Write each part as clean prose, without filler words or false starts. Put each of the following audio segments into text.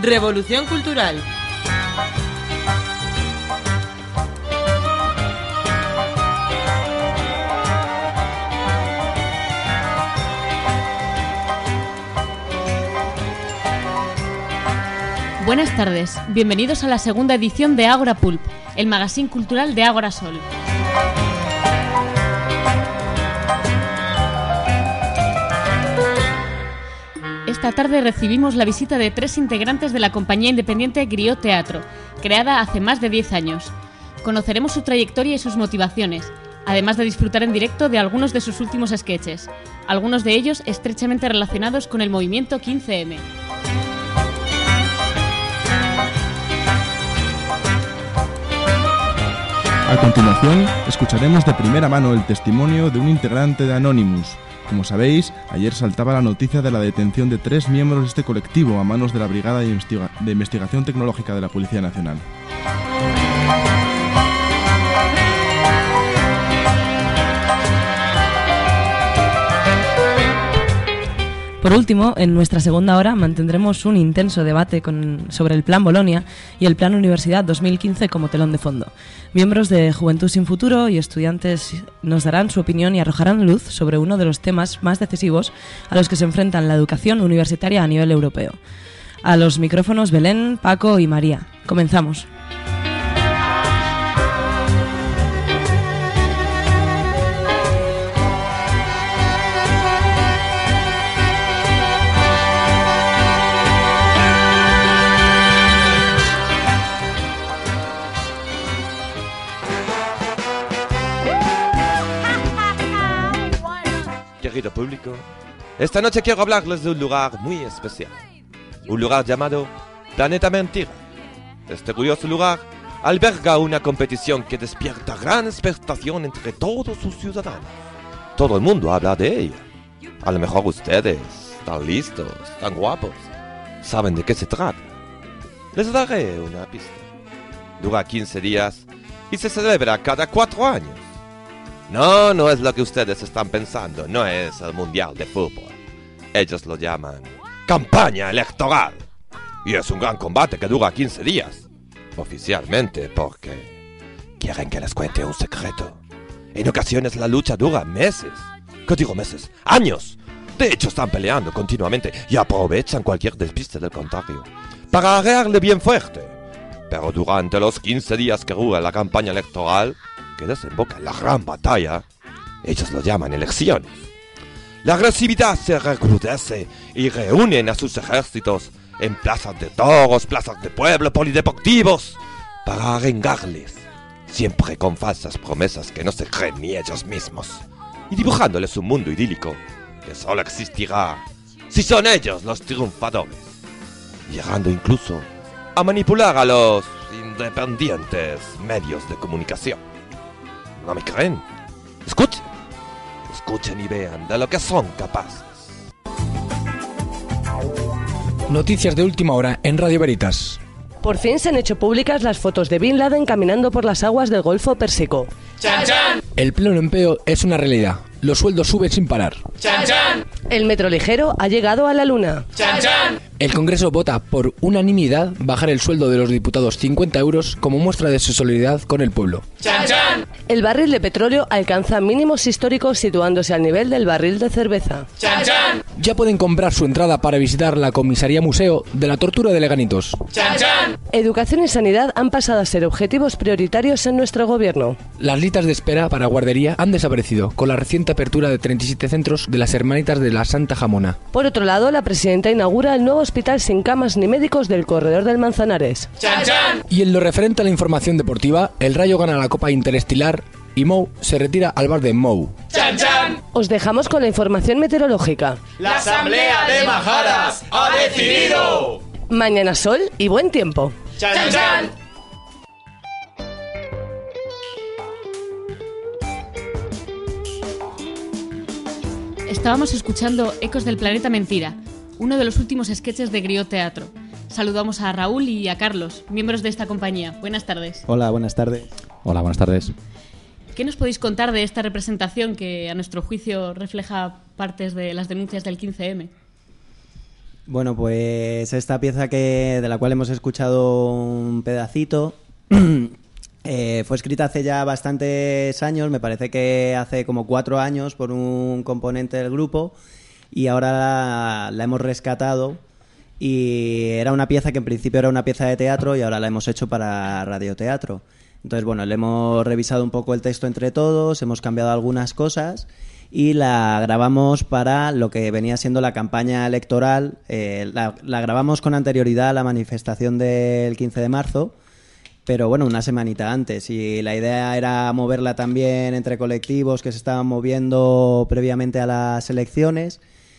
Revolución Cultural. Buenas tardes, bienvenidos a la segunda edición de Ágora Pulp, el magazine cultural de Ágora Sol. Esta tarde recibimos la visita de 3 integrantes de la compañía independiente Griot Teatro, creada hace más de 10 años. Conoceremos su trayectoria y sus motivaciones, además de disfrutar en directo de algunos de sus últimos sketches, algunos de ellos estrechamente relacionados con el movimiento 15M. A continuación, escucharemos de primera mano el testimonio de un integrante de Anonymous. Como sabéis, ayer saltaba la noticia de la detención de 3 miembros de este colectivo a manos de la Brigada de Investigación Tecnológica de la Policía Nacional. Por último, en nuestra segunda hora mantendremos un intenso debate sobre el Plan Bolonia y el Plan Universidad 2015 como telón de fondo. Miembros de Juventud Sin Futuro y estudiantes nos darán su opinión y arrojarán luz sobre uno de los temas más decisivos a los que se enfrentan la educación universitaria a nivel europeo. A los micrófonos Belén, Paco y María. Comenzamos. Querido público, esta noche quiero hablarles de un lugar muy especial, un lugar llamado Planeta Mentira. Este curioso lugar alberga una competición que despierta gran expectación entre todos sus ciudadanos. Todo el mundo habla de ella. A lo mejor ustedes están listos, están guapos, saben de qué se trata. Les daré una pista. Dura 15 días y se celebra cada 4 años. No es lo que ustedes están pensando, no es el Mundial de Fútbol. Ellos lo llaman campaña electoral. Y es un gran combate que dura 15 días. Oficialmente, porque quieren que les cuente un secreto. En ocasiones la lucha dura meses. ¿Qué digo meses? ¡Años! De hecho están peleando continuamente y aprovechan cualquier despiste del contrario para arrearle bien fuerte. Pero durante los 15 días que dura la campaña electoral, que desemboca en la gran batalla, ellos lo llaman elecciones. La agresividad se recrudece y reúnen a sus ejércitos en plazas de toros, plazas de pueblo, polideportivos, para arengarles, siempre con falsas promesas que no se creen ni ellos mismos, y dibujándoles un mundo idílico que solo existirá si son ellos los triunfadores, llegando incluso a manipular a los independientes medios de comunicación. ¿No me creen? Escuchen y vean de lo que son capaces. Noticias de última hora en Radio Veritas. Por fin se han hecho públicas las fotos de Bin Laden caminando por las aguas del Golfo Pérsico. ¡Chan, chan! El pleno empleo es una realidad. Los sueldos suben sin parar. ¡Chan, chan! El metro ligero ha llegado a la Luna. ¡Chan, chan! El Congreso vota por unanimidad bajar el sueldo de los diputados 50 euros como muestra de su solidaridad con el pueblo. ¡Chan, chan! El barril de petróleo alcanza mínimos históricos situándose al nivel del barril de cerveza. ¡Chan, chan! Ya pueden comprar su entrada para visitar la comisaría museo de la tortura de Leganitos. ¡Chan, chan! Educación y sanidad han pasado a ser objetivos prioritarios en nuestro gobierno. Las listas de espera para guardería han desaparecido con la reciente apertura de 37 centros de las Hermanitas de la Santa Jamona. Por otro lado, la presidenta inaugura el nuevo hospital sin camas ni médicos del corredor del Manzanares. ¡Chan, chan! Y en lo referente a la información deportiva, el Rayo gana la Copa Interestilar y Mou se retira al bar de Mou. ¡Chan, chan! Os dejamos con la información meteorológica. ¡La Asamblea de Majaras ha decidido! Mañana sol y buen tiempo. ¡Chan, chan! Estábamos escuchando Ecos del Planeta Mentira, uno de los últimos sketches de Griot Teatro. Saludamos a Raúl y a Carlos, miembros de esta compañía. Buenas tardes. Hola, buenas tardes. Hola, buenas tardes. ¿Qué nos podéis contar de esta representación que, a nuestro juicio, refleja partes de las denuncias del 15M? Bueno, pues esta pieza de la cual hemos escuchado un pedacito fue escrita hace ya bastantes años, me parece que hace como 4 años por un componente del grupo, y ahora la hemos rescatado, y era una pieza que en principio era una pieza de teatro y ahora la hemos hecho para radioteatro. Entonces, bueno, le hemos revisado un poco el texto entre todos, hemos cambiado algunas cosas y la grabamos para lo que venía siendo la campaña electoral. La grabamos con anterioridad a la manifestación del 15 de marzo, pero bueno, una semanita antes, y la idea era moverla también entre colectivos que se estaban moviendo previamente a las elecciones.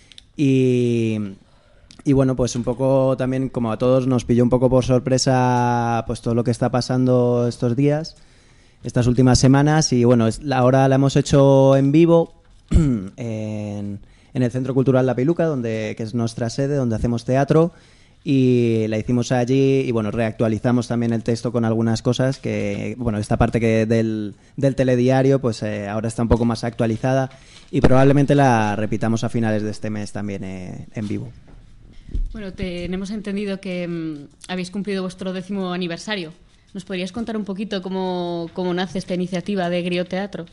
Y bueno, pues un poco también, como a todos nos pilló un poco por sorpresa pues todo lo que está pasando estos días, estas últimas semanas, y bueno, ahora la hemos hecho en vivo en el Centro Cultural La Piluca, que es nuestra sede, donde hacemos teatro, y la hicimos allí, y bueno, reactualizamos también el texto con algunas cosas que, bueno, esta parte del telediario pues ahora está un poco más actualizada, y probablemente la repitamos a finales de este mes también en vivo. Bueno, tenemos entendido que habéis cumplido vuestro 10º aniversario. ¿Nos podrías contar un poquito cómo nace esta iniciativa de Griot Teatro?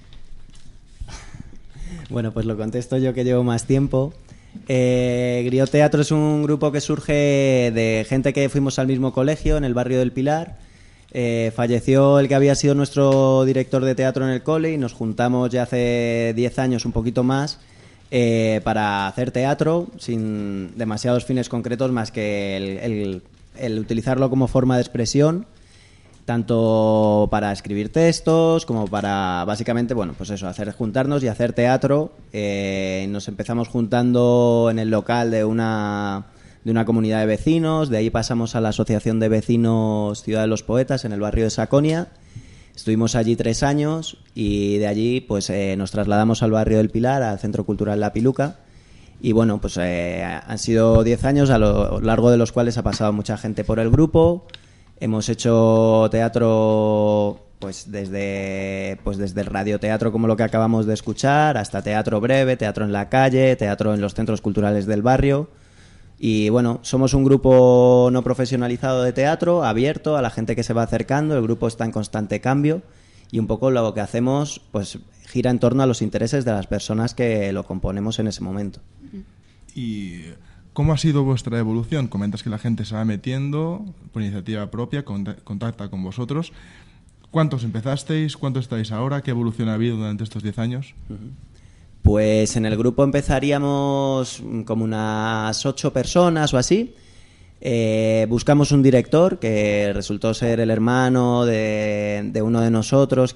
Bueno, pues lo contesto yo, que llevo más tiempo. Griot Teatro es un grupo que surge de gente que fuimos al mismo colegio, en el barrio del Pilar. Falleció el que había sido nuestro director de teatro en el cole y nos juntamos ya hace 10 años, un poquito más, para hacer teatro sin demasiados fines concretos más que el utilizarlo como forma de expresión, tanto para escribir textos como para, básicamente, bueno, pues eso, juntarnos y hacer teatro. Nos empezamos juntando en el local de una comunidad de vecinos, de ahí pasamos a la Asociación de Vecinos Ciudad de los Poetas en el barrio de Saconia. Estuvimos allí 3 años y de allí pues nos trasladamos al barrio del Pilar, al Centro Cultural La Piluca, y bueno, pues han sido 10 años a lo largo de los cuales ha pasado mucha gente por el grupo. Hemos hecho teatro pues desde el radioteatro, como lo que acabamos de escuchar, hasta teatro breve, teatro en la calle, teatro en los centros culturales del barrio. Y bueno, somos un grupo no profesionalizado de teatro, abierto a la gente que se va acercando. El grupo está en constante cambio y un poco lo que hacemos pues gira en torno a los intereses de las personas que lo componemos en ese momento. ¿Y cómo ha sido vuestra evolución? Comentas que la gente se va metiendo por iniciativa propia, contacta con vosotros. ¿Cuántos empezasteis? ¿Cuántos estáis ahora? ¿Qué evolución ha habido durante estos 10 años? Pues en el grupo empezaríamos como unas 8 personas o así. Buscamos un director que resultó ser el hermano de uno de nosotros,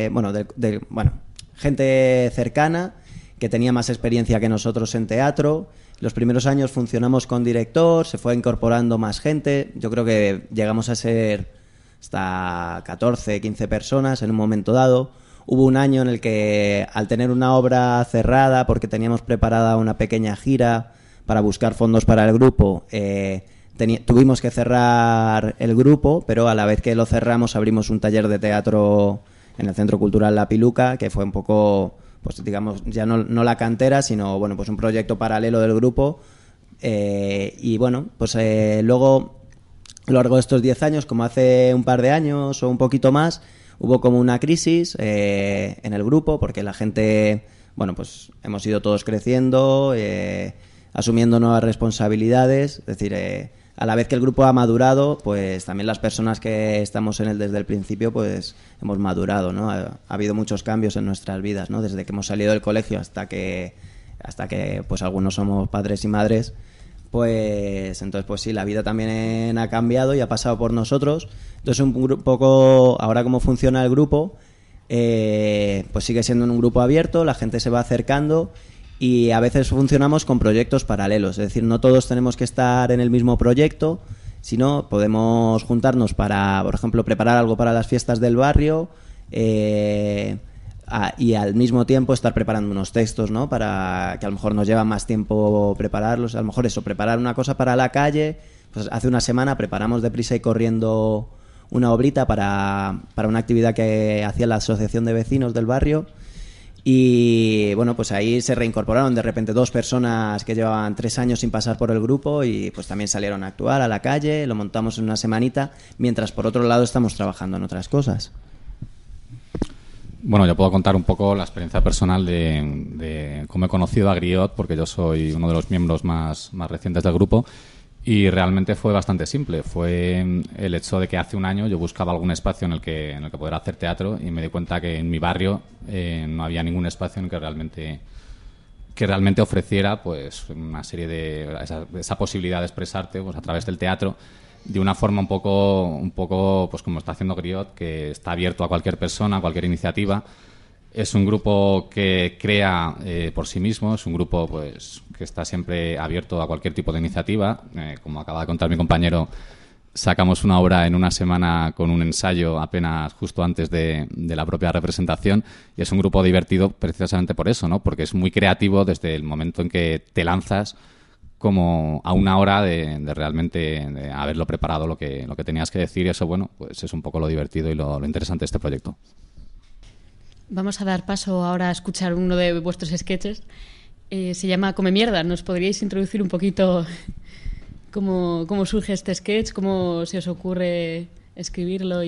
gente cercana que tenía más experiencia que nosotros en teatro. Los primeros años funcionamos con director, se fue incorporando más gente. Yo creo que llegamos a ser hasta 14, 15 personas en un momento dado. Hubo un año en el que, al tener una obra cerrada, porque teníamos preparada una pequeña gira para buscar fondos para el grupo, tuvimos que cerrar el grupo, pero a la vez que lo cerramos abrimos un taller de teatro en el Centro Cultural La Piluca, que fue un poco, pues digamos, ya no la cantera, sino bueno, pues un proyecto paralelo del grupo. Y bueno, pues luego, a lo largo de estos 10 años, como hace un par de años o un poquito más, hubo como una crisis en el grupo, porque la gente, bueno, pues hemos ido todos creciendo, asumiendo nuevas responsabilidades. Es decir, a la vez que el grupo ha madurado, pues también las personas que estamos en él desde el principio, pues hemos madurado, ¿no? Ha habido muchos cambios en nuestras vidas, ¿no? Desde que hemos salido del colegio hasta que pues algunos somos padres y madres. Pues entonces pues sí, la vida también ha cambiado y ha pasado por nosotros. Entonces un poco ahora cómo funciona el grupo, pues sigue siendo un grupo abierto, la gente se va acercando y a veces funcionamos con proyectos paralelos, es decir, no todos tenemos que estar en el mismo proyecto, sino podemos juntarnos para, por ejemplo, preparar algo para las fiestas del barrio, y al mismo tiempo estar preparando unos textos, ¿no? Para que a lo mejor nos lleva más tiempo prepararlos. A lo mejor eso, preparar una cosa para la calle, pues hace una semana preparamos deprisa y corriendo una obrita para una actividad que hacía la asociación de vecinos del barrio, Y bueno, pues ahí se reincorporaron de repente 2 personas que llevaban 3 años sin pasar por el grupo y pues también salieron a actuar a la calle, lo montamos en una semanita, mientras por otro lado estamos trabajando en otras cosas. Bueno, yo puedo contar un poco la experiencia personal de cómo he conocido a Griot, porque yo soy uno de los miembros más recientes del grupo. Y realmente fue bastante simple. Fue el hecho de que hace un año yo buscaba algún espacio en el que poder hacer teatro y me di cuenta que en mi barrio no había ningún espacio en el que realmente ofreciera pues una serie de esa posibilidad de expresarte pues a través del teatro de una forma un poco pues como está haciendo Griot, que está abierto a cualquier persona, a cualquier iniciativa. Es un grupo que crea por sí mismo, es un grupo pues que está siempre abierto a cualquier tipo de iniciativa. Como acaba de contar mi compañero, sacamos una obra en una semana con un ensayo apenas justo antes de la propia representación, y es un grupo divertido precisamente por eso, ¿no? Porque es muy creativo desde el momento en que te lanzas como a una hora de realmente de haberlo preparado lo que tenías que decir, y eso, bueno, pues es un poco lo divertido y lo interesante de este proyecto. Vamos a dar paso ahora a escuchar uno de vuestros sketches. Se llama Come Mierda. ¿Nos podríais introducir un poquito cómo surge este sketch? ¿Cómo se os ocurre escribirlo?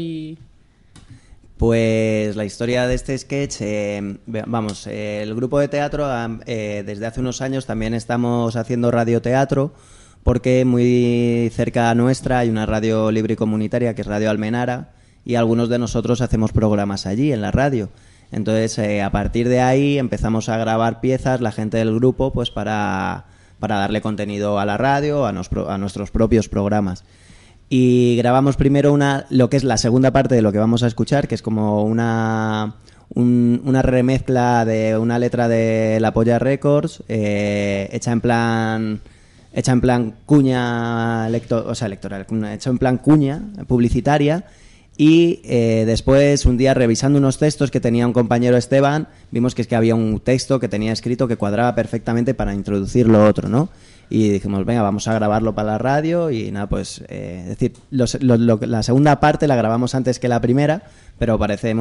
Pues la historia de este sketch, el grupo de teatro desde hace unos años también estamos haciendo radioteatro, porque muy cerca nuestra hay una radio libre y comunitaria que es Radio Almenara, y algunos de nosotros hacemos programas allí en la radio. Entonces, a partir de ahí empezamos a grabar piezas, la gente del grupo, pues para darle contenido a la radio, a nuestros propios programas. Y grabamos primero lo que es la segunda parte de lo que vamos a escuchar, que es como una remezcla de una letra de La Polla Records, hecha en plan cuña electoral, hecha en plan cuña publicitaria. Y después, un día, revisando unos textos que tenía un compañero Esteban, vimos que había un texto que tenía escrito que cuadraba perfectamente para introducir lo otro, ¿no? Y dijimos, venga, vamos a grabarlo para la radio. Y nada, pues, decir, la segunda parte la grabamos antes que la primera, pero parece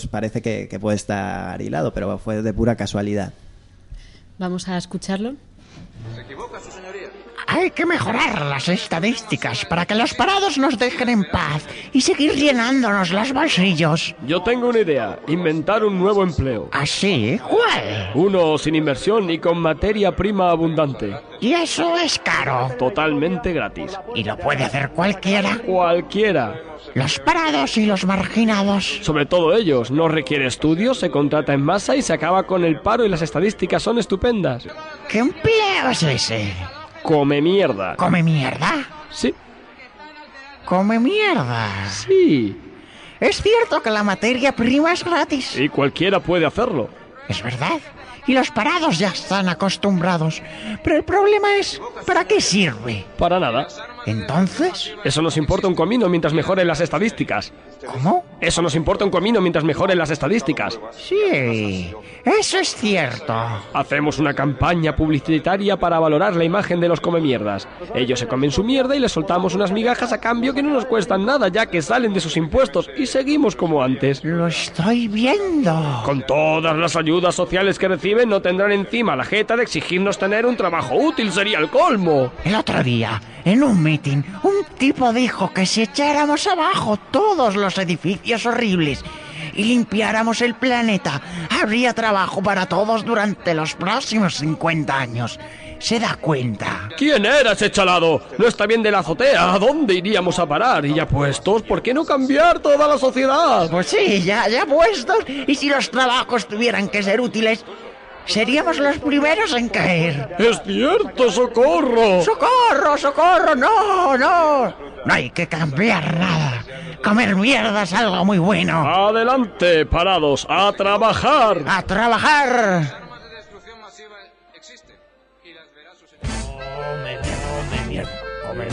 que puede estar hilado, pero fue de pura casualidad. Vamos a escucharlo. Se equivoca, su señoría. Hay que mejorar las estadísticas para que los parados nos dejen en paz y seguir llenándonos los bolsillos. Yo tengo una idea, inventar un nuevo empleo. ¿Ah, sí? ¿Cuál? Uno sin inversión y con materia prima abundante. ¿Y eso es caro? Totalmente gratis. ¿Y lo puede hacer cualquiera? Cualquiera. Los parados y los marginados. Sobre todo ellos. No requiere estudios, se contrata en masa y se acaba con el paro, y las estadísticas son estupendas. ¿Qué empleo es ese? Come mierda. ¿Come mierda? Sí. ¿Come mierda? Sí. Es cierto que la materia prima es gratis. Y cualquiera puede hacerlo. Es verdad. Y los parados ya están acostumbrados. Pero el problema es, ¿para qué sirve? Para nada. ¿Entonces? Eso nos importa un comino mientras mejoren las estadísticas. ¿Cómo? Eso nos importa un comino mientras mejoren las estadísticas. Sí, eso es cierto. Hacemos una campaña publicitaria para valorar la imagen de los comemierdas. Ellos se comen su mierda y les soltamos unas migajas a cambio que no nos cuestan nada, ya que salen de sus impuestos, y seguimos como antes. Lo estoy viendo. Con todas las ayudas sociales que reciben, no tendrán encima la jeta de exigirnos tener un trabajo útil. Sería el colmo. El otro día, en un meeting, un tipo dijo que si echáramos abajo todos los edificios horribles y limpiáramos el planeta, habría trabajo para todos durante los próximos 50 años. ¿Se da cuenta? ¿Quién era ese chalado? No está bien de la azotea. ¿A dónde iríamos a parar? Y ya puestos, ¿por qué no cambiar toda la sociedad? Pues sí, ya puestos. Y si los trabajos tuvieran que ser útiles, seríamos los primeros en caer. ¡Es cierto, socorro! ¡Socorro, socorro! ¡No! No hay que cambiar nada. Comer mierda es algo muy bueno. ¡Adelante, parados! ¡A trabajar! ¡A trabajar! Come mierda, come mierda, come mierda,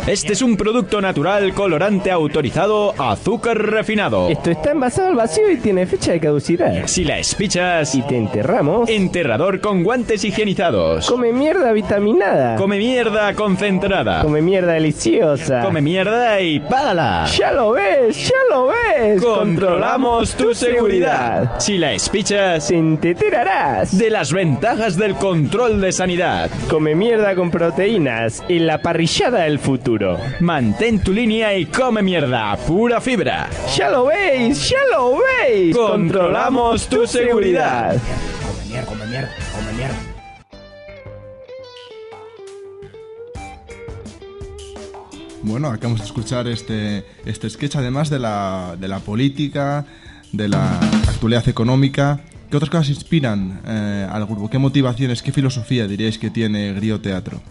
Este es un producto natural, colorante autorizado, azúcar refinado. Esto está envasado al vacío y tiene fecha de caducidad. Si la espichas y te enterramos, enterrador con guantes higienizados. Come mierda vitaminada. Come mierda concentrada. Come mierda deliciosa. Come mierda y págala. Ya lo ves. Controlamos tu seguridad. Si la espichas, te enterarás de las ventajas del control de sanidad. Come mierda con proteínas en la parrillada del futuro. Mantén tu línea y come mierda, pura fibra. Ya lo veis. Controlamos tu seguridad. Come mierda. Bueno, acabamos de escuchar este sketch, además de la política, de la actualidad económica. ¿Qué otras cosas inspiran al grupo? ¿Qué motivaciones, qué filosofía diríais que tiene Griot Teatro?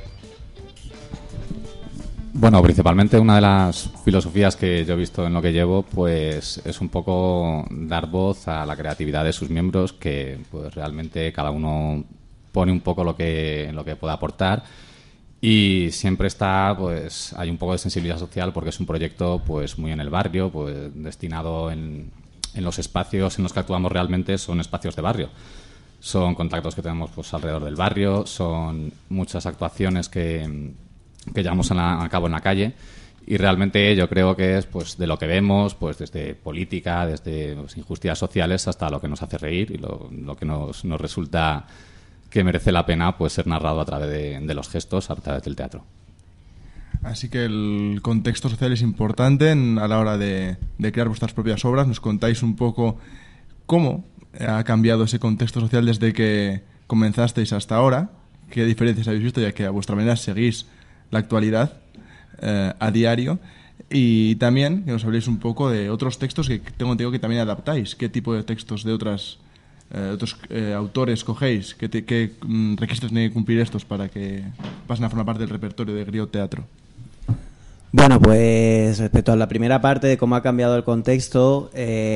Bueno, principalmente una de las filosofías que yo he visto en lo que llevo, pues es un poco dar voz a la creatividad de sus miembros, que pues realmente cada uno pone un poco lo que puede aportar, y siempre pues hay un poco de sensibilidad social, porque es un proyecto pues muy en el barrio, pues destinado en los espacios en los que actuamos. Realmente son espacios de barrio. Son contactos que tenemos pues alrededor del barrio, son muchas actuaciones que llevamos a cabo en la calle, y realmente yo creo que es pues de lo que vemos, pues desde política, desde pues, injusticias sociales, hasta lo que nos hace reír y lo que nos resulta que merece la pena pues ser narrado a través de los gestos, a través del teatro. Así que el contexto social es importante a la hora de crear vuestras propias obras. Nos contáis un poco cómo ha cambiado ese contexto social desde que comenzasteis hasta ahora, qué diferencias habéis visto, ya que a vuestra manera seguís la actualidad a diario, y también que nos habléis un poco de otros textos que tengo entendido que también adaptáis. ¿Qué tipo de textos de otros autores cogéis? ¿Qué requisitos tienen que cumplir estos para que pasen a formar parte del repertorio de Griot Teatro? Bueno, pues respecto a la primera parte de cómo ha cambiado el contexto,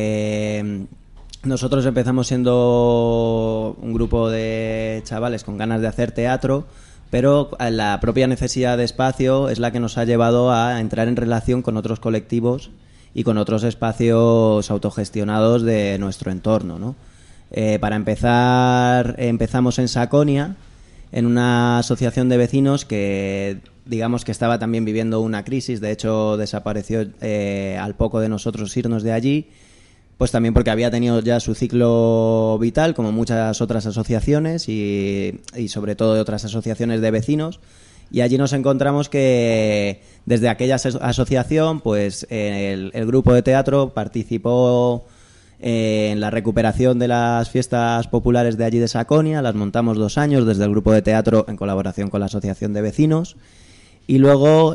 nosotros empezamos siendo un grupo de chavales con ganas de hacer teatro, pero la propia necesidad de espacio es la que nos ha llevado a entrar en relación con otros colectivos y con otros espacios autogestionados de nuestro entorno, ¿no? Para empezar, empezamos en Saconia, en una asociación de vecinos que digamos que estaba también viviendo una crisis. De hecho, desapareció al poco de nosotros irnos de allí, pues también porque había tenido ya su ciclo vital, como muchas otras asociaciones y sobre todo de otras asociaciones de vecinos. Y allí nos encontramos que desde aquella asociación, pues el grupo de teatro participó en la recuperación de las fiestas populares de allí de Saconia. Las montamos 2 años desde el grupo de teatro en colaboración con la asociación de vecinos. Y luego,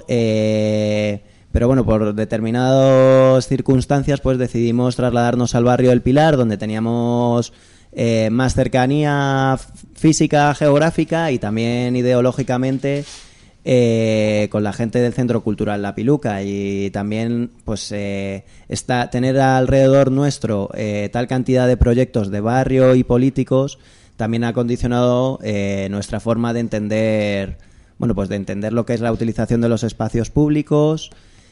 pero bueno, por determinadas circunstancias, pues decidimos trasladarnos al barrio del Pilar, donde teníamos más cercanía física, geográfica y también ideológicamente con la gente del Centro Cultural La Piluca. Y también pues tener alrededor nuestro tal cantidad de proyectos de barrio y políticos también ha condicionado nuestra forma de entender, bueno, pues de entender lo que es la utilización de los espacios públicos,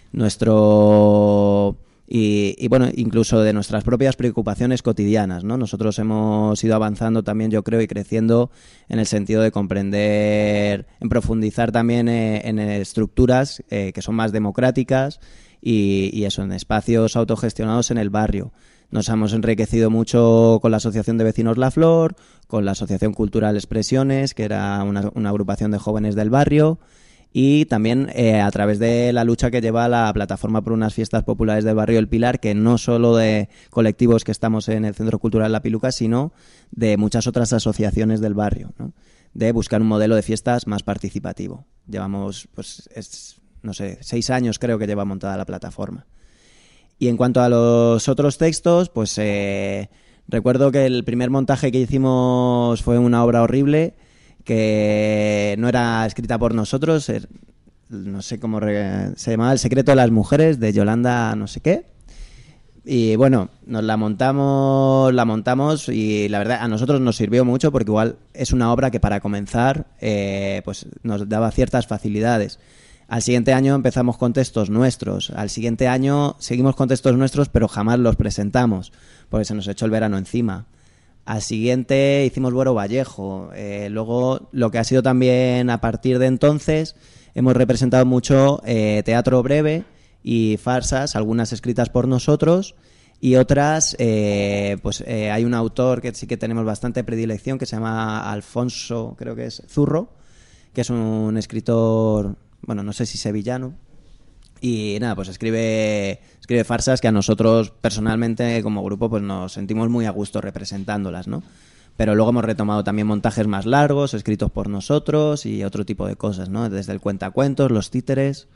y bueno, incluso de nuestras propias preocupaciones cotidianas, ¿no? Nosotros hemos ido avanzando también, yo creo, y creciendo en el sentido de comprender, en profundizar también en estructuras que son más democráticas y eso, en espacios autogestionados en el barrio. Nos hemos enriquecido mucho con la Asociación de Vecinos La Flor, con la Asociación Cultural Expresiones, que era una agrupación de jóvenes del barrio, y también a través de la lucha que lleva la Plataforma por unas Fiestas Populares del Barrio del Pilar, que no solo de colectivos que estamos en el Centro Cultural La Piluca, sino de muchas otras asociaciones del barrio, ¿no? De buscar un modelo de fiestas más participativo. Llevamos, pues, 6 años creo que lleva montada la plataforma. Y en cuanto a los otros textos, pues recuerdo que el primer montaje que hicimos fue una obra horrible, que no era escrita por nosotros, no sé cómo se llamaba, El secreto de las mujeres, de Yolanda no sé qué. Y bueno, nos la montamos y la verdad a nosotros nos sirvió mucho, porque igual es una obra que para comenzar pues nos daba ciertas facilidades. Al siguiente año empezamos con textos nuestros. Al siguiente año seguimos con textos nuestros, pero jamás los presentamos, porque se nos echó el verano encima. Al siguiente hicimos Buero Vallejo. Luego, lo que ha sido también a partir de entonces, hemos representado mucho teatro breve y farsas, algunas escritas por nosotros y otras, hay un autor que sí que tenemos bastante predilección, que se llama Alfonso, creo que es Zurro, que es un escritor, bueno, no sé si sevillano, y nada, pues escribe farsas que a nosotros personalmente como grupo pues nos sentimos muy a gusto representándolas, ¿no? Pero luego hemos retomado también montajes más largos, escritos por nosotros y otro tipo de cosas, ¿no? Desde el cuentacuentos, los títeres.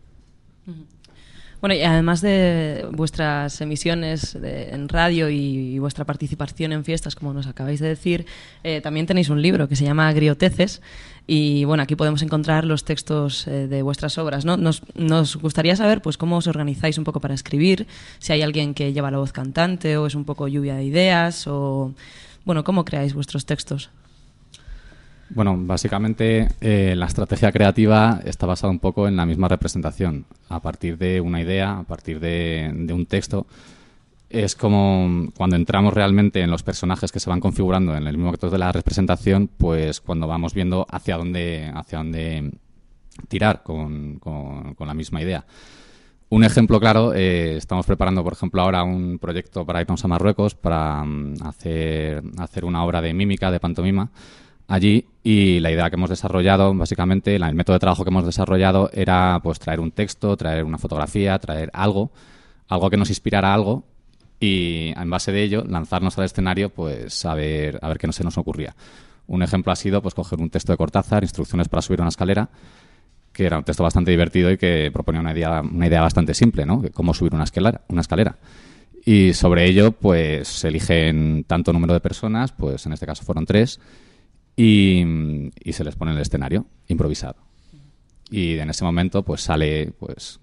Bueno, y además de vuestras emisiones en radio y vuestra participación en fiestas, como nos acabáis de decir, también tenéis un libro que se llama Grioteces, y bueno, aquí podemos encontrar los textos de vuestras obras, ¿no? Nos gustaría saber pues cómo os organizáis un poco para escribir, si hay alguien que lleva la voz cantante o es un poco lluvia de ideas, o bueno, ¿cómo creáis vuestros textos? Bueno, básicamente la estrategia creativa está basada un poco en la misma representación. A partir de una idea, a partir de un texto, es como cuando entramos realmente en los personajes que se van configurando en el mismo acto de la representación, pues cuando vamos viendo hacia dónde tirar con la misma idea. Un ejemplo claro, estamos preparando, por ejemplo, ahora un proyecto para irnos a Marruecos para hacer una obra de mímica, de pantomima, allí, y la idea que hemos desarrollado, básicamente, el método de trabajo que hemos desarrollado era pues traer un texto, traer una fotografía, traer algo que nos inspirara algo, y en base de ello lanzarnos al escenario pues a ver qué no se nos ocurría. Un ejemplo ha sido pues coger un texto de Cortázar, Instrucciones para subir una escalera, que era un texto bastante divertido y que proponía una idea bastante simple, ¿no? Cómo subir una escalera. Y sobre ello pues se eligen tanto número de personas, pues en este caso fueron 3, y se les pone en el escenario improvisado. Y en ese momento pues sale pues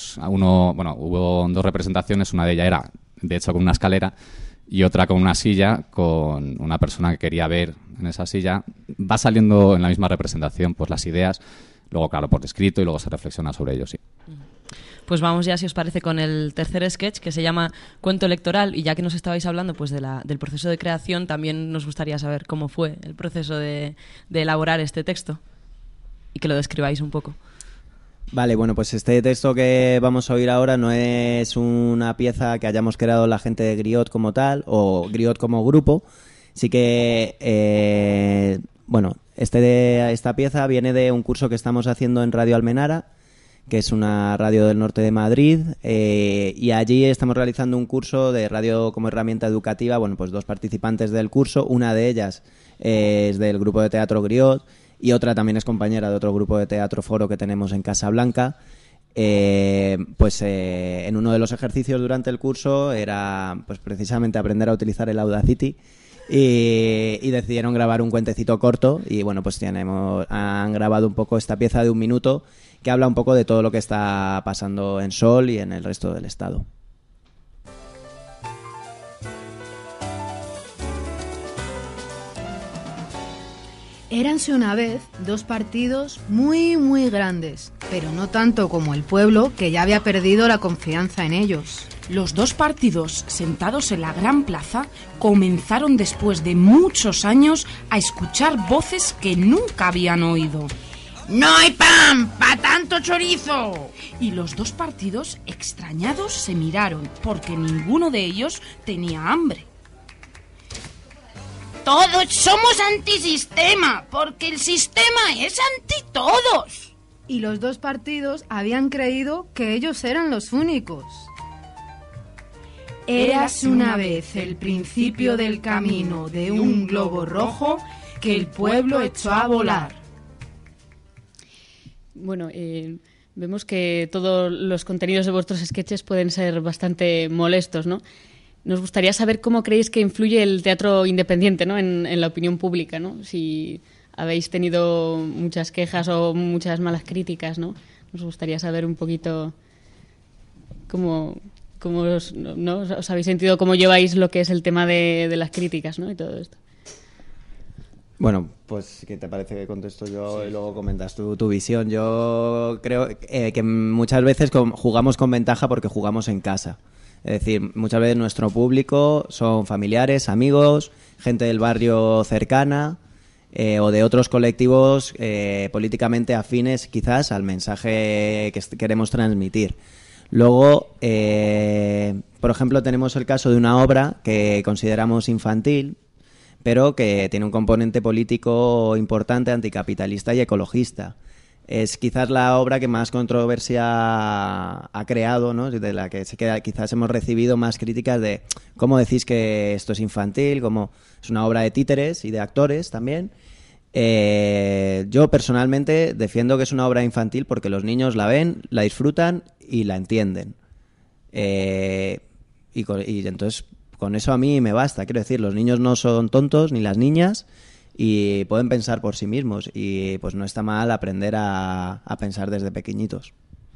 hubo 2 representaciones, una de ellas era de hecho con una escalera y otra con una silla, con una persona que quería ver en esa silla. Va saliendo en la misma representación pues las ideas, luego claro por escrito, y luego se reflexiona sobre ello, sí. Pues vamos ya, si os parece, con el tercer sketch, que se llama Cuento Electoral, y ya que nos estabais hablando pues del proceso de creación, también nos gustaría saber cómo fue el proceso de elaborar este texto y que lo describáis un poco. Vale, bueno, pues este texto que vamos a oír ahora no es una pieza que hayamos creado la gente de Griot como tal, o Griot como grupo. Sí que, esta pieza viene de un curso que estamos haciendo en Radio Almenara, que es una radio del norte de Madrid, y allí estamos realizando un curso de radio como herramienta educativa. Bueno, pues 2 participantes del curso, una de ellas es del grupo de teatro Griot y otra también es compañera de otro grupo de teatro Foro que tenemos en Casablanca. En uno de los ejercicios durante el curso era pues precisamente aprender a utilizar el Audacity, y decidieron grabar un cuentecito corto, y bueno, pues han grabado un poco esta pieza de 1 minuto que habla un poco de todo lo que está pasando en Sol y en el resto del estado. Éranse una vez 2 partidos muy, muy grandes, pero no tanto como el pueblo, que ya había perdido la confianza en ellos. Los 2 partidos, sentados en la gran plaza, comenzaron después de muchos años a escuchar voces que nunca habían oído. ¡No hay pan para tanto chorizo! Y los 2 partidos, extrañados, se miraron, porque ninguno de ellos tenía hambre. Todos somos antisistema, porque el sistema es anti todos. Y los 2 partidos habían creído que ellos eran los únicos. Érase una vez el principio del camino de un globo rojo que el pueblo echó a volar. Bueno, vemos que todos los contenidos de vuestros sketches pueden ser bastante molestos, ¿no? Nos gustaría saber cómo creéis que influye el teatro independiente, ¿no? en la opinión pública, ¿no? Si habéis tenido muchas quejas o muchas malas críticas, ¿no? Nos gustaría saber un poquito cómo os habéis sentido, cómo lleváis lo que es el tema de las críticas, ¿no? Y todo esto. Bueno, pues ¿qué te parece que contesto yo y luego comentas tu visión? Yo creo que muchas veces jugamos con ventaja porque jugamos en casa. Es decir, muchas veces nuestro público son familiares, amigos, gente del barrio cercana o de otros colectivos políticamente afines quizás al mensaje que queremos transmitir. Luego, por ejemplo, tenemos el caso de una obra que consideramos infantil, pero que tiene un componente político importante, anticapitalista y ecologista. Es quizás la obra que más controversia ha creado, ¿no? De la que quizás hemos recibido más críticas de cómo decís que esto es infantil, cómo es una obra de títeres y de actores también. Yo personalmente defiendo que es una obra infantil porque los niños la ven, la disfrutan y la entienden. Y entonces con eso a mí me basta. Quiero decir, los niños no son tontos ni las niñas y pueden pensar por sí mismos y pues no está mal aprender a pensar desde pequeñitos.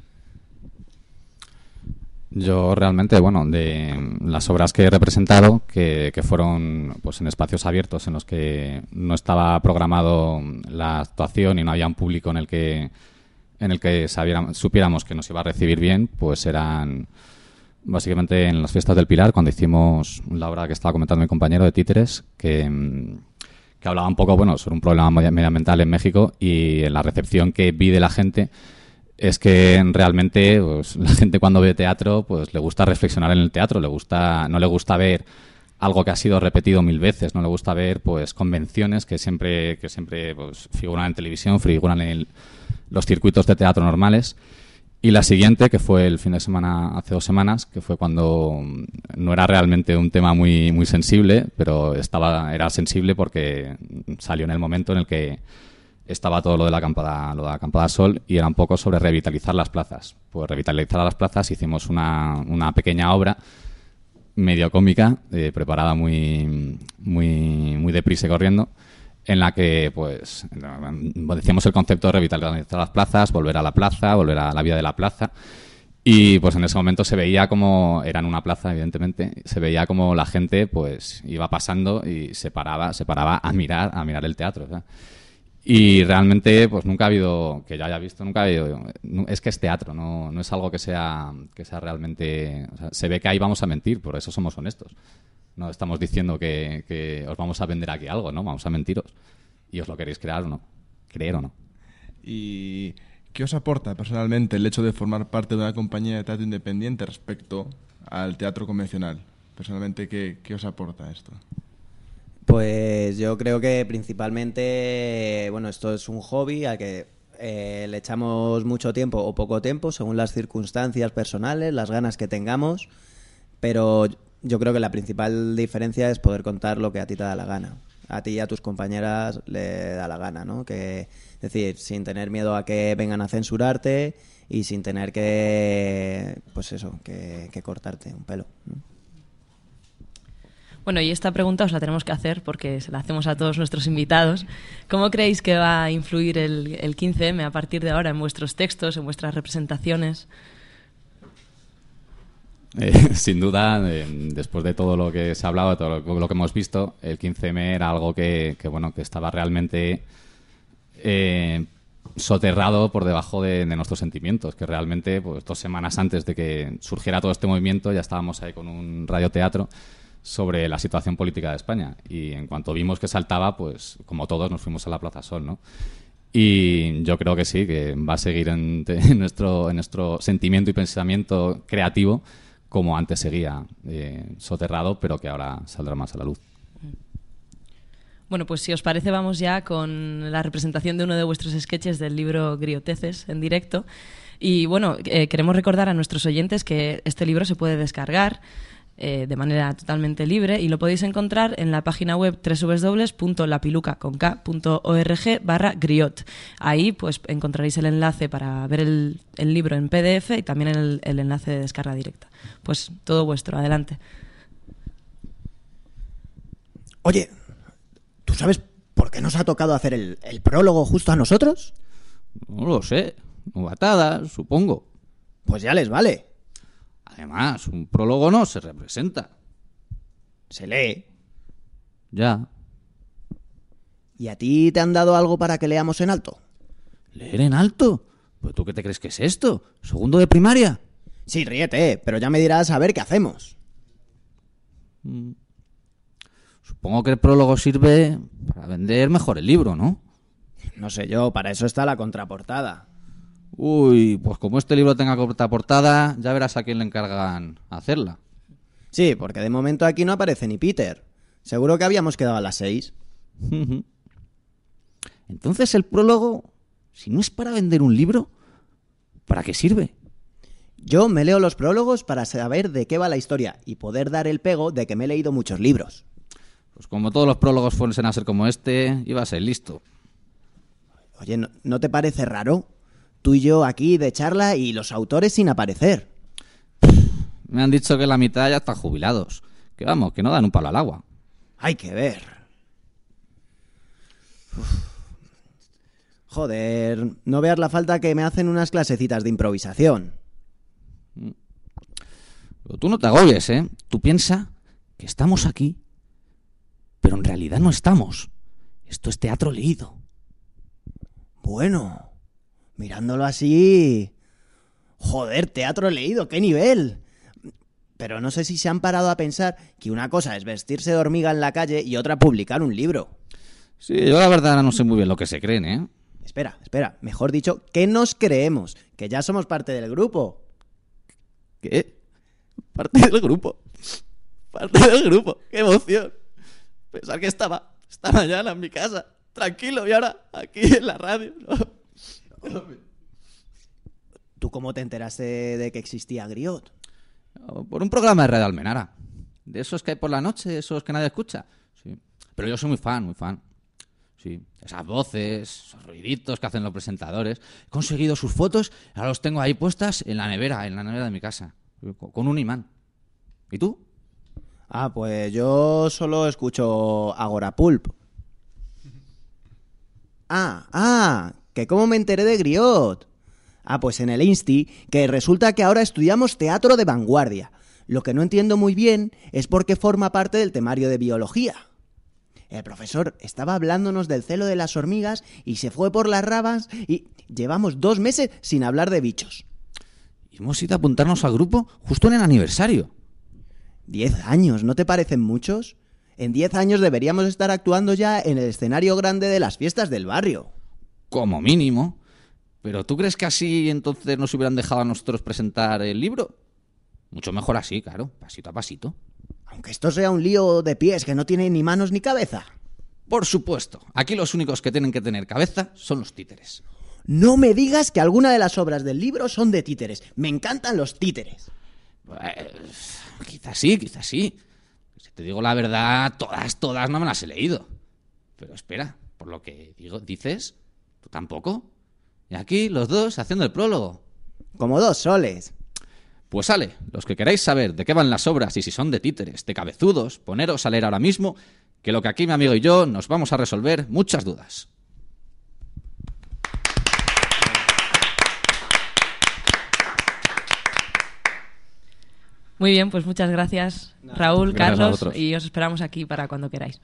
Yo realmente, bueno, de las obras que he representado, que fueron pues en espacios abiertos en los que no estaba programado la actuación y no había un público en el que supiéramos que nos iba a recibir bien, pues eran básicamente en las fiestas del Pilar, cuando hicimos la obra que estaba comentando mi compañero de títeres, que hablaba un poco, bueno, sobre un problema medioambiental en México, y en la recepción que vi de la gente es que realmente pues, la gente cuando ve teatro pues le gusta reflexionar en el teatro, no le gusta ver algo que ha sido repetido 1000 veces, no le gusta ver pues convenciones que siempre pues, figuran en televisión, figuran en los circuitos de teatro normales. Y la siguiente, que fue el fin de semana, hace 2 semanas, que fue cuando no era realmente un tema muy, muy sensible, pero era sensible porque salió en el momento en el que estaba todo lo de la acampada Sol, y era un poco sobre revitalizar las plazas. Pues revitalizar las plazas hicimos una pequeña obra medio cómica, preparada muy, muy, muy deprisa y corriendo, en la que pues decíamos el concepto de revitalizar las plazas, volver a la plaza, volver a la vida de la plaza, y pues en ese momento se veía como era en una plaza, evidentemente, se veía como la gente pues iba pasando y se paraba a mirar el teatro, ¿sabes? Y realmente pues nunca ha habido, que yo haya visto, es que es teatro, no es algo que sea realmente, o sea, se ve que ahí vamos a mentir, por eso somos honestos. No estamos diciendo que os vamos a vender aquí algo, ¿no? Vamos a mentiros. Y os lo queréis creer o no. ¿Y qué os aporta personalmente el hecho de formar parte de una compañía de teatro independiente respecto al teatro convencional? Personalmente, ¿qué os aporta esto? Pues yo creo que principalmente, bueno, esto es un hobby al que le echamos mucho tiempo o poco tiempo, según las circunstancias personales, las ganas que tengamos, pero yo creo que la principal diferencia es poder contar lo que a ti te da la gana. A ti y a tus compañeras le da la gana, ¿no? Es decir, sin tener miedo a que vengan a censurarte y sin tener que cortarte un pelo, ¿no? Bueno, y esta pregunta os la tenemos que hacer porque se la hacemos a todos nuestros invitados. ¿Cómo creéis que va a influir el 15M a partir de ahora en vuestros textos, en vuestras representaciones? Sin duda, después de todo lo que se ha hablado, de todo lo que hemos visto, el 15M era algo que estaba realmente soterrado por debajo de nuestros sentimientos, que realmente pues 2 semanas antes de que surgiera todo este movimiento ya estábamos ahí con un radioteatro sobre la situación política de España, y en cuanto vimos que saltaba, pues como todos nos fuimos a la Plaza Sol, ¿no? Y yo creo que sí, que va a seguir en nuestro sentimiento y pensamiento creativo como antes seguía, soterrado, pero que ahora saldrá más a la luz. Bueno, pues si os parece vamos ya con la representación de uno de vuestros sketches del libro Grioteces en directo. Y bueno, queremos recordar a nuestros oyentes que este libro se puede descargar de manera totalmente libre y lo podéis encontrar en la página web www.lapiluca.org/griot. Ahí pues encontraréis el enlace para ver el libro en PDF y también el enlace de descarga directa. Pues todo vuestro, adelante. Oye, ¿tú sabes por qué nos ha tocado hacer el prólogo justo a nosotros? No lo sé, novatada, supongo. Pues ya les vale. Además, un prólogo no se representa. Se lee. Ya. ¿Y a ti te han dado algo para que leamos en alto? ¿Leer en alto? ¿Pero tú qué te crees que es esto? ¿Segundo de primaria? Sí, ríete, pero ya me dirás a ver qué hacemos. Supongo que el prólogo sirve para vender mejor el libro, ¿no? No sé yo, para eso está la contraportada. Uy, pues como este libro tenga contraportada, ya verás a quién le encargan hacerla. Sí, porque de momento aquí no aparece ni Peter. Seguro que habíamos quedado a las 6. Entonces el prólogo, si no es para vender un libro, ¿para qué sirve? Yo me leo los prólogos para saber de qué va la historia y poder dar el pego de que me he leído muchos libros. Pues como todos los prólogos fuesen a ser como este, iba a ser listo. Oye, ¿no te parece raro? Tú y yo aquí de charla y los autores sin aparecer. Me han dicho que la mitad ya están jubilados. Que vamos, que no dan un palo al agua. Hay que ver. Joder, no veas la falta que me hacen unas clasecitas de improvisación. Pero tú no te agobies, ¿eh? Tú piensa que estamos aquí, pero en realidad no estamos. Esto es teatro leído. Bueno, mirándolo así... Joder, teatro leído, ¡qué nivel! Pero no sé si se han parado a pensar que una cosa es vestirse de hormiga en la calle y otra publicar un libro. Sí, yo la verdad no sé muy bien lo que se creen, ¿eh? Espera, mejor dicho, ¿qué nos creemos? Que ya somos parte del grupo. ¿Qué? ¿Parte del grupo? ¡Parte del grupo! ¡Qué emoción! Pensar que estaba mañana en mi casa, tranquilo, y ahora aquí en la radio. ¿No? ¿Tú cómo te enteraste de que existía Griot? Por un programa de Radio Almenara. De esos que hay por la noche, esos que nadie escucha. Sí. Pero yo soy muy fan. Sí. Esas voces, esos ruiditos que hacen los presentadores. He conseguido sus fotos y ahora los tengo ahí puestas en la nevera de mi casa. Con un imán. ¿Y tú? Ah, pues yo solo escucho Agorapulp. Que cómo me enteré de Griot. Ah, pues en el Insti, que resulta que ahora estudiamos teatro de vanguardia. Lo que no entiendo muy bien es por qué forma parte del temario de biología. El profesor estaba hablándonos del celo de las hormigas y se fue por las ramas y llevamos 2 meses sin hablar de bichos. Y hemos ido a apuntarnos al grupo justo en el aniversario. 10 años, ¿no te parecen muchos? En 10 años deberíamos estar actuando ya en el escenario grande de las fiestas del barrio. Como mínimo. ¿Pero tú crees que así entonces nos hubieran dejado a nosotros presentar el libro? Mucho mejor así, claro, pasito a pasito. Aunque esto sea un lío de pies que no tiene ni manos ni cabeza. Por supuesto, aquí los únicos que tienen que tener cabeza son los títeres. No me digas que alguna de las obras del libro son de títeres. Me encantan los títeres. Pues, quizás sí. Si te digo la verdad, todas no me las he leído. Pero espera, por lo que dices, ¿tú tampoco? Y aquí los dos haciendo el prólogo. Como 2 soles. Pues sale, los que queráis saber de qué van las obras y si son de títeres, de cabezudos, poneros a leer ahora mismo, que lo que aquí mi amigo y yo nos vamos a resolver muchas dudas. Muy bien, pues muchas gracias, Raúl, Gracias Carlos, y os esperamos aquí para cuando queráis.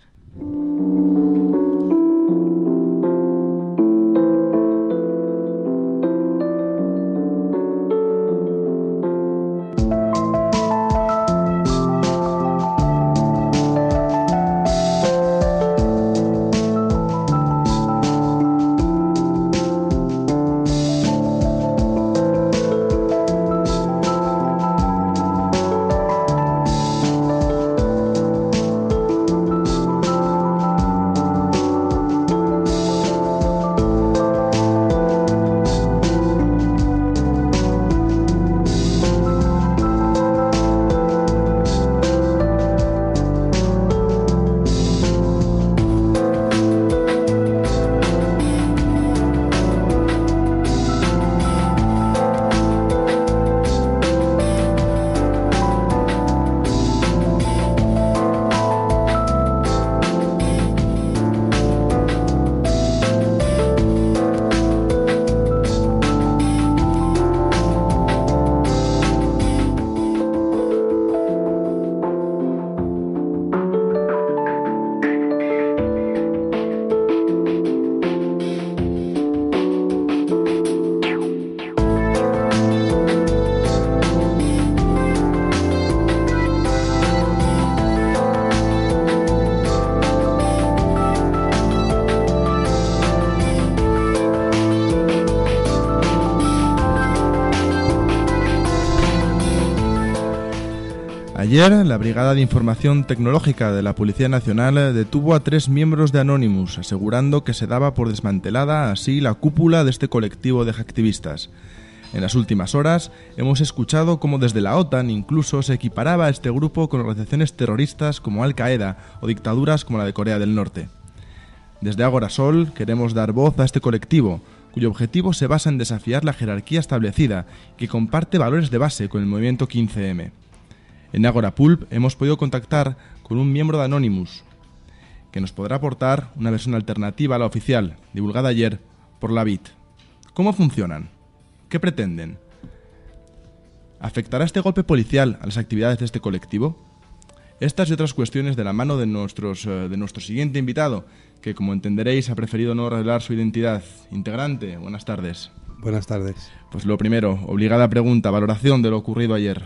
Ayer, la Brigada de Información Tecnológica de la Policía Nacional detuvo a 3 miembros de Anonymous, asegurando que se daba por desmantelada así la cúpula de este colectivo de hacktivistas. En las últimas horas hemos escuchado cómo desde la OTAN incluso se equiparaba a este grupo con organizaciones terroristas como Al-Qaeda o dictaduras como la de Corea del Norte. Desde Ágora Sol queremos dar voz a este colectivo, cuyo objetivo se basa en desafiar la jerarquía establecida y que comparte valores de base con el movimiento 15M. En Ágora Pulp hemos podido contactar con un miembro de Anonymous, que nos podrá aportar una versión alternativa a la oficial, divulgada ayer por la BIT. ¿Cómo funcionan? ¿Qué pretenden? ¿Afectará este golpe policial a las actividades de este colectivo? Estas y otras cuestiones de la mano de nuestro siguiente invitado, que como entenderéis ha preferido no revelar su identidad. Integrante, buenas tardes. Buenas tardes. Pues lo primero, obligada pregunta, valoración de lo ocurrido ayer.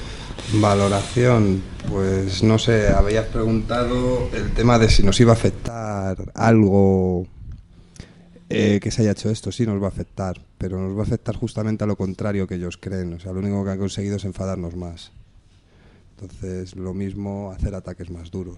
Valoración, pues no sé, habías preguntado el tema de si nos iba a afectar algo que se haya hecho esto. Sí nos va a afectar, pero nos va a afectar justamente a lo contrario que ellos creen. O sea, lo único que han conseguido es enfadarnos más. Entonces, lo mismo, hacer ataques más duros.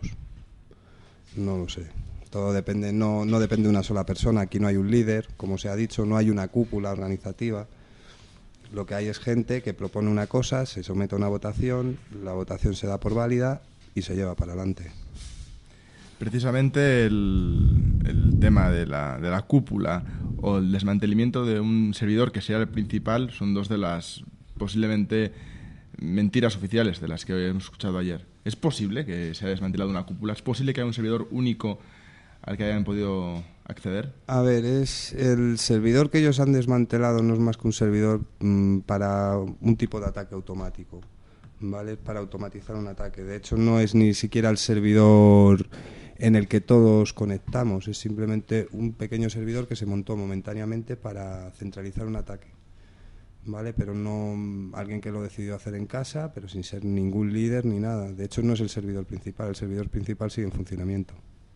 No lo sé. Todo depende, no depende de una sola persona. Aquí no hay un líder, como se ha dicho, no hay una cúpula organizativa. Lo que hay es gente que propone una cosa, se somete a una votación, la votación se da por válida y se lleva para adelante. Precisamente el tema de la cúpula o el desmantelamiento de un servidor que sea el principal son dos de las posiblemente mentiras oficiales de las que hemos escuchado ayer. ¿Es posible que se haya desmantelado una cúpula? ¿Es posible que haya un servidor único al que hayan podido acceder? A ver, es el servidor que ellos han desmantelado no es más que un servidor para un tipo de ataque automático, ¿vale? Para automatizar un ataque. De hecho, no es ni siquiera el servidor en el que todos conectamos, es simplemente un pequeño servidor que se montó momentáneamente para centralizar un ataque, ¿vale? Pero no alguien que lo decidió hacer en casa, pero sin ser ningún líder ni nada. De hecho, no es el servidor principal sigue en funcionamiento.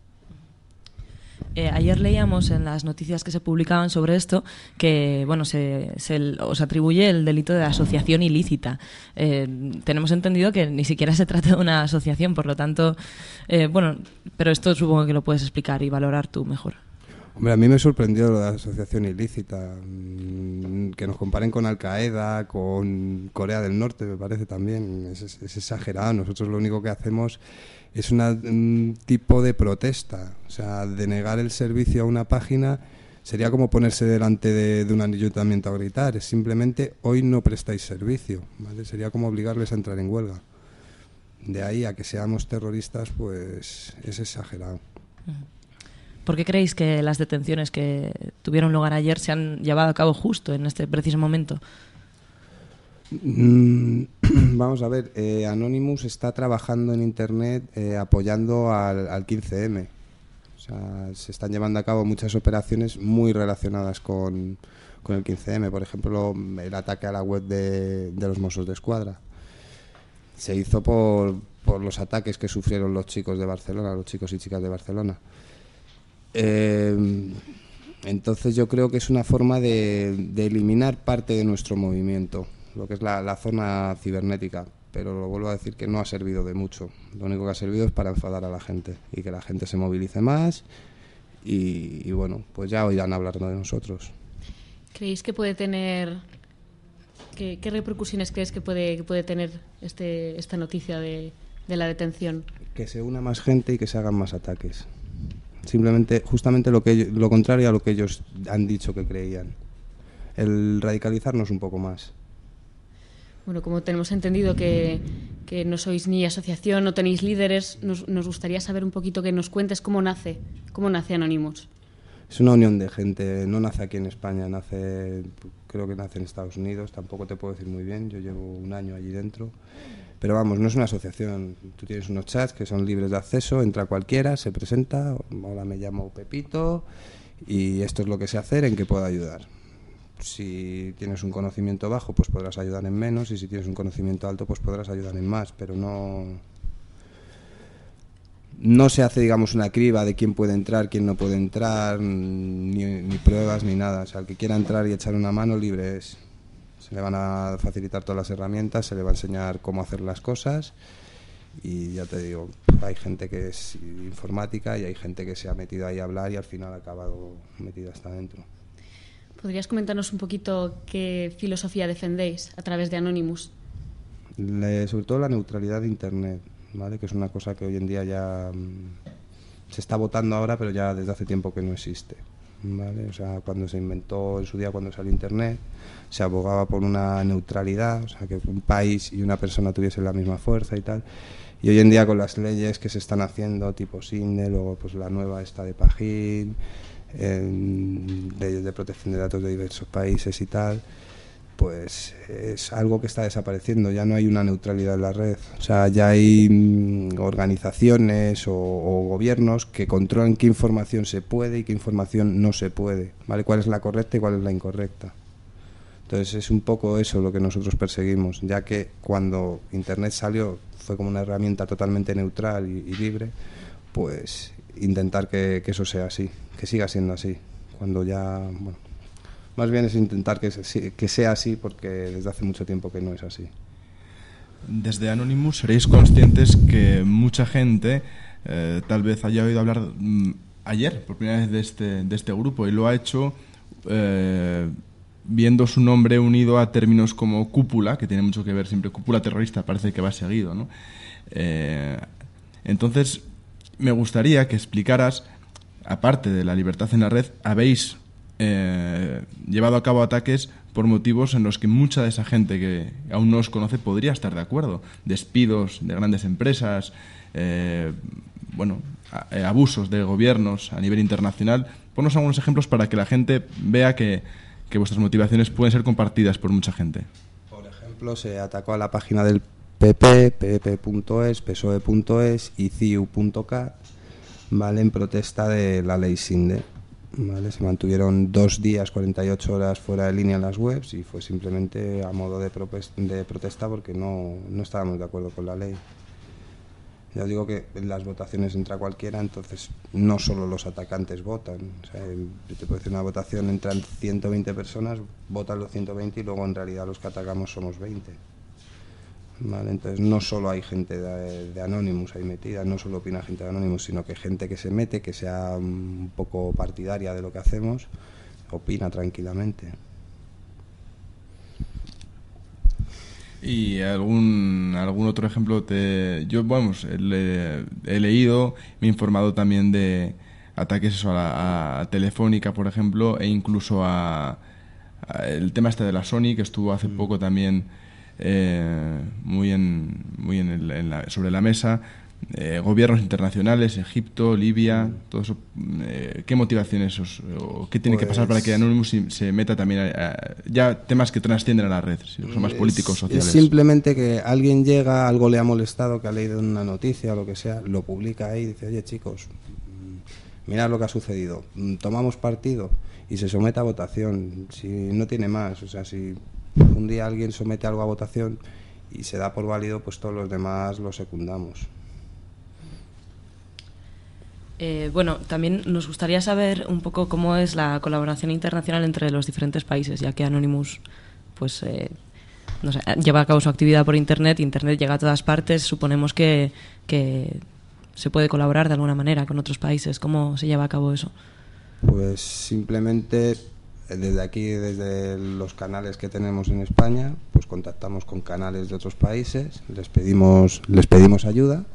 Ayer leíamos en las noticias que se publicaban sobre esto que bueno se os atribuye el delito de asociación ilícita. Tenemos entendido que ni siquiera se trata de una asociación, por lo tanto, pero esto supongo que lo puedes explicar y valorar tú mejor. Hombre, a mí me sorprendió lo de la asociación ilícita. Que nos comparen con Al-Qaeda, con Corea del Norte, me parece también. Es exagerado. Nosotros lo único que hacemos es un tipo de protesta. O sea, denegar el servicio a una página sería como ponerse delante de un ayuntamiento a gritar. Es simplemente, hoy no prestáis servicio, ¿vale? Sería como obligarles a entrar en huelga. De ahí a que seamos terroristas, pues es exagerado. ¿Por qué creéis que las detenciones que tuvieron lugar ayer se han llevado a cabo justo en este preciso momento? Vamos a ver, Anonymous está trabajando en Internet apoyando al 15M. O sea, se están llevando a cabo muchas operaciones muy relacionadas con el 15M. Por ejemplo, el ataque a la web de los Mossos d'Esquadra. Se hizo por los ataques que sufrieron los chicos de Barcelona, los chicos y chicas de Barcelona. Entonces yo creo que es una forma de eliminar parte de nuestro movimiento, lo que es la zona cibernética, pero lo vuelvo a decir que no ha servido de mucho. Lo único que ha servido es para enfadar a la gente y que la gente se movilice más y bueno, pues ya oirán hablar de nosotros. ¿Creéis que puede tener... ¿Qué repercusiones crees que puede tener esta noticia de la detención? Que se una más gente y que se hagan más ataques. Simplemente, justamente lo contrario a lo que ellos han dicho que creían. El radicalizarnos un poco más. Bueno, como tenemos entendido que no sois ni asociación, no tenéis líderes, nos gustaría saber un poquito, que nos cuentes cómo nace Anonymous. Es una unión de gente, no nace aquí en España, creo que nace en Estados Unidos, tampoco te puedo decir muy bien, yo llevo un año allí dentro. Pero vamos, no es una asociación. Tú tienes unos chats que son libres de acceso, entra cualquiera, se presenta, hola, me llamo Pepito y esto es lo que sé hacer, ¿en qué puedo ayudar? Si tienes un conocimiento bajo, pues podrás ayudar en menos, y si tienes un conocimiento alto, pues podrás ayudar en más, pero no se hace, digamos, una criba de quién puede entrar, quién no puede entrar, ni pruebas, ni nada. O sea, el que quiera entrar y echar una mano, libre es. Se le van a facilitar todas las herramientas, se le va a enseñar cómo hacer las cosas Y ya te digo, hay gente que es informática y hay gente que se ha metido ahí a hablar y al final ha acabado metida hasta adentro. ¿Podrías comentarnos un poquito qué filosofía defendéis a través de Anonymous? Sobre todo la neutralidad de Internet, ¿vale? Que es una cosa que hoy en día ya se está votando ahora, pero ya desde hace tiempo que no existe, ¿vale? O sea, cuando se inventó en su día, cuando salió Internet, se abogaba por una neutralidad, o sea, que un país y una persona tuviesen la misma fuerza y tal. Y hoy en día con las leyes que se están haciendo, tipo SINDE, luego pues la nueva esta de Pagín, leyes de protección de datos de diversos países y tal, pues es algo que está desapareciendo. Ya no hay una neutralidad en la red, o sea, ya hay organizaciones o gobiernos que controlan qué información se puede y qué información no se puede, ¿vale? Cuál es la correcta y cuál es la incorrecta. Entonces es un poco eso lo que nosotros perseguimos, ya que cuando Internet salió fue como una herramienta totalmente neutral y libre, pues intentar que eso sea así, que siga siendo así, cuando ya, bueno, más bien es intentar que sea así, porque desde hace mucho tiempo que no es así. Desde Anonymous seréis conscientes que mucha gente tal vez haya oído hablar ayer por primera vez de este grupo, y lo ha hecho viendo su nombre unido a términos como cúpula, que tiene mucho que ver siempre, cúpula terrorista, parece que va seguido, ¿no? Entonces, me gustaría que explicaras, aparte de la libertad en la red, habéis llevado a cabo ataques por motivos en los que mucha de esa gente que aún no os conoce podría estar de acuerdo. Despidos de grandes empresas, abusos de gobiernos a nivel internacional. Ponnos algunos ejemplos para que la gente vea que vuestras motivaciones pueden ser compartidas por mucha gente. Por ejemplo, se atacó a la página del PP, pp.es, psoe.es y ciu.cat, ¿vale? En protesta de la ley SINDE, ¿vale? Se mantuvieron 2 días, 48 horas fuera de línea en las webs y fue simplemente a modo de protesta porque no estábamos de acuerdo con la ley. Ya os digo que en las votaciones entra cualquiera, entonces no solo los atacantes votan. O sea, yo te puedo decir, una votación entran 120 personas, votan los 120 y luego en realidad los que atacamos somos 20. Vale, entonces no solo hay gente de Anonymous ahí metida, no solo opina gente de Anonymous, sino que gente que se mete, que sea un poco partidaria de lo que hacemos, opina tranquilamente. ¿Y algún otro ejemplo? Yo, he leído, me he informado también de ataques a Telefónica, por ejemplo, e incluso el tema de la Sony, que estuvo hace poco también sobre la mesa. Gobiernos internacionales, Egipto, Libia, todo eso. ¿Qué motivaciones o qué tiene que pasar para que Anonymous se meta también ya temas que trascienden a la red, si son más políticos, sociales? Es simplemente que alguien llega, algo le ha molestado, que ha leído una noticia o lo que sea, lo publica ahí y dice, oye chicos, mirad lo que ha sucedido, tomamos partido, y se somete a votación. Si no tiene más, o sea, si un día alguien somete algo a votación y se da por válido, pues todos los demás lo secundamos. También nos gustaría saber un poco cómo es la colaboración internacional entre los diferentes países, ya que Anonymous lleva a cabo su actividad por Internet llega a todas partes. Suponemos que se puede colaborar de alguna manera con otros países. ¿Cómo se lleva a cabo eso? Pues simplemente desde aquí, desde los canales que tenemos en España, pues contactamos con canales de otros países, les pedimos ayuda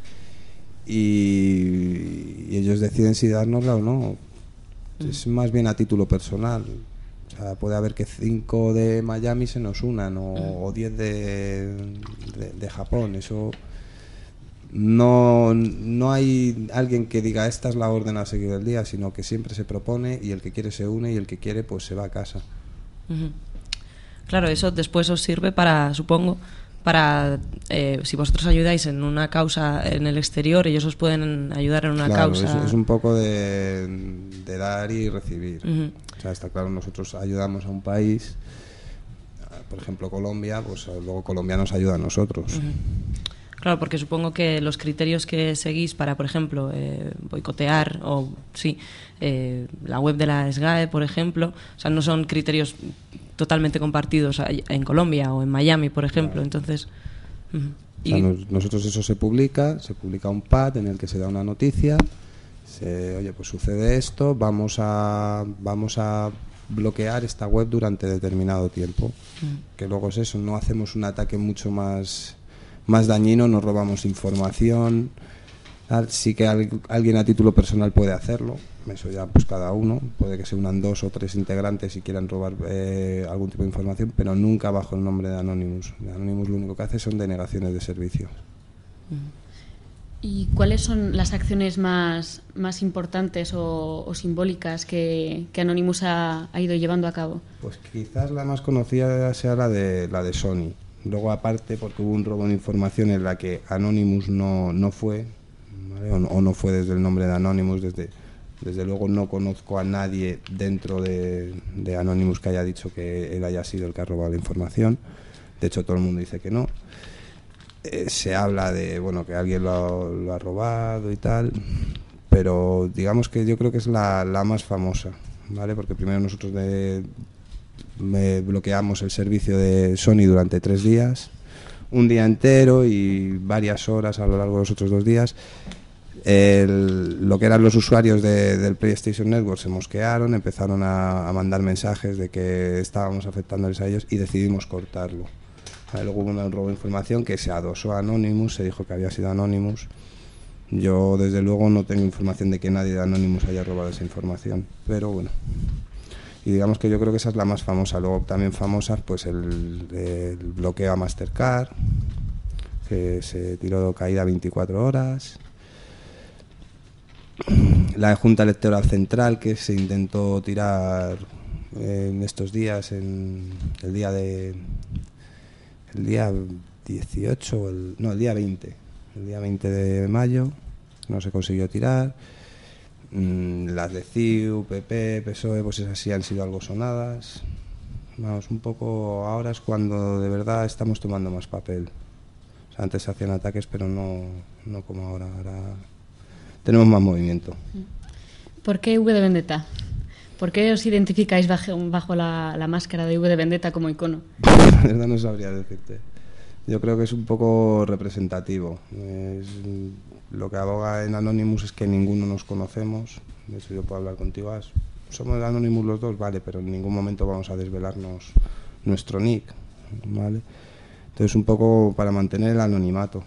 y ellos deciden si dárnosla o no. Es más bien a título personal. O sea, puede haber que 5 de Miami se nos unan o 10 de Japón. Eso no hay alguien que diga esta es la orden a seguir del día, sino que siempre se propone y el que quiere se une y el que quiere pues se va a casa. Claro, eso después os sirve supongo, para si vosotros ayudáis en una causa en el exterior, ellos os pueden ayudar en una causa. Es un poco de dar y recibir. O sea, está claro, nosotros ayudamos a un país, por ejemplo Colombia, pues luego Colombia nos ayuda a nosotros. Claro, porque supongo que los criterios que seguís para, por ejemplo, boicotear la web de la SGAE, por ejemplo, o sea, no son criterios totalmente compartidos en Colombia o en Miami, por ejemplo. Entonces, O sea, nosotros eso se publica un pad en el que se da una noticia, oye, pues sucede esto, vamos a bloquear esta web durante determinado tiempo. Que luego es eso, no hacemos un ataque mucho más dañino, no robamos información, tal. Sí que alguien a título personal puede hacerlo, eso ya pues cada uno, puede que se unan 2 o 3 integrantes y quieran robar algún tipo de información, pero nunca bajo el nombre de Anonymous. Anonymous lo único que hace son denegaciones de servicio. ¿Y cuáles son las acciones más importantes o simbólicas que Anonymous ha ido llevando a cabo? Pues quizás la más conocida sea la de Sony. Luego, aparte, porque hubo un robo de información en la que Anonymous no fue, ¿vale? o no fue desde el nombre de Anonymous. Desde luego no conozco a nadie dentro de Anonymous que haya dicho que él haya sido el que ha robado la información. De hecho, todo el mundo dice que no. Se habla de que alguien lo ha robado y tal, pero digamos que yo creo que es la más famosa, ¿vale? Porque primero nosotros bloqueamos el servicio de Sony durante 3 días, un día entero y varias horas a lo largo de los otros 2 días. Lo que eran los usuarios del PlayStation Network se mosquearon, empezaron a mandar mensajes de que estábamos afectándoles a ellos y decidimos cortarlo. Luego hubo un robo de información que se adosó a Anonymous, se dijo que había sido Anonymous. Yo desde luego no tengo información de que nadie de Anonymous haya robado esa información, pero bueno. Y digamos que yo creo que esa es la más famosa. Luego también famosas pues el bloqueo a Mastercard, que se tiró caída 24 horas. La Junta Electoral Central, que se intentó tirar en estos días, el día 18, el día 20. El día 20 de mayo no se consiguió tirar. Las de CiU, PP, PSOE, pues esas sí han sido algo sonadas. Vamos, un poco ahora es cuando de verdad estamos tomando más papel. O sea, antes se hacían ataques, pero no como ahora. Ahora tenemos más movimiento. ¿Por qué V de Vendetta? ¿Por qué os identificáis bajo la máscara de V de Vendetta como icono? La verdad no sabría decirte. Yo creo que es un poco representativo. Lo que aboga en Anonymous es que ninguno nos conocemos. De hecho, yo puedo hablar contigo. Somos de Anonymous los dos, vale, pero en ningún momento vamos a desvelarnos nuestro nick, ¿vale? Entonces, un poco para mantener el anonimato.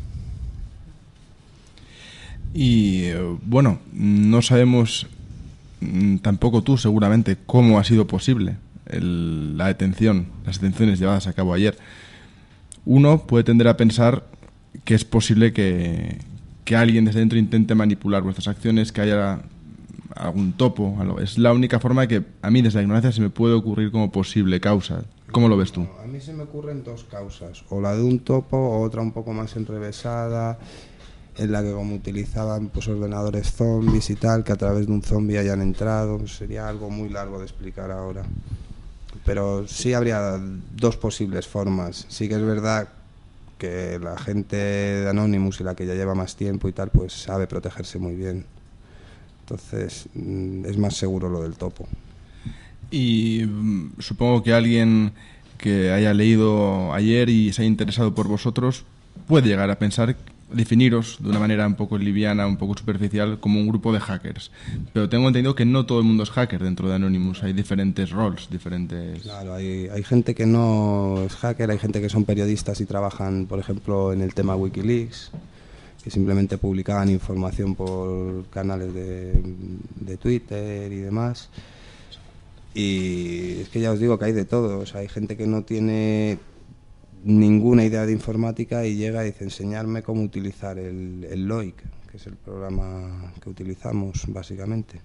Y bueno, no sabemos, tampoco tú seguramente, cómo ha sido posible las detenciones llevadas a cabo ayer. Uno puede tender a pensar que es posible que alguien desde dentro intente manipular vuestras acciones, que haya algún topo. Es la única forma que a mí desde la ignorancia se me puede ocurrir como posible causa. ¿Cómo lo ves tú? A mí se me ocurren 2 causas, o la de un topo o otra un poco más enrevesada, en la que como utilizaban pues ordenadores zombies y tal, que a través de un zombie hayan entrado. Sería algo muy largo de explicar ahora. Pero sí habría 2 posibles formas. Sí que es verdad que la gente de Anonymous y la que ya lleva más tiempo y tal, pues sabe protegerse muy bien. Entonces es más seguro lo del topo. Y supongo que alguien que haya leído ayer y se haya interesado por vosotros puede llegar a pensar, definiros de una manera un poco liviana, un poco superficial, como un grupo de hackers. Pero tengo entendido que no todo el mundo es hacker dentro de Anonymous. Hay diferentes roles, diferentes... Claro, hay gente que no es hacker, hay gente que son periodistas y trabajan, por ejemplo, en el tema Wikileaks, que simplemente publicaban información por canales de Twitter y demás. Y es que ya os digo que hay de todo. O sea, hay gente que no tiene ninguna idea de informática y llega y dice: enseñarme cómo utilizar el Loic, que es el programa que utilizamos básicamente.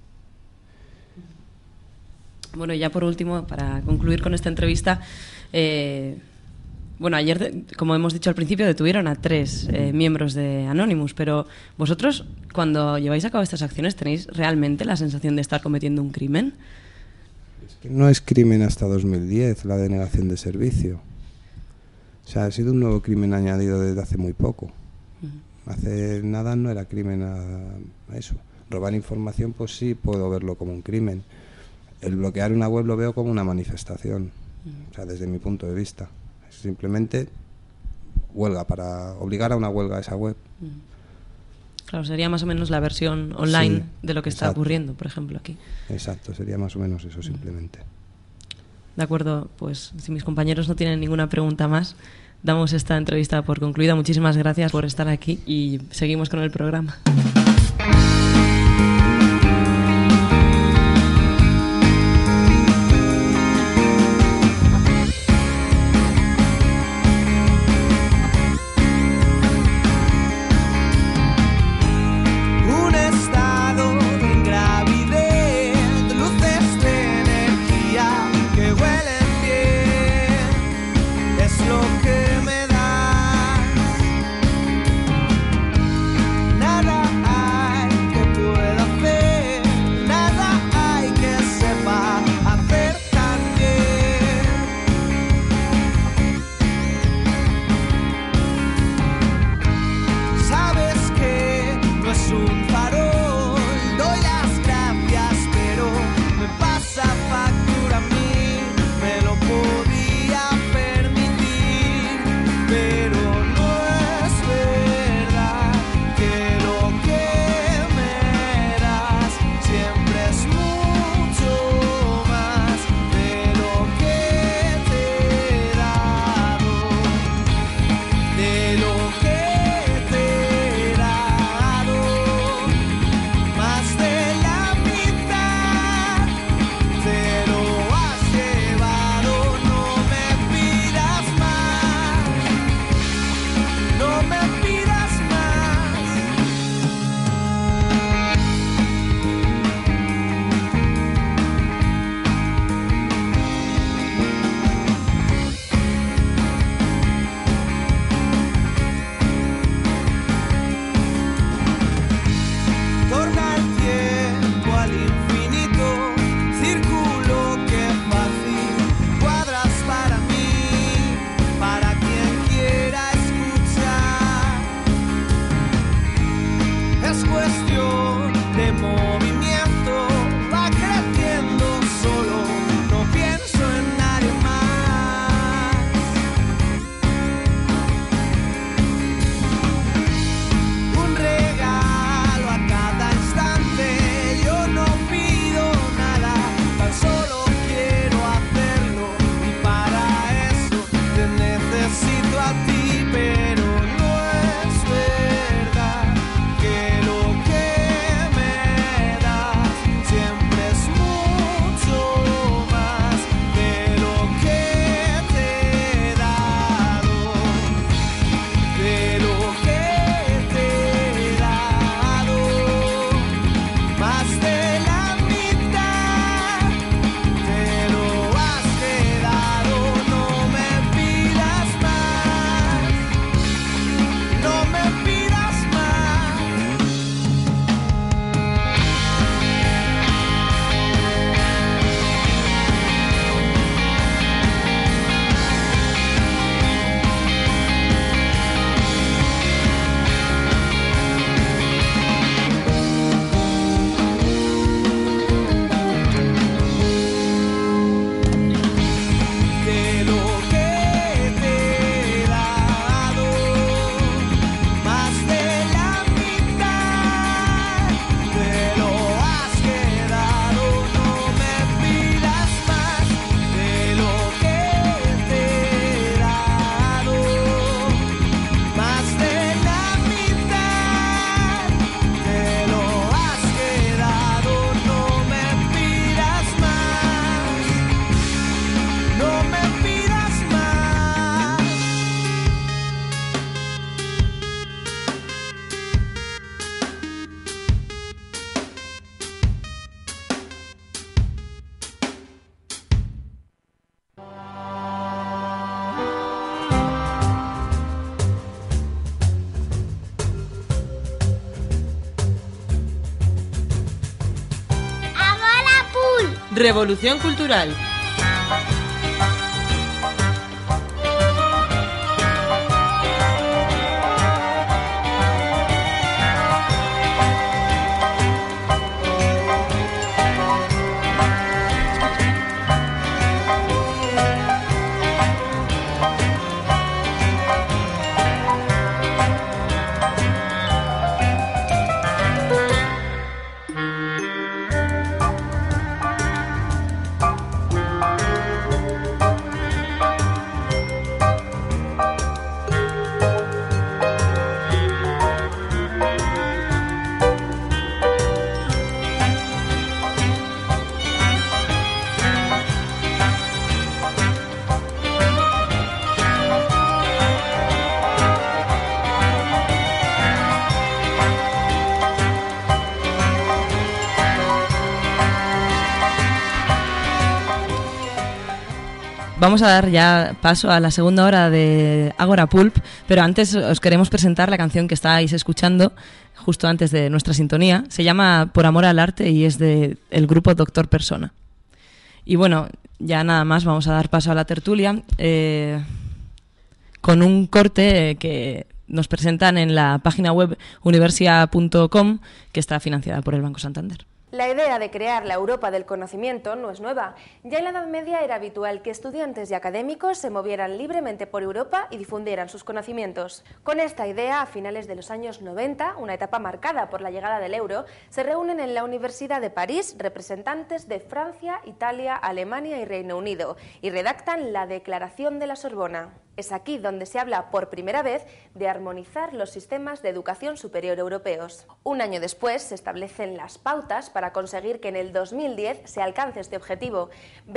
Bueno, ya por último, para concluir con esta entrevista, bueno, ayer, como hemos dicho al principio, detuvieron a 3 miembros de Anonymous, pero vosotros, cuando lleváis a cabo estas acciones, ¿tenéis realmente la sensación de estar cometiendo un crimen? Es que no es crimen hasta 2010 la denegación de servicio. O sea, ha sido un nuevo crimen añadido desde hace muy poco. Hace nada no era crimen a eso. Robar información, pues sí puedo verlo como un crimen. El bloquear una web lo veo como una manifestación, o sea, desde mi punto de vista. Es simplemente huelga, para obligar a una huelga a esa web. Claro, sería más o menos la versión online Sí, de lo que está exacto. ocurriendo, por ejemplo, aquí. Exacto, sería más o menos eso simplemente. De acuerdo, pues si mis compañeros no tienen ninguna pregunta más, damos esta entrevista por concluida. Muchísimas gracias por estar aquí y seguimos con el programa. Un estado de ingravidez, luces de energía que huelen bien, es lo que me das. Nada hay que pueda hacer, nada hay que sepa hacer tan bien. Sabes que no es un farol, doy las gracias, pero me pasa factura a mí, me lo podía permitir, pero no es verdad que lo que me das siempre es mucho más de lo que te he dado, de lo que te he dado. Más de la mitad te lo has llevado, no me pidas más, no me pidas más. Torna el tiempo al infinito, círculo que fácil cuadras para mí, para quien quiera escuchar. Es cuestión de movimiento, va creciendo solo, no pienso en nadie más. Un regalo a cada instante, yo no pido nada, tan solo quiero hacerlo y para eso te necesito a ti, pero no es verdad que lo que me das siempre es mucho más de lo que te he dado, de lo que te he dado. Más de la mitad te lo has quedado, no me pidas más, no me pidas más. De lo que te he dado, más de la mitad te lo has quedado, no me pidas más. De lo que te he dado, más de la mitad te lo has quedado, no me pidas más, no me pidas más. Revolución cultural. vamos a dar ya paso a la segunda hora de Agora Pulp, pero antes os queremos presentar la canción que estáis escuchando justo antes de nuestra sintonía. Se llama Por amor al arte y es del grupo Doctor Persona. Y bueno, ya nada más, vamos a dar paso a la tertulia con un corte que nos presentan en la página web universia.com, que está financiada por el Banco Santander. La idea de crear la Europa del conocimiento no es nueva. Ya en la Edad Media era habitual que estudiantes y académicos se movieran libremente por Europa y difundieran sus conocimientos. Con esta idea, a finales de los años 90, una etapa marcada por la llegada del euro, se reúnen en la Universidad de París representantes de Francia, Italia, Alemania y Reino Unido y redactan la Declaración de la Sorbona. Es aquí donde se habla por primera vez de armonizar los sistemas de educación superior europeos. Un año después se establecen las pautas para conseguir que en el 2010 se alcance este objetivo.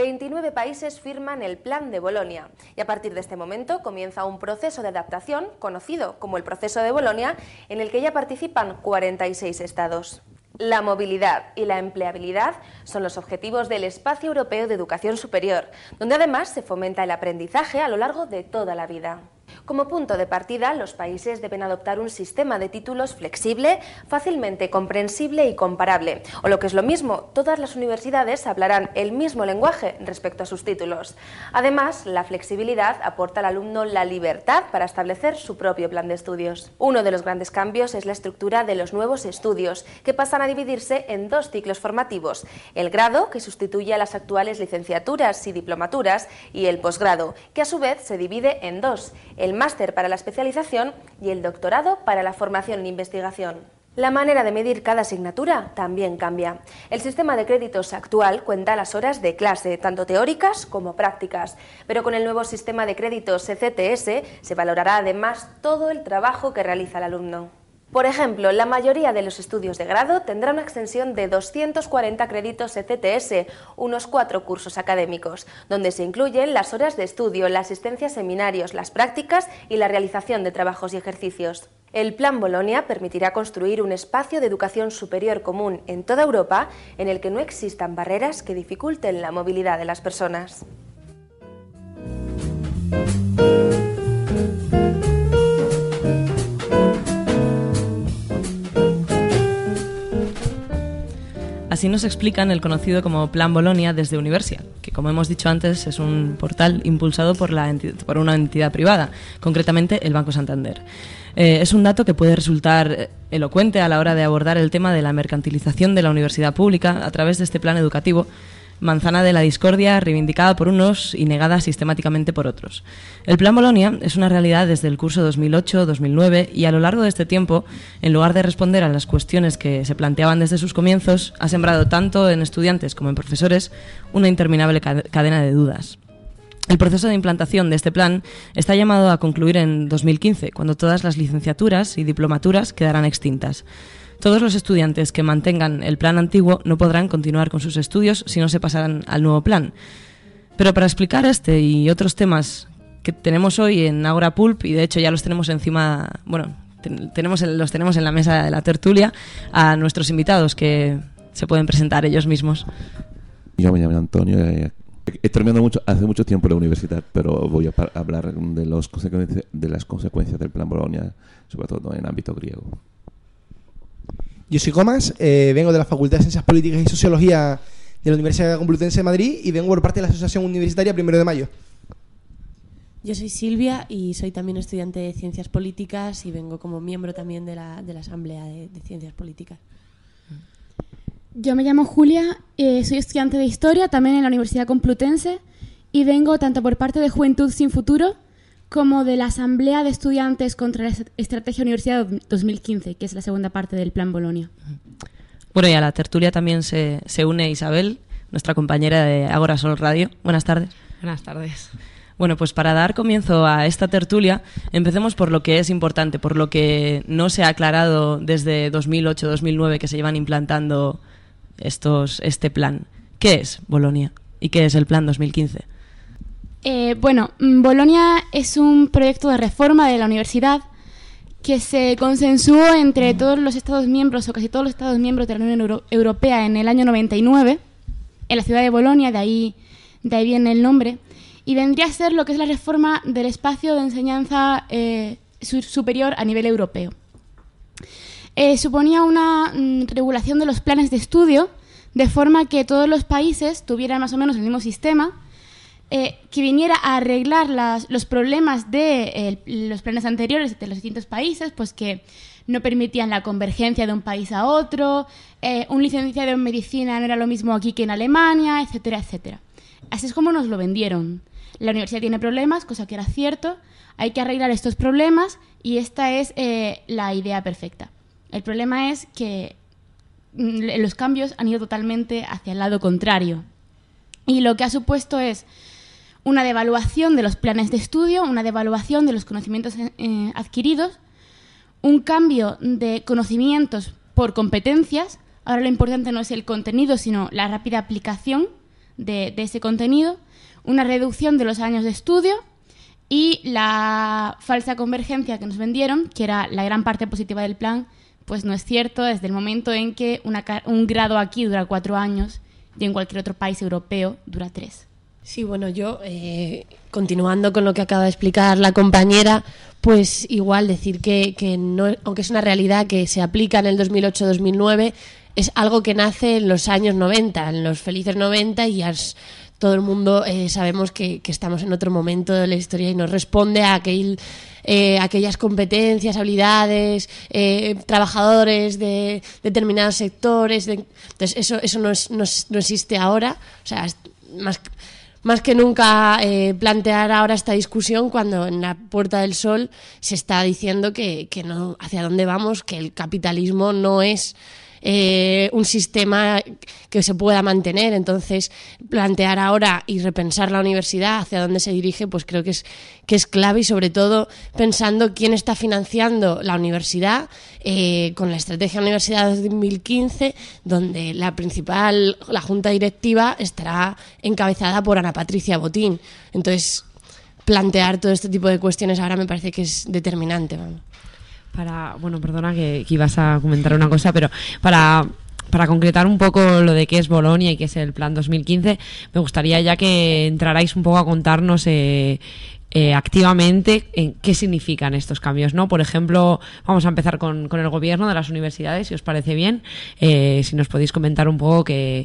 29 países firman el Plan de Bolonia y a partir de este momento comienza un proceso de adaptación conocido como el Proceso de Bolonia, en el que ya participan 46 estados. La movilidad y la empleabilidad son los objetivos del Espacio Europeo de Educación Superior, donde además se fomenta el aprendizaje a lo largo de toda la vida. Como punto de partida, los países deben adoptar un sistema de títulos flexible, fácilmente comprensible y comparable. O lo que es lo mismo, todas las universidades hablarán el mismo lenguaje respecto a sus títulos. Además, la flexibilidad aporta al alumno la libertad para establecer su propio plan de estudios. Uno de los grandes cambios es la estructura de los nuevos estudios, que pasan a dividirse en dos ciclos formativos: el grado, que sustituye a las actuales licenciaturas y diplomaturas, y el posgrado, que a su vez se divide en dos: el máster para la especialización y el doctorado para la formación en investigación. La manera de medir cada asignatura también cambia. El sistema de créditos actual cuenta las horas de clase, tanto teóricas como prácticas, pero con el nuevo sistema de créditos ECTS se valorará además todo el trabajo que realiza el alumno. Por ejemplo, la mayoría de los estudios de grado tendrá una extensión de 240 créditos ECTS, unos 4 cursos académicos, donde se incluyen las horas de estudio, la asistencia a seminarios, las prácticas y la realización de trabajos y ejercicios. El Plan Bolonia permitirá construir un espacio de educación superior común en toda Europa en el que no existan barreras que dificulten la movilidad de las personas. Así nos explican el conocido como Plan Bolonia desde Universia, que como hemos dicho antes es un portal impulsado por una entidad privada, concretamente el Banco Santander. Es un dato que puede resultar elocuente a la hora de abordar el tema de la mercantilización de la universidad pública a través de este plan educativo, manzana de la discordia reivindicada por unos y negada sistemáticamente por otros. El Plan Bolonia es una realidad desde el curso 2008-2009 y a lo largo de este tiempo, en lugar de responder a las cuestiones que se planteaban desde sus comienzos, ha sembrado tanto en estudiantes como en profesores una interminable cadena de dudas. El proceso de implantación de este plan está llamado a concluir en 2015, cuando todas las licenciaturas y diplomaturas quedarán extintas. Todos los estudiantes que mantengan el plan antiguo no podrán continuar con sus estudios si no se pasarán al nuevo plan. Pero para explicar este y otros temas que tenemos hoy en Agora Pulp, y de hecho ya los tenemos encima, bueno, los tenemos en la mesa de la tertulia, a nuestros invitados que se pueden presentar ellos mismos. Yo me llamo Antonio, he terminado hace mucho tiempo la universidad, pero voy a hablar de las consecuencias del Plan Bolonia, sobre todo en el ámbito griego. Yo soy Comas, vengo de la Facultad de Ciencias Políticas y Sociología de la Universidad Complutense de Madrid y vengo por parte de la Asociación Universitaria 1 de Mayo. Yo soy Silvia y soy también estudiante de Ciencias Políticas y vengo como miembro también de la Asamblea de Ciencias Políticas. Yo me llamo Julia, soy estudiante de Historia también en la Universidad Complutense y vengo tanto por parte de Juventud Sin Futuro como de la Asamblea de Estudiantes contra la Estrategia Universidad 2015, que es la segunda parte del Plan Bolonia. Bueno, y a la tertulia también se une Isabel, nuestra compañera de Agora Sol Radio. Buenas tardes. Buenas tardes. Bueno, pues para dar comienzo a esta tertulia, empecemos por lo que es importante, por lo que no se ha aclarado desde 2008-2009 que se llevan implantando este plan. ¿Qué es Bolonia y qué es el Plan 2015? Bolonia es un proyecto de reforma de la universidad que se consensuó entre todos los Estados miembros o casi todos los Estados miembros de la Unión Europea en el año 99, en la ciudad de Bolonia, de ahí viene el nombre, y vendría a ser lo que es la reforma del espacio de enseñanza superior a nivel europeo. Suponía una regulación de los planes de estudio, de forma que todos los países tuvieran más o menos el mismo sistema, que viniera a arreglar los problemas de los planes anteriores de los distintos países, pues que no permitían la convergencia de un país a otro, un licenciado en medicina no era lo mismo aquí que en Alemania, etcétera, etcétera. Así es como nos lo vendieron. La universidad tiene problemas, cosa que era cierto, hay que arreglar estos problemas y esta es la idea perfecta. El problema es que los cambios han ido totalmente hacia el lado contrario. Y lo que ha supuesto es una devaluación de los planes de estudio, una devaluación de los conocimientos adquiridos, un cambio de conocimientos por competencias. Ahora lo importante no es el contenido, sino la rápida aplicación de ese contenido, una reducción de los años de estudio y la falsa convergencia que nos vendieron, que era la gran parte positiva del plan, pues no es cierto desde el momento en que un grado aquí dura 4 años y en cualquier otro país europeo dura 3. Sí, bueno, yo, continuando con lo que acaba de explicar la compañera, pues igual decir que no, aunque es una realidad que se aplica en el 2008-2009, es algo que nace en los años 90, en los felices 90, y todo el mundo sabemos que estamos en otro momento de la historia y nos responde a aquellas competencias, habilidades, trabajadores de determinados sectores. Entonces eso no existe ahora. O sea, más que nunca plantear ahora esta discusión cuando en la Puerta del Sol se está diciendo que no, hacia dónde vamos, que el capitalismo no es un sistema que se pueda mantener. Entonces, plantear ahora y repensar la universidad hacia dónde se dirige, pues creo que es clave, y sobre todo pensando quién está financiando la universidad con la Estrategia Universidad 2015, donde la junta directiva estará encabezada por Ana Patricia Botín. Entonces, plantear todo este tipo de cuestiones ahora me parece que es determinante, vamos. Bueno, perdona que ibas a comentar una cosa, pero para concretar un poco lo de qué es Bolonia y qué es el Plan 2015, me gustaría ya que entrarais un poco a contarnos activamente en qué significan estos cambios, ¿no? Por ejemplo, vamos a empezar con el gobierno de las universidades, si os parece bien, si nos podéis comentar un poco en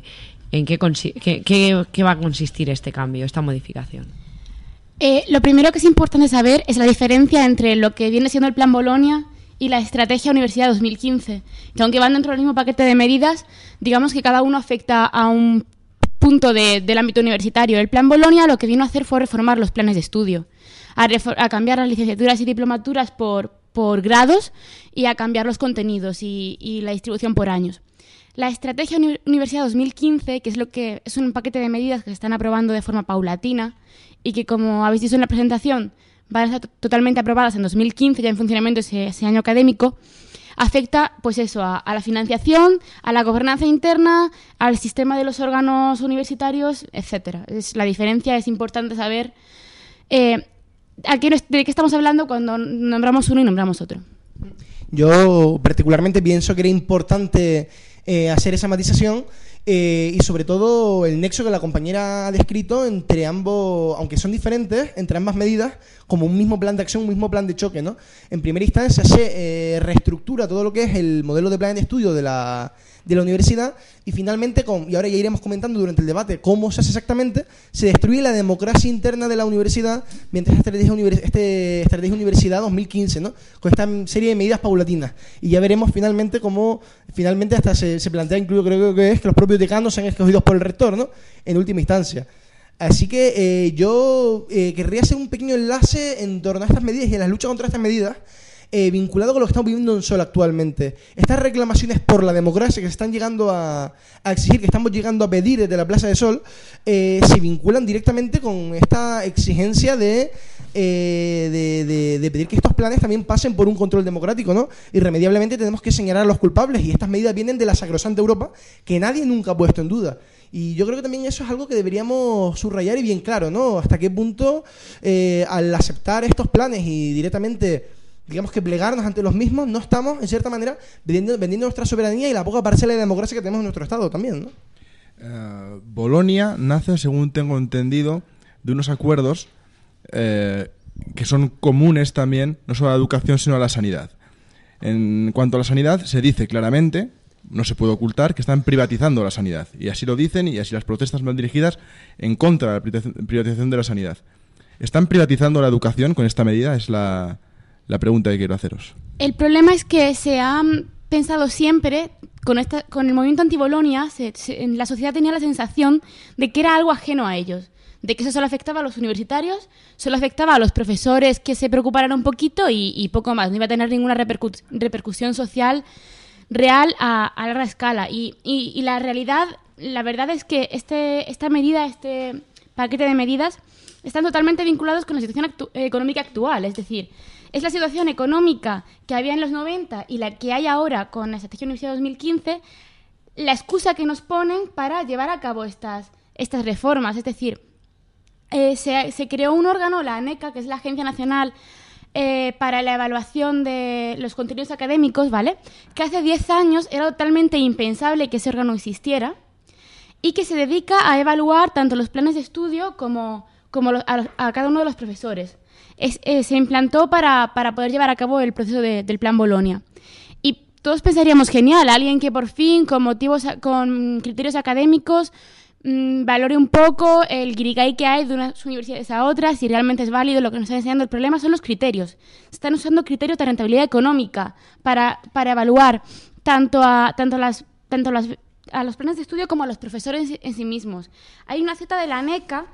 qué va a consistir este cambio, esta modificación. Lo primero que es importante saber es la diferencia entre lo que viene siendo el Plan Bolonia y la Estrategia Universidad 2015, que aunque van dentro del mismo paquete de medidas, digamos que cada uno afecta a un punto del ámbito universitario. El Plan Bolonia lo que vino a hacer fue reformar los planes de estudio, a cambiar las licenciaturas y diplomaturas por grados y a cambiar los contenidos y la distribución por años. La Estrategia Universidad 2015, que es un paquete de medidas que se están aprobando de forma paulatina y que, como habéis visto en la presentación, van a estar totalmente aprobadas en 2015, ya en funcionamiento ese año académico, afecta pues eso, a la financiación, a la gobernanza interna, al sistema de los órganos universitarios, etcétera. La diferencia es importante saber de qué estamos hablando cuando nombramos uno y nombramos otro. Yo particularmente pienso que era importante hacer esa matización y sobre todo el nexo que la compañera ha descrito entre ambos, aunque son diferentes, entre ambas medidas, como un mismo plan de acción, un mismo plan de choque, ¿no? En primera instancia se reestructura todo lo que es el modelo de plan de estudio de la universidad y finalmente, y ahora ya iremos comentando durante el debate cómo se hace exactamente, se destruye la democracia interna de la universidad mediante esta estrategia Universidad 2015, ¿no? Con esta serie de medidas paulatinas. Y ya veremos finalmente cómo hasta se plantea, incluso creo que es que los propios decanos sean escogidos por el rector, ¿no? En última instancia. Así que yo querría hacer un pequeño enlace en torno a estas medidas y a la lucha contra estas medidas, vinculado con lo que estamos viviendo en Sol actualmente. Estas reclamaciones por la democracia que se están llegando a exigir, que estamos llegando a pedir desde la Plaza de Sol, se vinculan directamente con esta exigencia de pedir que estos planes también pasen por un control democrático, ¿no? Irremediablemente tenemos que señalar a los culpables y estas medidas vienen de la sacrosanta Europa que nadie nunca ha puesto en duda. Y yo creo que también eso es algo que deberíamos subrayar y bien claro, ¿no? Hasta qué punto al aceptar estos planes y directamente, digamos que plegarnos ante los mismos, no estamos, en cierta manera, vendiendo nuestra soberanía y la poca parcela de democracia que tenemos en nuestro Estado también, ¿no? Bolonia nace, según tengo entendido, de unos acuerdos que son comunes también, no solo a la educación, sino a la sanidad. En cuanto a la sanidad, se dice claramente, no se puede ocultar, que están privatizando la sanidad. Y así lo dicen, y así las protestas van dirigidas en contra de la privatización de la sanidad. ¿Están privatizando la educación con esta medida? Es la pregunta que quiero haceros. El problema es que se ha pensado siempre, con el movimiento anti-Bolonia, la sociedad tenía la sensación de que era algo ajeno a ellos, de que eso solo afectaba a los universitarios, solo afectaba a los profesores que se preocuparan un poquito y poco más, no iba a tener ninguna repercusión social real a larga escala. Y la realidad, la verdad es que esta medida, este paquete de medidas, están totalmente vinculados con la situación económica actual. Es decir, es la situación económica que había en los 90 y la que hay ahora con la Estrategia Universidad 2015, la excusa que nos ponen para llevar a cabo estas reformas. Es decir, se creó un órgano, la ANECA, que es la Agencia Nacional para la Evaluación de los Contenidos Académicos, ¿vale? Que hace 10 años era totalmente impensable que ese órgano existiera y que se dedica a evaluar tanto los planes de estudio como a cada uno de los profesores. Se implantó para poder llevar a cabo el proceso del Plan Bolonia. Y todos pensaríamos, genial, alguien que por fin, con criterios académicos, valore un poco el guirigay que hay de unas universidades a otras, si realmente es válido lo que nos está enseñando. El problema son los criterios. Se están usando criterios de rentabilidad económica para evaluar tanto a los planes de estudio como a los profesores en sí mismos. Hay una cita de la ANECA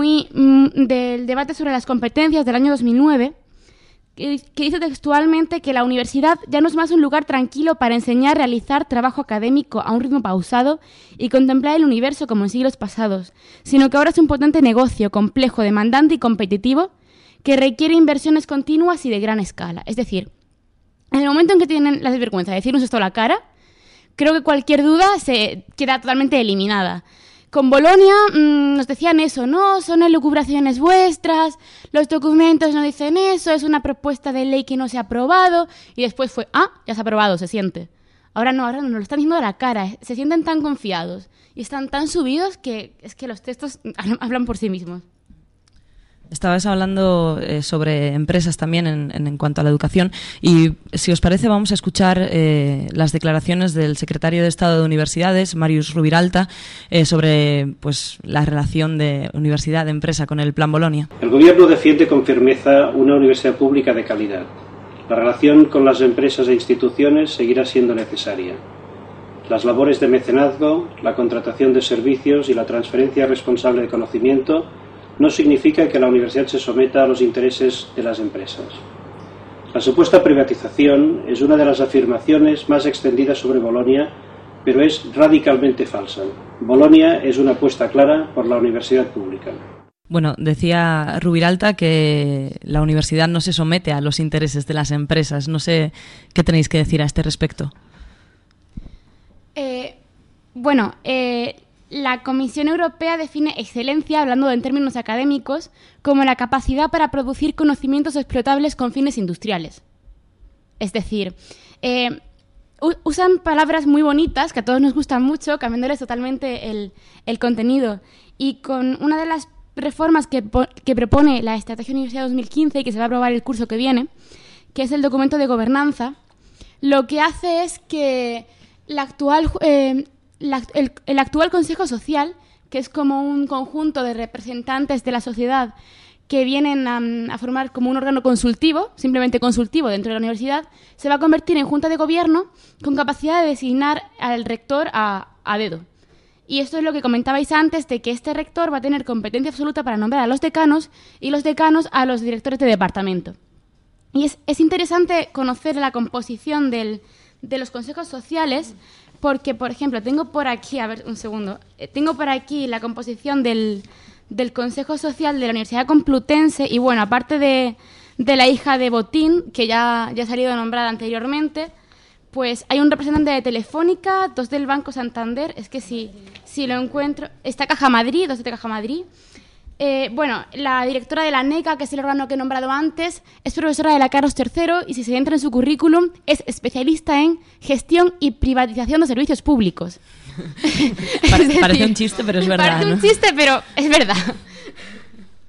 del debate sobre las competencias del año 2009 que dice textualmente que la universidad ya no es más un lugar tranquilo para enseñar, realizar trabajo académico a un ritmo pausado y contemplar el universo como en siglos pasados, sino que ahora es un potente negocio complejo, demandante y competitivo que requiere inversiones continuas y de gran escala. Es decir, en el momento en que tienen la desvergüenza de decirnos esto a la cara, creo que cualquier duda se queda totalmente eliminada. Con Bolonia nos decían eso, no, son elucubraciones vuestras, los documentos no dicen eso, es una propuesta de ley que no se ha aprobado, y después fue, ya se ha aprobado, se siente. Ahora no, nos lo están diciendo a la cara, se sienten tan confiados y están tan subidos que es que los textos hablan por sí mismos. Estabas hablando sobre empresas también en cuanto a la educación y si os parece vamos a escuchar las declaraciones del secretario de Estado de Universidades, Marius Rubiralta, sobre la relación de universidad-empresa con el Plan Bolonia. El Gobierno defiende con firmeza una universidad pública de calidad. La relación con las empresas e instituciones seguirá siendo necesaria. Las labores de mecenazgo, la contratación de servicios y la transferencia responsable de conocimiento no significa que la universidad se someta a los intereses de las empresas. La supuesta privatización es una de las afirmaciones más extendidas sobre Bolonia, pero es radicalmente falsa. Bolonia es una apuesta clara por la universidad pública. Bueno, decía Rubiralta que la universidad no se somete a los intereses de las empresas. No sé qué tenéis que decir a este respecto. La Comisión Europea define excelencia, hablando en términos académicos, como la capacidad para producir conocimientos explotables con fines industriales. Es decir, usan palabras muy bonitas, que a todos nos gustan mucho, cambiándoles totalmente el contenido. Y con una de las reformas que propone la Estrategia Universidad 2015 y que se va a aprobar el curso que viene, que es el documento de gobernanza, lo que hace es que el actual Consejo Social, que es como un conjunto de representantes de la sociedad que vienen a formar como un órgano consultivo, simplemente consultivo dentro de la universidad, se va a convertir en junta de gobierno con capacidad de designar al rector a dedo. Y esto es lo que comentabais antes, de que este rector va a tener competencia absoluta para nombrar a los decanos y los decanos a los directores de departamento. Y es interesante conocer la composición de los consejos sociales, porque, por ejemplo, tengo por aquí la composición del Consejo Social de la Universidad Complutense y, bueno, aparte de la hija de Botín, que ya ha salido nombrada anteriormente, pues hay un representante de Telefónica, 2 del Banco Santander, es que si lo encuentro, está Caja Madrid, 2 de Caja Madrid. La directora de la ANECA, que es el órgano que he nombrado antes, es profesora de la Carlos III y si se entra en su currículum es especialista en gestión y privatización de servicios públicos. Parece un chiste, pero es verdad. Parece un chiste, pero es verdad.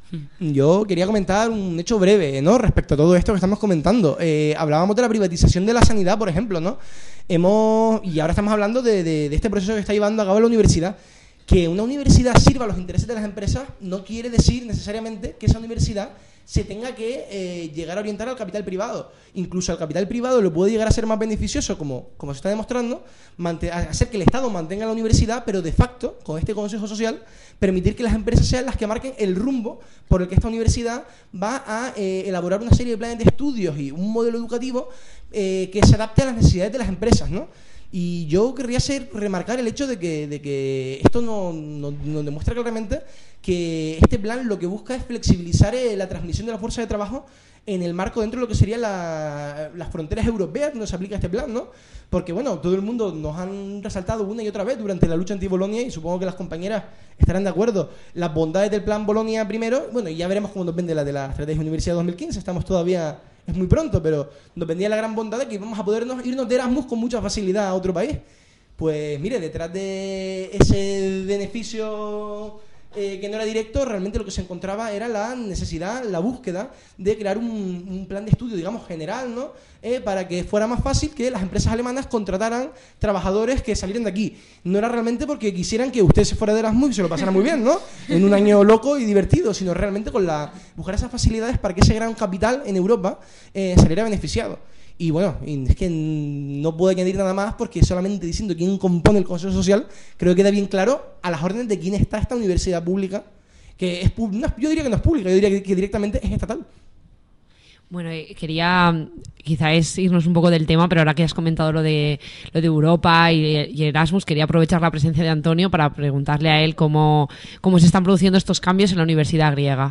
Yo quería comentar un hecho breve, ¿no? Respecto a todo esto que estamos comentando. Hablábamos de la privatización de la sanidad, por ejemplo, ¿no? Y ahora estamos hablando de este proceso que está llevando a cabo la universidad. Que una universidad sirva a los intereses de las empresas no quiere decir necesariamente que esa universidad se tenga que llegar a orientar al capital privado. Incluso al capital privado lo puede llegar a ser más beneficioso, como se está demostrando, hacer que el Estado mantenga la universidad, pero de facto, con este Consejo Social, permitir que las empresas sean las que marquen el rumbo por el que esta universidad va a elaborar una serie de planes de estudios y un modelo educativo que se adapte a las necesidades de las empresas, ¿no? Y yo querría remarcar el hecho de que esto nos demuestra claramente que este plan lo que busca es flexibilizar la transmisión de la fuerza de trabajo en el marco dentro de lo que serían las fronteras europeas donde se aplica este plan, ¿no? Porque, bueno, todo el mundo nos han resaltado una y otra vez durante la lucha anti-Bolonia, y supongo que las compañeras estarán de acuerdo, las bondades del plan Bolonia primero, bueno, y ya veremos cómo nos vende la de la Estrategia Universidad 2015, estamos todavía... Es muy pronto, pero nos vendía la gran bondad de que íbamos a poder irnos de Erasmus con mucha facilidad a otro país. Pues mire, detrás de ese beneficio que no era directo, realmente lo que se encontraba era la necesidad, la búsqueda de crear un plan de estudio, digamos, general, ¿no? Para que fuera más fácil que las empresas alemanas contrataran trabajadores que salieran de aquí. No era realmente porque quisieran que usted se fuera de Erasmus y se lo pasara muy bien, ¿no? En un año loco y divertido, sino realmente con buscar esas facilidades para que ese gran capital en Europa saliera beneficiado. Y bueno, es que no puedo añadir nada más porque solamente diciendo quién compone el Consejo Social, creo que queda bien claro a las órdenes de quién está esta universidad pública, que es yo diría que no es pública, yo diría que directamente es estatal. Bueno, quería quizás irnos un poco del tema, pero ahora que has comentado lo de Europa y Erasmus, quería aprovechar la presencia de Antonio para preguntarle a él cómo se están produciendo estos cambios en la universidad griega.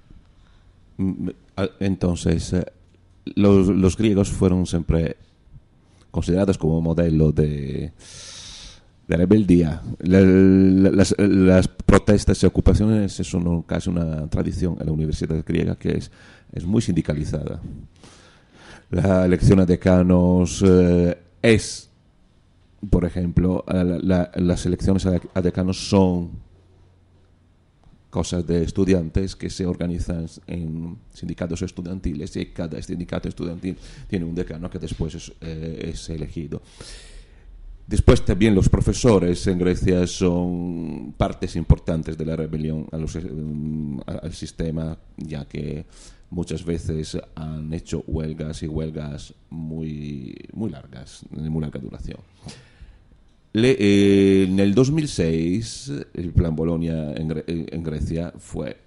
Entonces, los griegos fueron siempre considerados como modelo de rebeldía. Las protestas y ocupaciones son casi una tradición en la universidad griega que es muy sindicalizada. La elección a decanos es, por ejemplo, las elecciones a decanos son cosas de estudiantes que se organizan en sindicatos estudiantiles y cada sindicato estudiantil tiene un decano que después es elegido. Después también los profesores en Grecia son partes importantes de la rebelión al sistema, ya que muchas veces han hecho huelgas y huelgas muy largas, de muy larga duración. En el 2006 el plan Bolonia en Grecia fue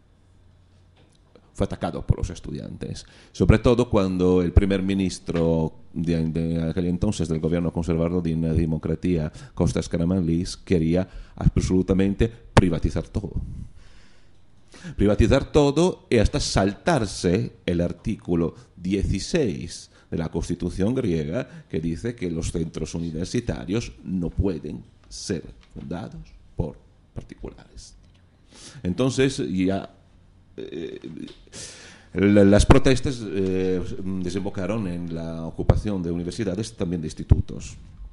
atacado por los estudiantes, sobre todo cuando el primer ministro de aquel entonces del gobierno conservador de la democracia, Kostas Karamanlis, quería absolutamente privatizar todo y hasta saltarse el artículo 16 de la Constitución griega, que dice que los centros universitarios no pueden ser fundados por particulares. Entonces ya las protestas desembocaron en la ocupación de universidades, también de institutos.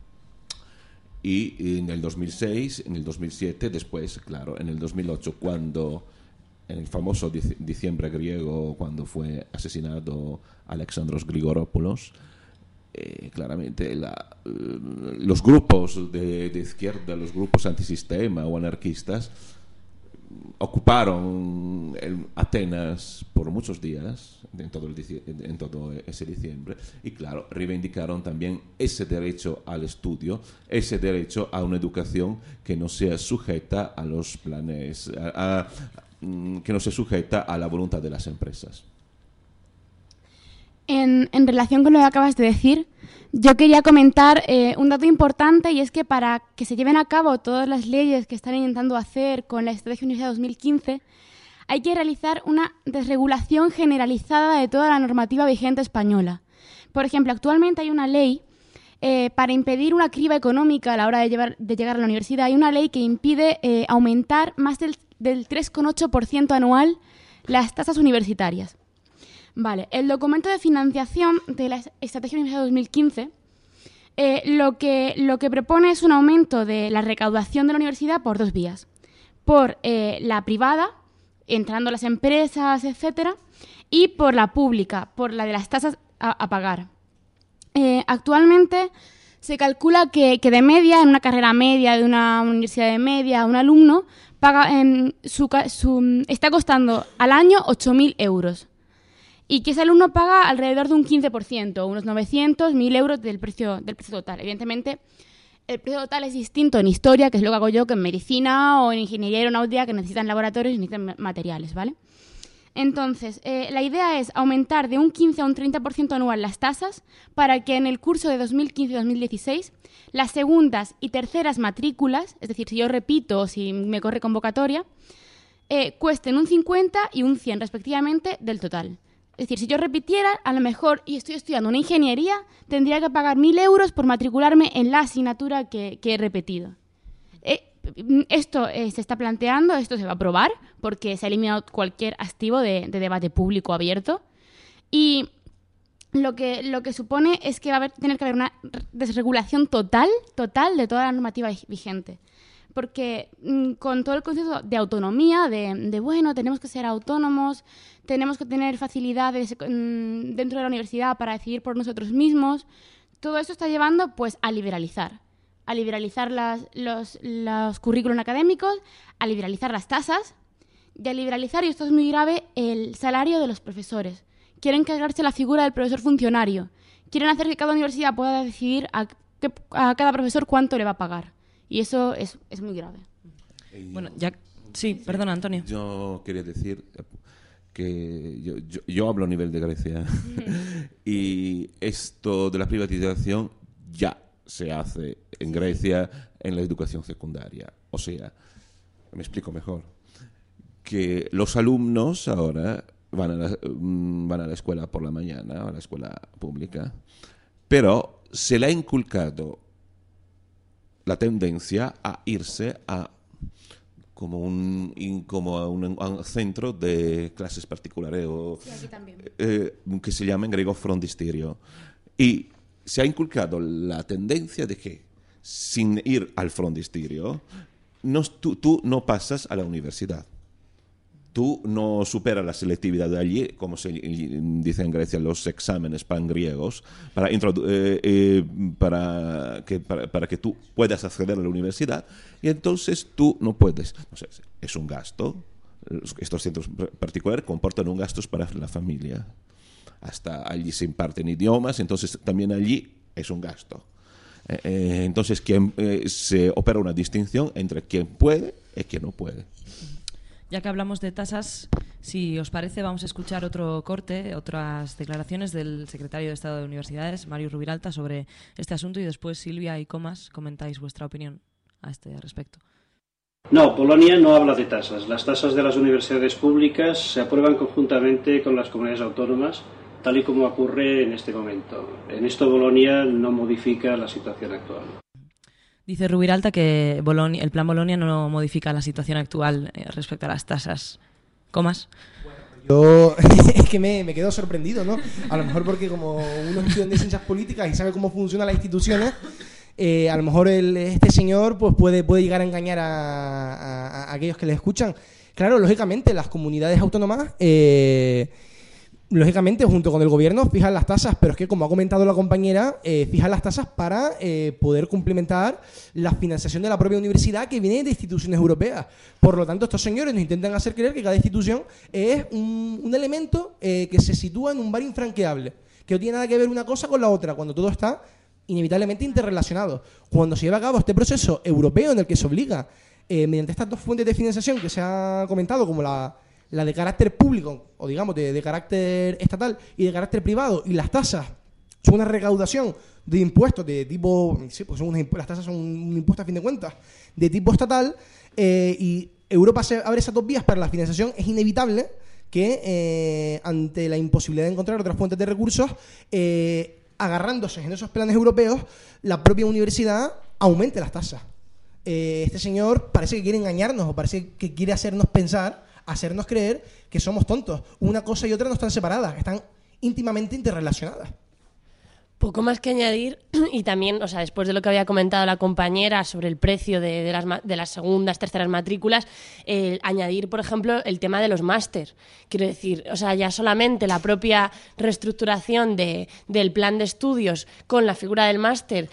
Y en el 2006, en el 2007, después, claro, en el 2008, cuando en el famoso diciembre griego, cuando fue asesinado Alexandros Grigoropoulos, claramente los grupos de izquierda, los grupos antisistema o anarquistas, ocuparon Atenas por muchos días en todo ese diciembre, y claro, reivindicaron también ese derecho al estudio, ese derecho a una educación que no sea sujeta a los planes, que no se sujeta a la voluntad de las empresas. En relación con lo que acabas de decir, yo quería comentar un dato importante, y es que para que se lleven a cabo todas las leyes que están intentando hacer con la Estrategia Universidad 2015, hay que realizar una desregulación generalizada de toda la normativa vigente española. Por ejemplo, actualmente hay una ley para impedir una criba económica a la hora de llegar a la universidad. Hay una ley que impide aumentar más del 3,8% anual las tasas universitarias. Vale, el documento de financiación de la Estrategia Universidad 2015 lo que propone es un aumento de la recaudación de la universidad por dos vías. Por la privada, entrando las empresas, etcétera, y por la pública, por la de las tasas a pagar. Actualmente se calcula que de media, en una carrera media de una universidad de media, un alumno paga está costando al año 8.000 euros. Y que ese alumno paga alrededor de un 15%, unos 900, 1.000 euros del precio total. Evidentemente, el precio total es distinto en historia, que es lo que hago yo, que en medicina o en ingeniería aeronáutica, que necesitan laboratorios y necesitan materiales, ¿vale? Entonces, la idea es aumentar de un 15 a un 30% anual las tasas para que en el curso de 2015-2016 las segundas y terceras matrículas, es decir, si yo repito o si me corre convocatoria, cuesten un 50 y un 100 respectivamente del total. Es decir, si yo repitiera, a lo mejor, y estoy estudiando una ingeniería, tendría que pagar 1.000 euros por matricularme en la asignatura que he repetido. Esto se está planteando, esto se va a aprobar, porque se ha eliminado cualquier activo de debate público abierto. Y lo que supone es que va a tener que haber una desregulación total de toda la normativa vigente. Porque con todo el concepto de autonomía, bueno, tenemos que ser autónomos, tenemos que tener facilidades dentro de la universidad para decidir por nosotros mismos, todo eso está llevando pues a liberalizar los currículum académicos, a liberalizar las tasas y a liberalizar, y esto es muy grave, el salario de los profesores. Quieren cargarse la figura del profesor funcionario. Quieren hacer que cada universidad pueda decidir a cada profesor cuánto le va a pagar. Y eso es muy grave. Bueno, ya... Sí, perdona, Antonio. Yo quería decir que yo hablo a nivel de Grecia y esto de la privatización ya se hace en Grecia en la educación secundaria. O sea, me explico mejor, que los alumnos ahora van a la escuela por la mañana, a la escuela pública, pero se le ha inculcado la tendencia a irse a un centro de clases particulares o que se llama en griego frondisterio. Y se ha inculcado la tendencia de que sin ir al frondisterio tú no pasas a la universidad. Tú no superas la selectividad de allí, como se dice en Grecia, los exámenes pangriegos, para que tú puedas acceder a la universidad, y entonces tú no puedes. O sea, es un gasto. Estos centros particulares comportan un gasto para la familia. Hasta allí se imparten idiomas, entonces también allí es un gasto. Entonces se opera una distinción entre quien puede y quien no puede. Ya que hablamos de tasas, si os parece, vamos a escuchar otro corte, otras declaraciones del secretario de Estado de Universidades, Mario Rubilalta, sobre este asunto, y después Silvia y Comas comentáis vuestra opinión a este respecto. No, Polonia no habla de tasas. Las tasas de las universidades públicas se aprueban conjuntamente con las comunidades autónomas, tal y como ocurre en este momento. En esto Bolonia no modifica la situación actual. Dice Rubilalta que el plan Bolonia no modifica la situación actual respecto a las tasas. ¿Comas? Yo es que me quedo sorprendido, ¿no? A lo mejor porque como uno estudia ciencias políticas y sabe cómo funcionan las instituciones, a lo mejor este señor pues puede llegar a engañar a aquellos que le escuchan. Claro, lógicamente, las comunidades autónomas... lógicamente, junto con el gobierno, fijan las tasas, pero es que, como ha comentado la compañera, fijan las tasas para poder complementar la financiación de la propia universidad, que viene de instituciones europeas. Por lo tanto, estos señores nos intentan hacer creer que cada institución es un elemento que se sitúa en un bar infranqueable, que no tiene nada que ver una cosa con la otra, cuando todo está inevitablemente interrelacionado. Cuando se lleva a cabo este proceso europeo en el que se obliga, mediante estas dos fuentes de financiación que se ha comentado, como la de carácter público, o digamos de carácter estatal, y de carácter privado, y las tasas son una recaudación de impuestos de tipo, sí, pues las tasas son un impuesto a fin de cuentas de tipo estatal, y Europa se abre esas dos vías para la financiación, es inevitable que ante la imposibilidad de encontrar otras fuentes de recursos, agarrándose en esos planes europeos, la propia universidad aumente las tasas. Este señor parece que quiere engañarnos, o parece que quiere hacernos creer que somos tontos. Una cosa y otra no están separadas, están íntimamente interrelacionadas. Poco más que añadir, y también, o sea, después de lo que había comentado la compañera sobre el precio de las segundas, terceras matrículas, añadir, por ejemplo, el tema de los máster. Quiero decir, o sea, ya solamente la propia reestructuración del plan de estudios con la figura del máster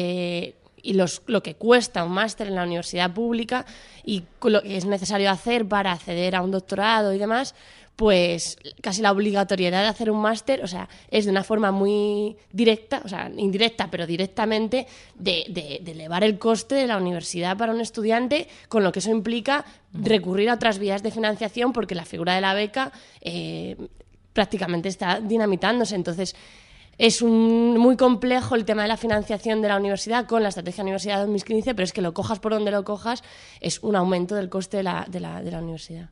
y lo que cuesta un máster en la universidad pública y lo que es necesario hacer para acceder a un doctorado y demás, pues casi la obligatoriedad de hacer un máster, o sea, es de una forma muy directa, o sea, indirecta, pero directamente, de elevar el coste de la universidad para un estudiante, con lo que eso implica recurrir a otras vías de financiación, porque la figura de la beca prácticamente está dinamitándose. Entonces, es muy complejo el tema de la financiación de la universidad con la Estrategia Universidad 2015, pero es que lo cojas por donde lo cojas, es un aumento del coste de la universidad.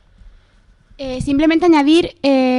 Simplemente añadir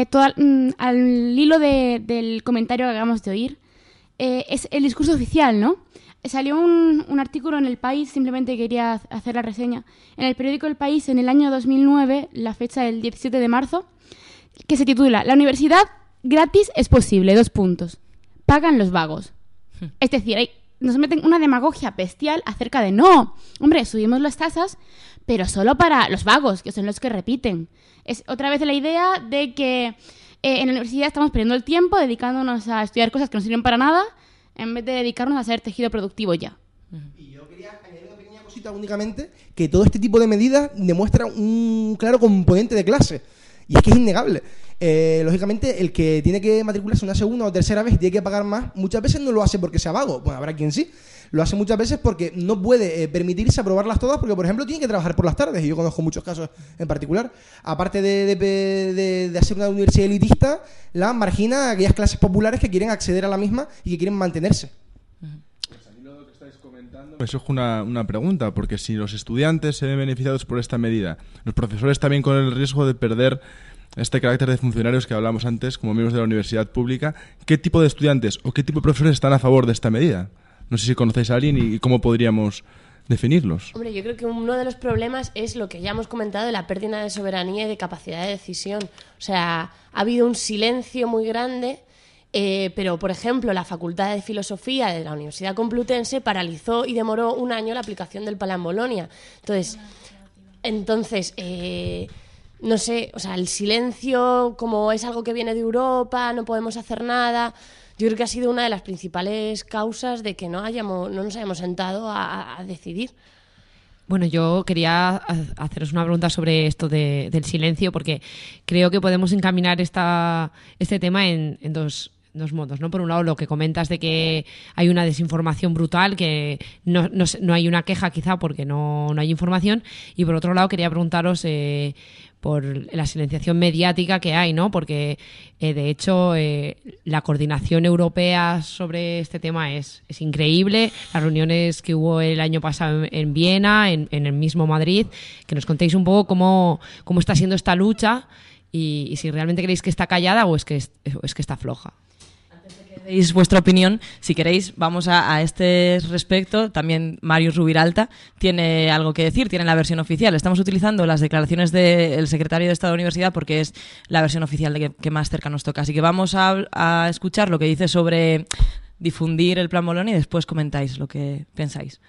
al hilo del comentario que acabamos de oír, es el discurso oficial, ¿no? Salió un artículo en El País, simplemente quería hacer la reseña. En el periódico El País, en el año 2009, la fecha del 17 de marzo, que se titula «La universidad gratis es posible, : pagan los vagos». Es decir, nos meten una demagogia bestial acerca de «no, hombre, subimos las tasas, pero solo para los vagos, que son los que repiten». Es otra vez la idea de que en la universidad estamos perdiendo el tiempo dedicándonos a estudiar cosas que no sirven para nada en vez de dedicarnos a hacer tejido productivo ya. Y yo quería añadir una pequeña cosita únicamente, que todo este tipo de medidas demuestra un claro componente de clase. Y es que es innegable. Lógicamente, el que tiene que matricularse una segunda o tercera vez y tiene que pagar más, muchas veces no lo hace porque sea vago. Bueno, habrá quien sí. Lo hace muchas veces porque no puede permitirse aprobarlas todas porque, por ejemplo, tiene que trabajar por las tardes. Y yo conozco muchos casos en particular. Aparte de hacer una universidad elitista, la margina a aquellas clases populares que quieren acceder a la misma y que quieren mantenerse. Me surge una pregunta, porque si los estudiantes se ven beneficiados por esta medida, los profesores también con el riesgo de perder este carácter de funcionarios que hablamos antes como miembros de la universidad pública, ¿qué tipo de estudiantes o qué tipo de profesores están a favor de esta medida? No sé si conocéis a alguien y cómo podríamos definirlos. Hombre, yo creo que uno de los problemas es lo que ya hemos comentado de la pérdida de soberanía y de capacidad de decisión. O sea, ha habido un silencio muy grande, pero, por ejemplo, la Facultad de Filosofía de la Universidad Complutense paralizó y demoró un año la aplicación del Plan Bolonia. Entonces, no sé, o sea, el silencio, como es algo que viene de Europa, no podemos hacer nada. Yo creo que ha sido una de las principales causas de que no nos hayamos sentado a decidir. Bueno, yo quería haceros una pregunta sobre esto del silencio, porque creo que podemos encaminar este tema en dos modos, ¿no? Por un lado, lo que comentas de que hay una desinformación brutal, que no hay una queja quizá porque no hay información, y por otro lado quería preguntaros por la silenciación mediática que hay, ¿no? Porque de hecho la coordinación europea sobre este tema es increíble. Las reuniones que hubo el año pasado en Viena, en el mismo Madrid, que nos contéis un poco cómo está siendo esta lucha y si realmente creéis que está callada o es que está floja. Deis vuestra opinión, si queréis, vamos a este respecto. También Marius Rubiralta tiene algo que decir, tiene la versión oficial. Estamos utilizando las declaraciones del secretario de Estado de la Universidad porque es la versión oficial que más cerca nos toca. Así que vamos a escuchar lo que dice sobre difundir el Plan Bolonia y después comentáis lo que pensáis.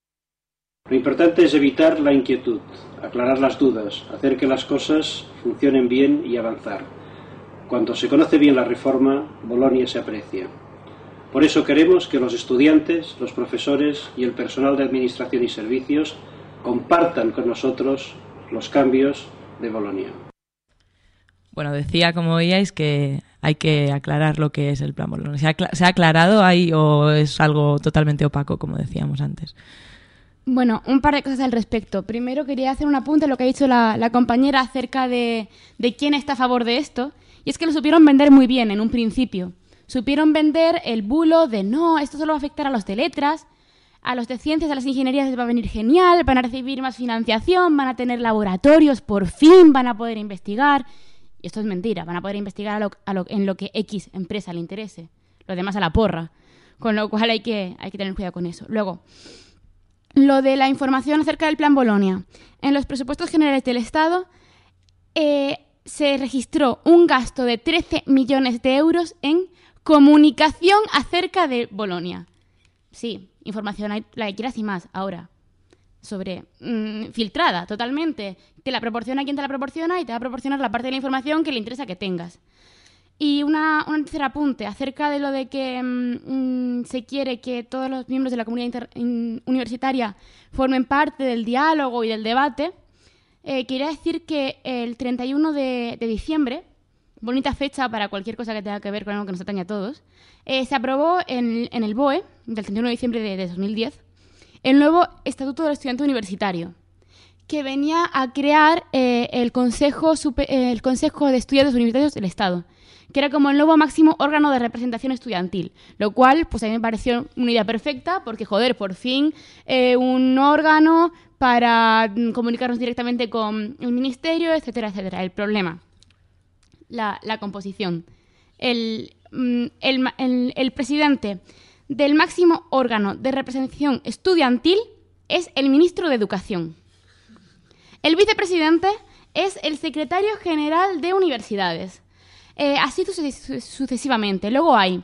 Lo importante es evitar la inquietud, aclarar las dudas, hacer que las cosas funcionen bien y avanzar. Cuando se conoce bien la reforma, Bolonia se aprecia. Por eso queremos que los estudiantes, los profesores y el personal de administración y servicios compartan con nosotros los cambios de Bolonia. Bueno, decía, como oíais, que hay que aclarar lo que es el Plan Bolonia. ¿Se ha aclarado ahí o es algo totalmente opaco, como decíamos antes? Bueno, un par de cosas al respecto. Primero quería hacer un apunte a lo que ha dicho la compañera acerca de quién está a favor de esto. Y es que lo supieron vender muy bien en un principio. Supieron vender el bulo de no, esto solo va a afectar a los de letras, a los de ciencias, a las ingenierías les va a venir genial, van a recibir más financiación, van a tener laboratorios, por fin van a poder investigar. Y esto es mentira, van a poder investigar en lo que X empresa le interese. Lo demás a la porra. Con lo cual hay que tener cuidado con eso. Luego, lo de la información acerca del Plan Bolonia. En los presupuestos generales del Estado se registró un gasto de 13 millones de euros en Comunicación acerca de Bolonia. Sí, información hay la que quieras y más. Ahora, sobre filtrada totalmente. Te la proporciona quien te la proporciona y te va a proporcionar la parte de la información que le interesa que tengas. Y un tercer apunte acerca de lo de que se quiere que todos los miembros de la comunidad universitaria formen parte del diálogo y del debate. Quería decir que el 31 de diciembre, bonita fecha para cualquier cosa que tenga que ver con algo que nos atañe a todos, se aprobó en el BOE, del 31 de diciembre de 2010, el nuevo Estatuto del Estudiante Universitario, que venía a crear el Consejo de Estudiantes Universitarios del Estado, que era como el nuevo máximo órgano de representación estudiantil, lo cual pues a mí me pareció una idea perfecta, porque joder, por fin un órgano para comunicarnos directamente con el ministerio, etcétera, etcétera. El problema, la composición. El presidente del máximo órgano de representación estudiantil es el ministro de Educación. El vicepresidente es el secretario general de universidades. Así sucesivamente. Luego hay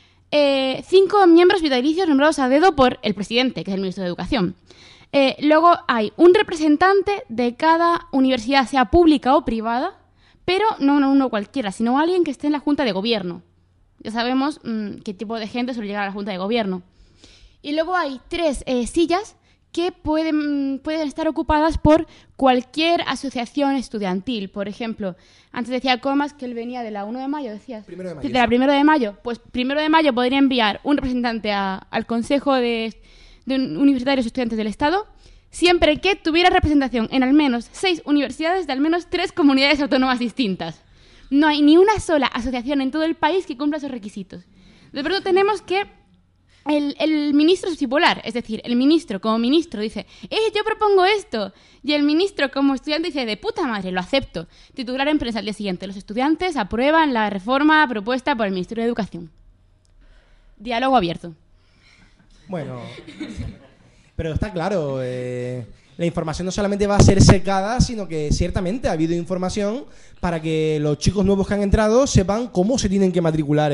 5 miembros vitalicios nombrados a dedo por el presidente, que es el ministro de Educación. Luego hay un representante de cada universidad, sea pública o privada, pero no uno cualquiera, sino alguien que esté en la Junta de Gobierno. Ya sabemos qué tipo de gente suele llegar a la Junta de Gobierno. Y luego hay 3 sillas que pueden estar ocupadas por cualquier asociación estudiantil. Por ejemplo, antes decía Comas que él venía de la 1 de mayo, decías. Primero de mayo. Sí, de la 1 de mayo. Pues 1 de mayo podría enviar un representante al Consejo de Universitarios Estudiantes del Estado, siempre que tuviera representación en al menos 6 universidades de al menos 3 comunidades autónomas distintas. No hay ni una sola asociación en todo el país que cumpla esos requisitos. De pronto tenemos que el ministro es bipolar, es decir, el ministro como ministro dice, yo propongo esto, y el ministro como estudiante dice, de puta madre, lo acepto. Titular en prensa al día siguiente, los estudiantes aprueban la reforma propuesta por el Ministerio de Educación. Diálogo abierto. Bueno, pero está claro, la información no solamente va a ser secada, sino que ciertamente ha habido información para que los chicos nuevos que han entrado sepan cómo se tienen que matricular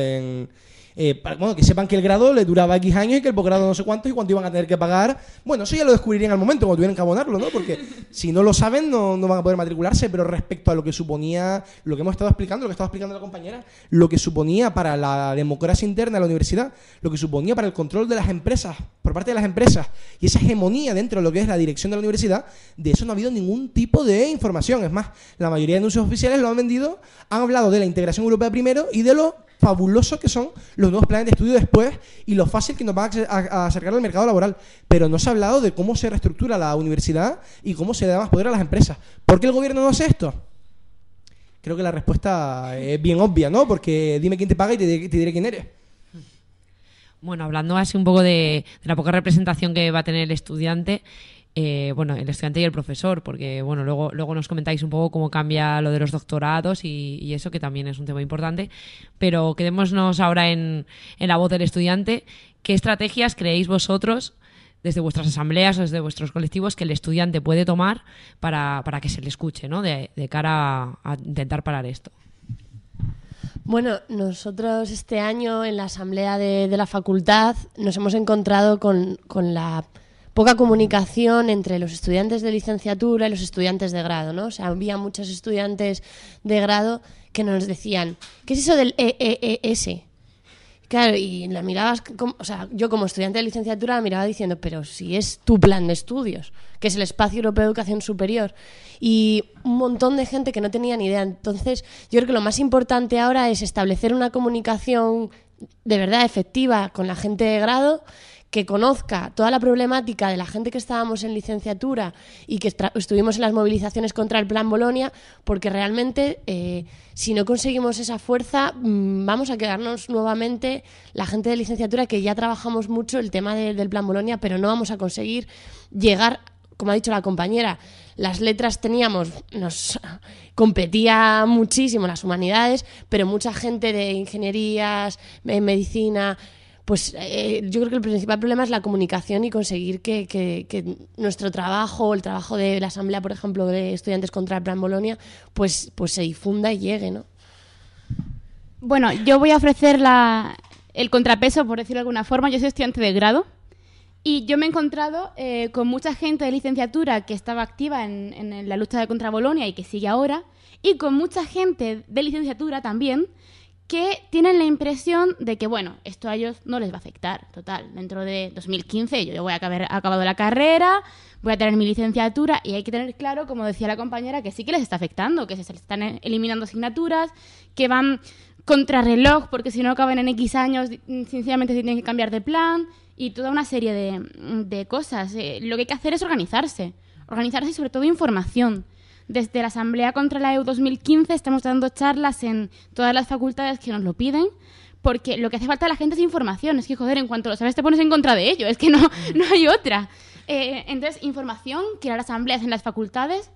que sepan que el grado le duraba X años y que el posgrado no sé cuántos y cuánto iban a tener que pagar. Bueno, eso ya lo descubrirían al momento, cuando tuvieran que abonarlo, ¿no? Porque si no lo saben, no van a poder matricularse. Pero respecto a lo que suponía, lo que hemos estado explicando, lo que estaba explicando la compañera, lo que suponía para la democracia interna de la universidad, lo que suponía para el control de las empresas, por parte de las empresas, y esa hegemonía dentro de lo que es la dirección de la universidad, de eso no ha habido ningún tipo de información. Es más, la mayoría de anuncios oficiales lo han vendido, han hablado de la integración europea primero y de lo fabulosos que son los nuevos planes de estudio después y lo fácil que nos va a acercar al mercado laboral. Pero no se ha hablado de cómo se reestructura la universidad y cómo se da más poder a las empresas. ¿Por qué el gobierno no hace esto? Creo que la respuesta es bien obvia, ¿no? Porque dime quién te paga y te diré quién eres. Bueno, hablando así un poco de la poca representación que va a tener el estudiante, el estudiante y el profesor, porque bueno, luego nos comentáis un poco cómo cambia lo de los doctorados y eso, que también es un tema importante, pero quedémonos ahora en la voz del estudiante. ¿Qué estrategias creéis vosotros, desde vuestras asambleas o desde vuestros colectivos, que el estudiante puede tomar para que se le escuche, ¿no? de cara a intentar parar esto? Bueno, nosotros este año en la asamblea de la facultad nos hemos encontrado con la poca comunicación entre los estudiantes de licenciatura y los estudiantes de grado, ¿no? O sea, había muchos estudiantes de grado que nos decían, ¿qué es eso del EEES? Claro, y la mirabas, yo como estudiante de licenciatura la miraba diciendo, pero si es tu plan de estudios, que es el Espacio Europeo de Educación Superior, y un montón de gente que no tenía ni idea. Entonces, yo creo que lo más importante ahora es establecer una comunicación de verdad efectiva con la gente de grado, que conozca toda la problemática de la gente que estábamos en licenciatura y que estuvimos en las movilizaciones contra el Plan Bolonia, porque realmente si no conseguimos esa fuerza vamos a quedarnos nuevamente la gente de licenciatura, que ya trabajamos mucho el tema del Plan Bolonia, pero no vamos a conseguir llegar, como ha dicho la compañera. Las letras nos competía muchísimo las humanidades, pero mucha gente de ingenierías, medicina. Pues yo creo que el principal problema es la comunicación y conseguir que nuestro trabajo, el trabajo de la asamblea, por ejemplo, de estudiantes contra el Plan Bolonia, pues se difunda y llegue, ¿no? Bueno, yo voy a ofrecer el contrapeso, por decirlo de alguna forma. Yo soy estudiante de grado y yo me he encontrado con mucha gente de licenciatura que estaba activa en la lucha contra Bolonia y que sigue ahora, y con mucha gente de licenciatura también que tienen la impresión de que, bueno, esto a ellos no les va a afectar. Total, dentro de 2015 yo voy a haber acabado la carrera, voy a tener mi licenciatura, y hay que tener claro, como decía la compañera, que sí que les está afectando, que se les están eliminando asignaturas, que van contrarreloj, porque si no acaban en X años, sinceramente se tienen que cambiar de plan, y toda una serie de cosas. Lo que hay que hacer es organizarse y sobre todo información. Desde la Asamblea contra la EU 2015 estamos dando charlas en todas las facultades que nos lo piden, porque lo que hace falta a la gente es información. Es que, joder, en cuanto lo sabes te pones en contra de ello, es que no hay otra. Entonces, información, crear asambleas en las facultades,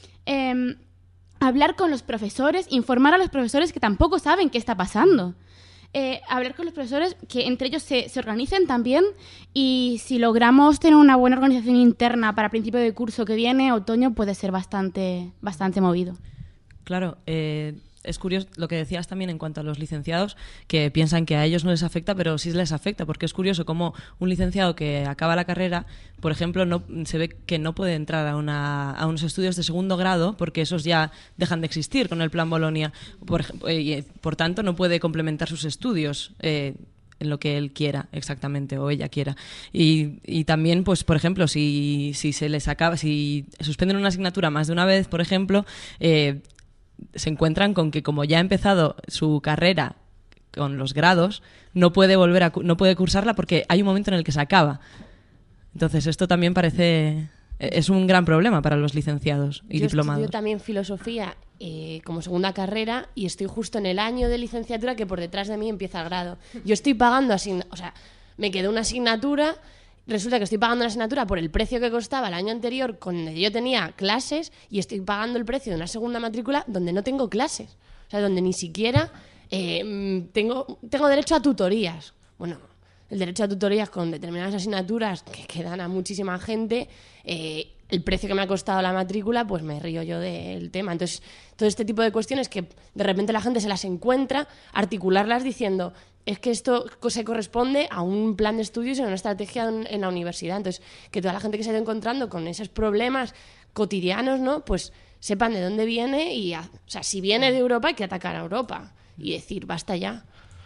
hablar con los profesores, informar a los profesores que tampoco saben qué está pasando. Hablar con los profesores, que entre ellos se organicen también, y si logramos tener una buena organización interna para principio de curso que viene, otoño puede ser bastante movido. Claro, es curioso lo que decías también en cuanto a los licenciados, que piensan que a ellos no les afecta, pero sí les afecta, porque es curioso cómo un licenciado que acaba la carrera, por ejemplo, se ve que no puede entrar a unos estudios de segundo grado, porque esos ya dejan de existir con el Plan Bolonia, y por tanto no puede complementar sus estudios en lo que él quiera exactamente, o ella quiera. Y también, pues, por ejemplo, si se les acaba, si suspenden una asignatura más de una vez, por ejemplo, se encuentran con que, como ya ha empezado su carrera con los grados, no puede cursarla porque hay un momento en el que se acaba. Entonces esto también es un gran problema para los licenciados y diplomados. Yo estudio también filosofía como segunda carrera, y estoy justo en el año de licenciatura que por detrás de mí empieza el grado. Yo estoy pagando me quedó una asignatura. Resulta que estoy pagando la asignatura por el precio que costaba el año anterior, cuando yo tenía clases, y estoy pagando el precio de una segunda matrícula donde no tengo clases. O sea, donde ni siquiera tengo derecho a tutorías. Bueno, el derecho a tutorías con determinadas asignaturas que dan a muchísima gente, el precio que me ha costado la matrícula, pues me río yo del tema. Entonces, todo este tipo de cuestiones que de repente la gente se las encuentra, articularlas diciendo: es que esto se corresponde a un plan de estudios y a una estrategia en la universidad. Entonces, que toda la gente que se ha ido encontrando con esos problemas cotidianos, ¿no?, pues sepan de dónde viene y, si viene de Europa hay que atacar a Europa y decir, basta ya.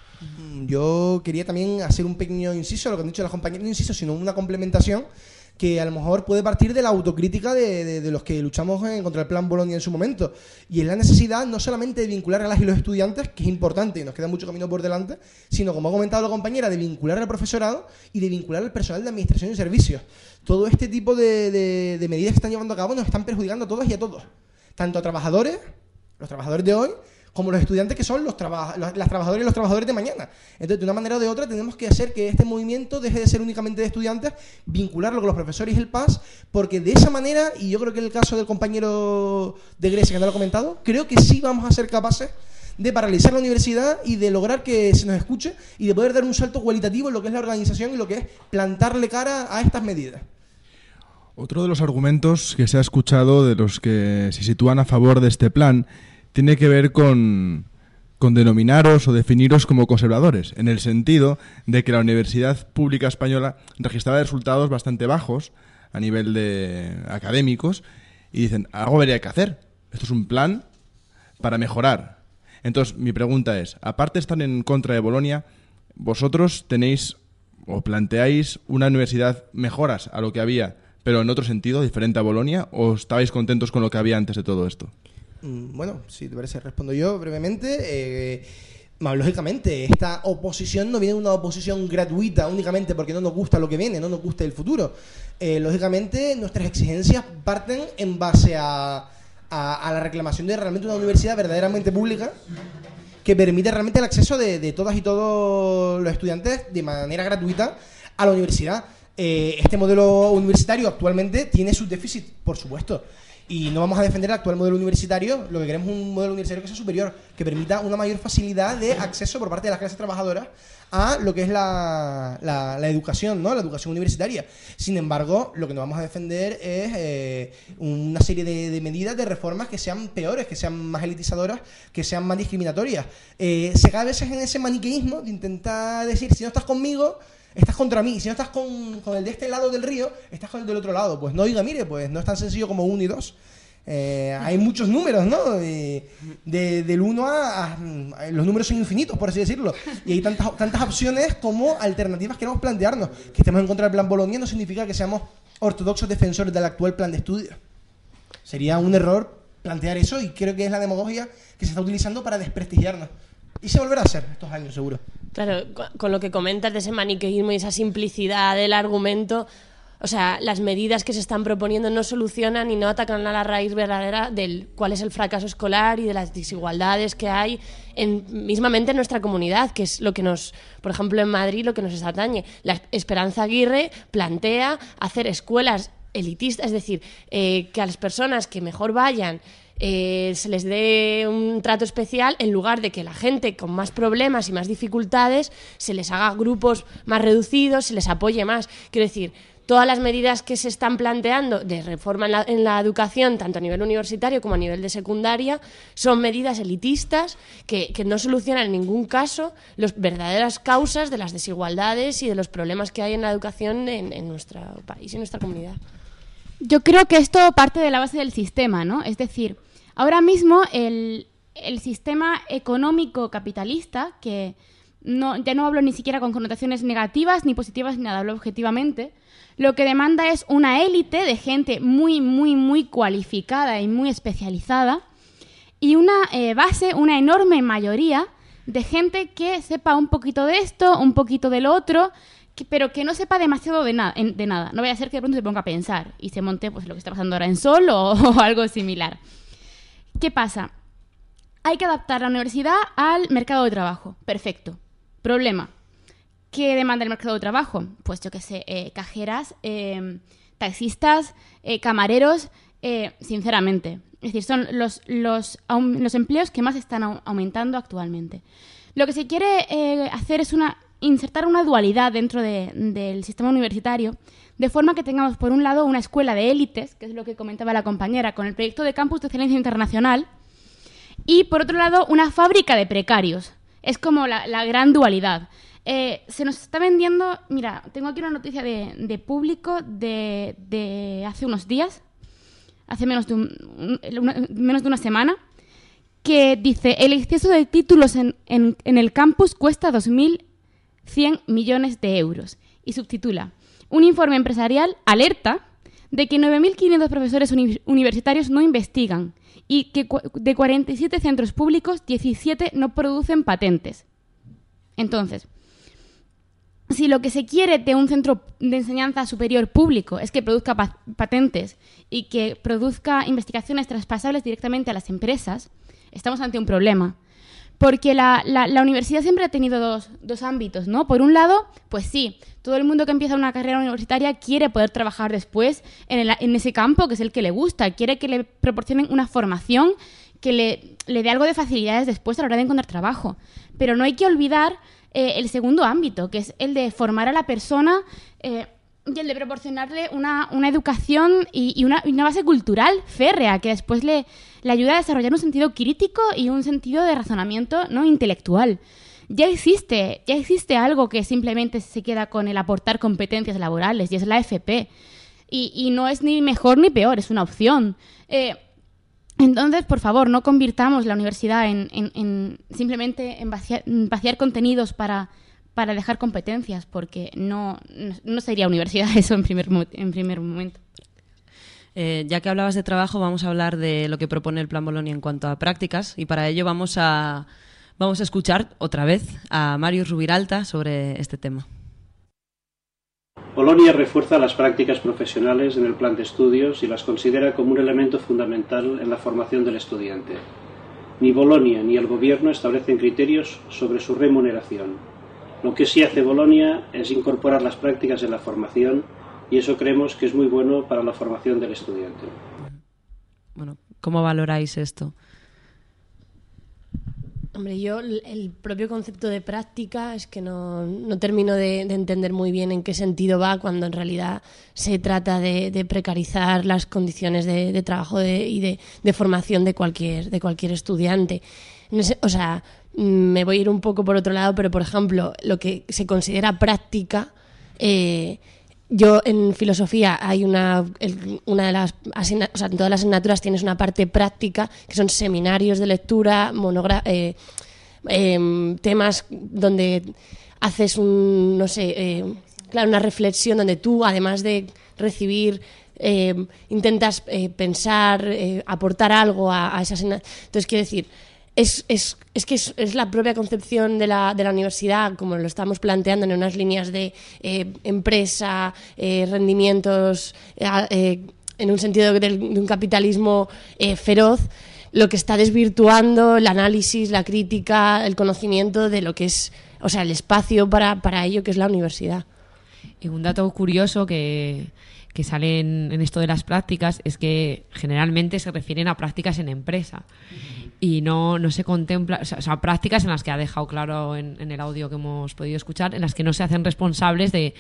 Yo quería también hacer un pequeño inciso a lo que han dicho las compañeras, no inciso, sino una complementación que a lo mejor puede partir de la autocrítica de los que luchamos contra el Plan Bolonia en su momento. Y es la necesidad no solamente de vincular a las y los estudiantes, que es importante y nos queda mucho camino por delante, sino, como ha comentado la compañera, de vincular al profesorado y de vincular al personal de administración y servicios. Todo este tipo de medidas que están llevando a cabo nos están perjudicando a todas y a todos. Tanto a trabajadores, los trabajadores de hoy, como los estudiantes, que son las trabajadoras y los trabajadores de mañana. Entonces, de una manera o de otra, tenemos que hacer que este movimiento deje de ser únicamente de estudiantes, vincularlo con los profesores y el PAS, porque de esa manera, y yo creo que en el caso del compañero de Grecia, que no lo ha comentado, creo que sí vamos a ser capaces de paralizar la universidad y de lograr que se nos escuche y de poder dar un salto cualitativo en lo que es la organización y lo que es plantarle cara a estas medidas. Otro de los argumentos que se ha escuchado de los que se sitúan a favor de este plan tiene que ver con denominaros o definiros como conservadores, en el sentido de que la Universidad Pública Española registraba resultados bastante bajos a nivel de académicos, y dicen, algo habría que hacer. Esto es un plan para mejorar. Entonces, mi pregunta es, aparte de estar en contra de Bolonia, ¿vosotros tenéis o planteáis una universidad mejoras a lo que había, pero en otro sentido, diferente a Bolonia, o estabais contentos con lo que había antes de todo esto? Bueno, si te parece, respondo yo brevemente. Lógicamente, esta oposición no viene de una oposición gratuita únicamente porque no nos gusta lo que viene, no nos gusta el futuro. Lógicamente, nuestras exigencias parten en base a la reclamación de realmente una universidad verdaderamente pública que permite realmente el acceso de todas y todos los estudiantes de manera gratuita a la universidad. Este modelo universitario actualmente tiene sus déficits, por supuesto. Y no vamos a defender el actual modelo universitario, lo que queremos es un modelo universitario que sea superior, que permita una mayor facilidad de acceso por parte de las clases trabajadoras a lo que es la educación, ¿no? La educación universitaria. Sin embargo, lo que no vamos a defender es una serie de medidas, de reformas que sean peores, que sean más elitizadoras, que sean más discriminatorias. Se cae a veces en ese maniqueísmo de intentar decir, si no estás conmigo, estás contra mí. Si no estás con el de este lado del río, estás con el del otro lado. Pues no, oiga, mire, pues no es tan sencillo como 1 y 2. Hay muchos números, ¿no? Del 1 a los números son infinitos, por así decirlo. Y hay tantas opciones como alternativas que queremos plantearnos. Que estemos en contra del plan Bolonia no significa que seamos ortodoxos defensores del actual plan de estudio. Sería un error plantear eso, y creo que es la demagogia que se está utilizando para desprestigiarnos. Y se volverá a hacer estos años, seguro. Claro, con lo que comentas de ese maniqueísmo y esa simplicidad del argumento, o sea, las medidas que se están proponiendo no solucionan y no atacan a la raíz verdadera del cuál es el fracaso escolar y de las desigualdades que hay mismamente en nuestra comunidad, que es lo que nos, por ejemplo, en Madrid, lo que nos atañe. La Esperanza Aguirre plantea hacer escuelas elitistas, es decir, que a las personas que mejor vayan se les dé un trato especial, en lugar de que la gente con más problemas y más dificultades se les haga grupos más reducidos, se les apoye más. Quiero decir, todas las medidas que se están planteando de reforma en la educación, tanto a nivel universitario como a nivel de secundaria, son medidas elitistas que no solucionan en ningún caso las verdaderas causas de las desigualdades y de los problemas que hay en la educación en nuestro país y en nuestra comunidad. Yo creo que esto parte de la base del sistema, ¿no? Es decir, ahora mismo el sistema económico capitalista, que ya no hablo ni siquiera con connotaciones negativas ni positivas ni nada, hablo objetivamente, lo que demanda es una élite de gente muy, muy, muy cualificada y muy especializada, y una base, una enorme mayoría de gente que sepa un poquito de esto, un poquito del otro, pero que no sepa demasiado de nada. No vaya a ser que de pronto se ponga a pensar y se monte pues lo que está pasando ahora en Sol o algo similar. ¿Qué pasa? Hay que adaptar la universidad al mercado de trabajo. Perfecto. Problema. ¿Qué demanda el mercado de trabajo? Pues yo qué sé, cajeras, taxistas, camareros, sinceramente. Es decir, son los empleos que más están aumentando actualmente. Lo que se quiere hacer es insertar una dualidad dentro del sistema universitario, de forma que tengamos, por un lado, una escuela de élites, que es lo que comentaba la compañera, con el proyecto de Campus de Excelencia Internacional, y, por otro lado, una fábrica de precarios. Es como la gran dualidad. Se nos está vendiendo... Mira, tengo aquí una noticia de Público de hace unos días, hace menos de una semana, que dice: el exceso de títulos en el campus cuesta 2.100 millones de euros. Y subtitula: un informe empresarial alerta de que 9.500 profesores universitarios no investigan y que de 47 centros públicos, 17 no producen patentes. Entonces, si lo que se quiere de un centro de enseñanza superior público es que produzca patentes y que produzca investigaciones traspasables directamente a las empresas, estamos ante un problema. Porque la universidad siempre ha tenido dos ámbitos, ¿no? Por un lado, pues sí, todo el mundo que empieza una carrera universitaria quiere poder trabajar después en ese campo que es el que le gusta, quiere que le proporcionen una formación que le dé algo de facilidades después a la hora de encontrar trabajo. Pero no hay que olvidar el segundo ámbito, que es el de formar a la persona y el de proporcionarle una educación y una base cultural férrea que después le ayuda a desarrollar un sentido crítico y un sentido de razonamiento, ¿no?, intelectual. Ya existe algo que simplemente se queda con el aportar competencias laborales, y es la FP. Y no es ni mejor ni peor, es una opción. Entonces, por favor, no convirtamos la universidad en simplemente en vaciar contenidos para dejar competencias, porque no sería universidad eso en primer momento. Ya que hablabas de trabajo, vamos a hablar de lo que propone el Plan Bolonia en cuanto a prácticas, y para ello vamos a escuchar otra vez a Màrius Rubiralta sobre este tema. Bolonia refuerza las prácticas profesionales en el plan de estudios y las considera como un elemento fundamental en la formación del estudiante. Ni Bolonia ni el gobierno establecen criterios sobre su remuneración. Lo que sí hace Bolonia es incorporar las prácticas en la formación, y eso creemos que es muy bueno para la formación del estudiante. ¿Cómo valoráis esto? Hombre, yo el propio concepto de práctica es que no termino de entender muy bien en qué sentido va, cuando en realidad se trata de precarizar las condiciones de trabajo y de formación de cualquier estudiante. O sea, me voy a ir un poco por otro lado, pero por ejemplo, lo que se considera práctica, yo en filosofía hay una de las o sea, en todas las asignaturas tienes una parte práctica, que son seminarios de lectura, temas donde haces una reflexión donde tú, además de recibir, intentas pensar, aportar algo a esa asignatura. Entonces, quiero decir, es la propia concepción de la universidad, como lo estamos planteando en unas líneas de empresa, rendimientos, en un sentido de un capitalismo feroz, lo que está desvirtuando el análisis, la crítica, el conocimiento de lo que es, o sea, el espacio para ello que es la universidad. Y un dato curioso que sale en esto de las prácticas es que generalmente se refieren a prácticas en empresa y no se contempla, o sea, prácticas en las que ha dejado claro en el audio que hemos podido escuchar, en las que no se hacen responsables de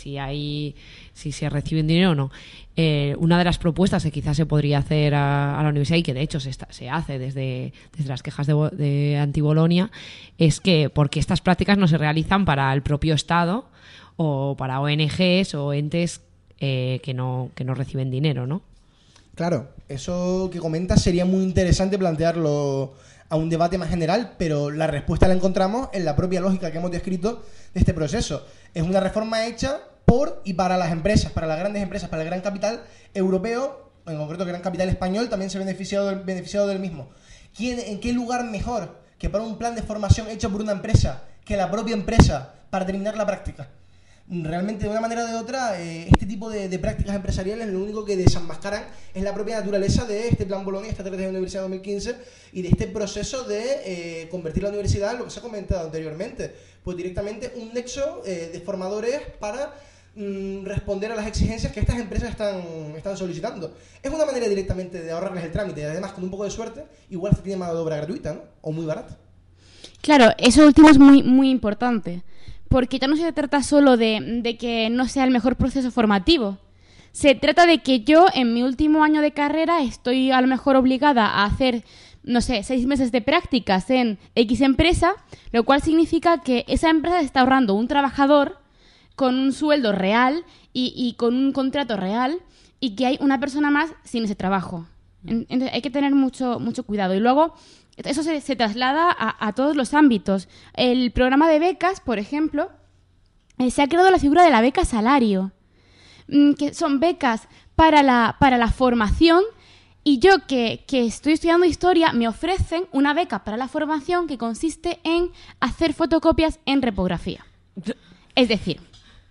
si se reciben dinero o no. Una de las propuestas que quizás se podría hacer a la universidad, y que de hecho se hace desde las quejas de Antibolonia, es que porque estas prácticas no se realizan para el propio Estado o para ONGs o entes que no reciben dinero, ¿no? Claro, eso que comentas sería muy interesante plantearlo a un debate más general, pero la respuesta la encontramos en la propia lógica que hemos descrito de este proceso. Es una reforma hecha por y para las empresas, para las grandes empresas, para el gran capital europeo, en concreto el gran capital español, también se ha beneficiado del mismo. ¿En qué lugar mejor que para un plan de formación hecho por una empresa que la propia empresa para terminar la práctica? Realmente, de una manera o de otra, este tipo de prácticas empresariales lo único que desenmascaran es la propia naturaleza de este Plan Bolonia, esta estrategia de Universidad 2015 y de este proceso de convertir la universidad en lo que se ha comentado anteriormente, pues directamente un nexo de formadores para responder a las exigencias que estas empresas están solicitando. Es una manera directamente de ahorrarles el trámite y además, con un poco de suerte, igual se tiene mano de obra gratuita, ¿no? O muy barata. Claro, eso último es muy, muy importante. Porque ya no se trata solo de que no sea el mejor proceso formativo. Se trata de que yo, en mi último año de carrera, estoy a lo mejor obligada a hacer, 6 meses de prácticas en X empresa, lo cual significa que esa empresa está ahorrando un trabajador con un sueldo real y con un contrato real, y que hay una persona más sin ese trabajo. Entonces hay que tener mucho cuidado. Y luego eso se traslada a todos los ámbitos. El programa de becas, por ejemplo, se ha creado la figura de la beca salario, que son becas para la formación, y yo que estoy estudiando historia me ofrecen una beca para la formación que consiste en hacer fotocopias en repografía. Es decir,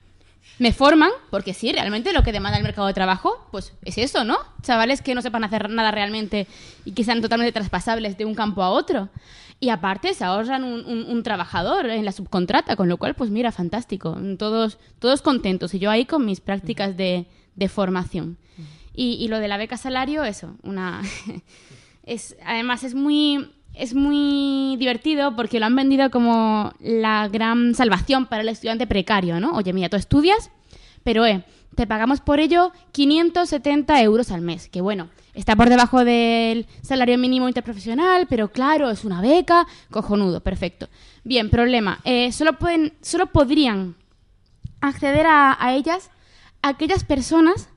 me forman, porque sí, realmente lo que demanda el mercado de trabajo, pues es eso, ¿no? Chavales que no sepan hacer nada realmente y que sean totalmente traspasables de un campo a otro. Y aparte se ahorran un trabajador en la subcontrata, con lo cual, pues mira, fantástico. Todos contentos. Y yo ahí con mis prácticas de formación. Y lo de la beca salario, eso, además es muy divertido porque lo han vendido como la gran salvación para el estudiante precario, ¿no? Oye, mira, tú estudias, pero te pagamos por ello 570 euros al mes, que bueno, está por debajo del salario mínimo interprofesional, pero claro, es una beca, cojonudo, perfecto. Bien, problema, solo podrían acceder a ellas aquellas personas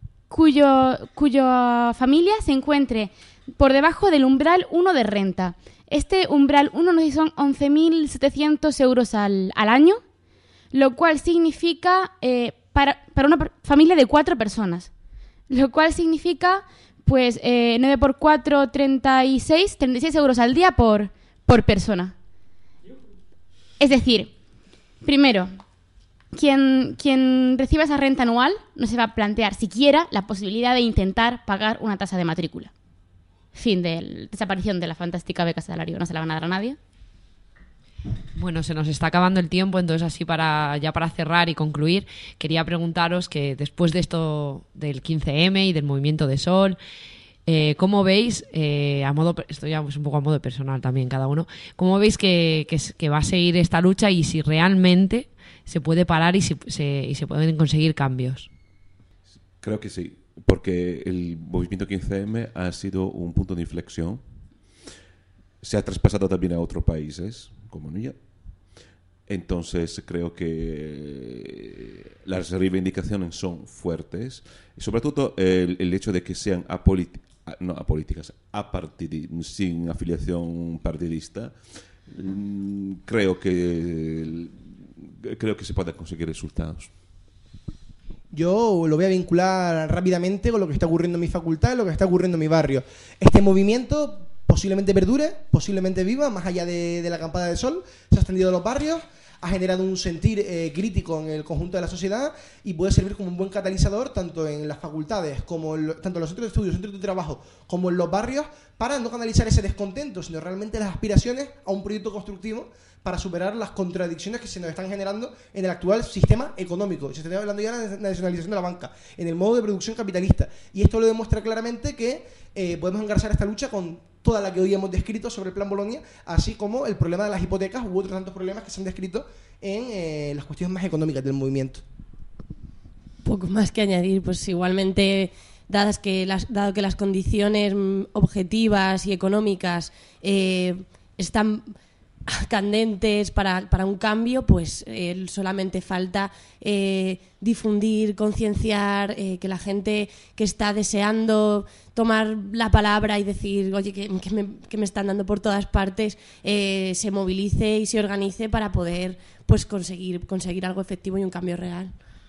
cuya familia se encuentre por debajo del umbral 1 de renta. Este umbral 1 no sé si son 11.700 euros al año, lo cual significa para una familia de 4 personas, lo cual significa pues 9 por 4, 36 euros al día por persona. Es decir, primero, quien reciba esa renta anual no se va a plantear siquiera la posibilidad de intentar pagar una tasa de matrícula. Fin de la desaparición de la fantástica beca salario. No se la van a dar a nadie. Bueno, se nos está acabando el tiempo, entonces así para cerrar y concluir, quería preguntaros que después de esto del 15M y del movimiento de Sol, ¿Cómo veis, esto ya es un poco a modo personal también cada uno, cómo veis que va a seguir esta lucha y si realmente se puede parar y se pueden conseguir cambios? Creo que sí, porque el movimiento 15M ha sido un punto de inflexión. Se ha traspasado también a otros países, como Niña. Entonces creo que las reivindicaciones son fuertes y sobre todo el hecho de que sean apolíticas, sin afiliación partidista, creo que se pueden conseguir resultados. Yo lo voy a vincular rápidamente con lo que está ocurriendo en mi facultad y lo que está ocurriendo en mi barrio. Este movimiento posiblemente perdure, posiblemente viva, más allá de la campada de sol, se ha extendido a los barrios, ha generado un sentir crítico en el conjunto de la sociedad y puede servir como un buen catalizador tanto en las facultades, como tanto en los centros de estudio, centros de trabajo, como en los barrios, para no canalizar ese descontento, sino realmente las aspiraciones a un proyecto constructivo para superar las contradicciones que se nos están generando en el actual sistema económico. Se está hablando ya de la nacionalización de la banca, en el modo de producción capitalista. Y esto lo demuestra claramente que podemos engarzar esta lucha con toda la que hoy hemos descrito sobre el Plan Bolonia, así como el problema de las hipotecas u otros tantos problemas que se han descrito en las cuestiones más económicas del movimiento. Poco más que añadir, pues igualmente, dado que las condiciones objetivas y económicas están candentes para un cambio, pues solamente falta difundir, concienciar, que la gente que está deseando tomar la palabra y decir, oye, que me están dando por todas partes, se movilice y se organice para poder pues conseguir algo efectivo y un cambio real.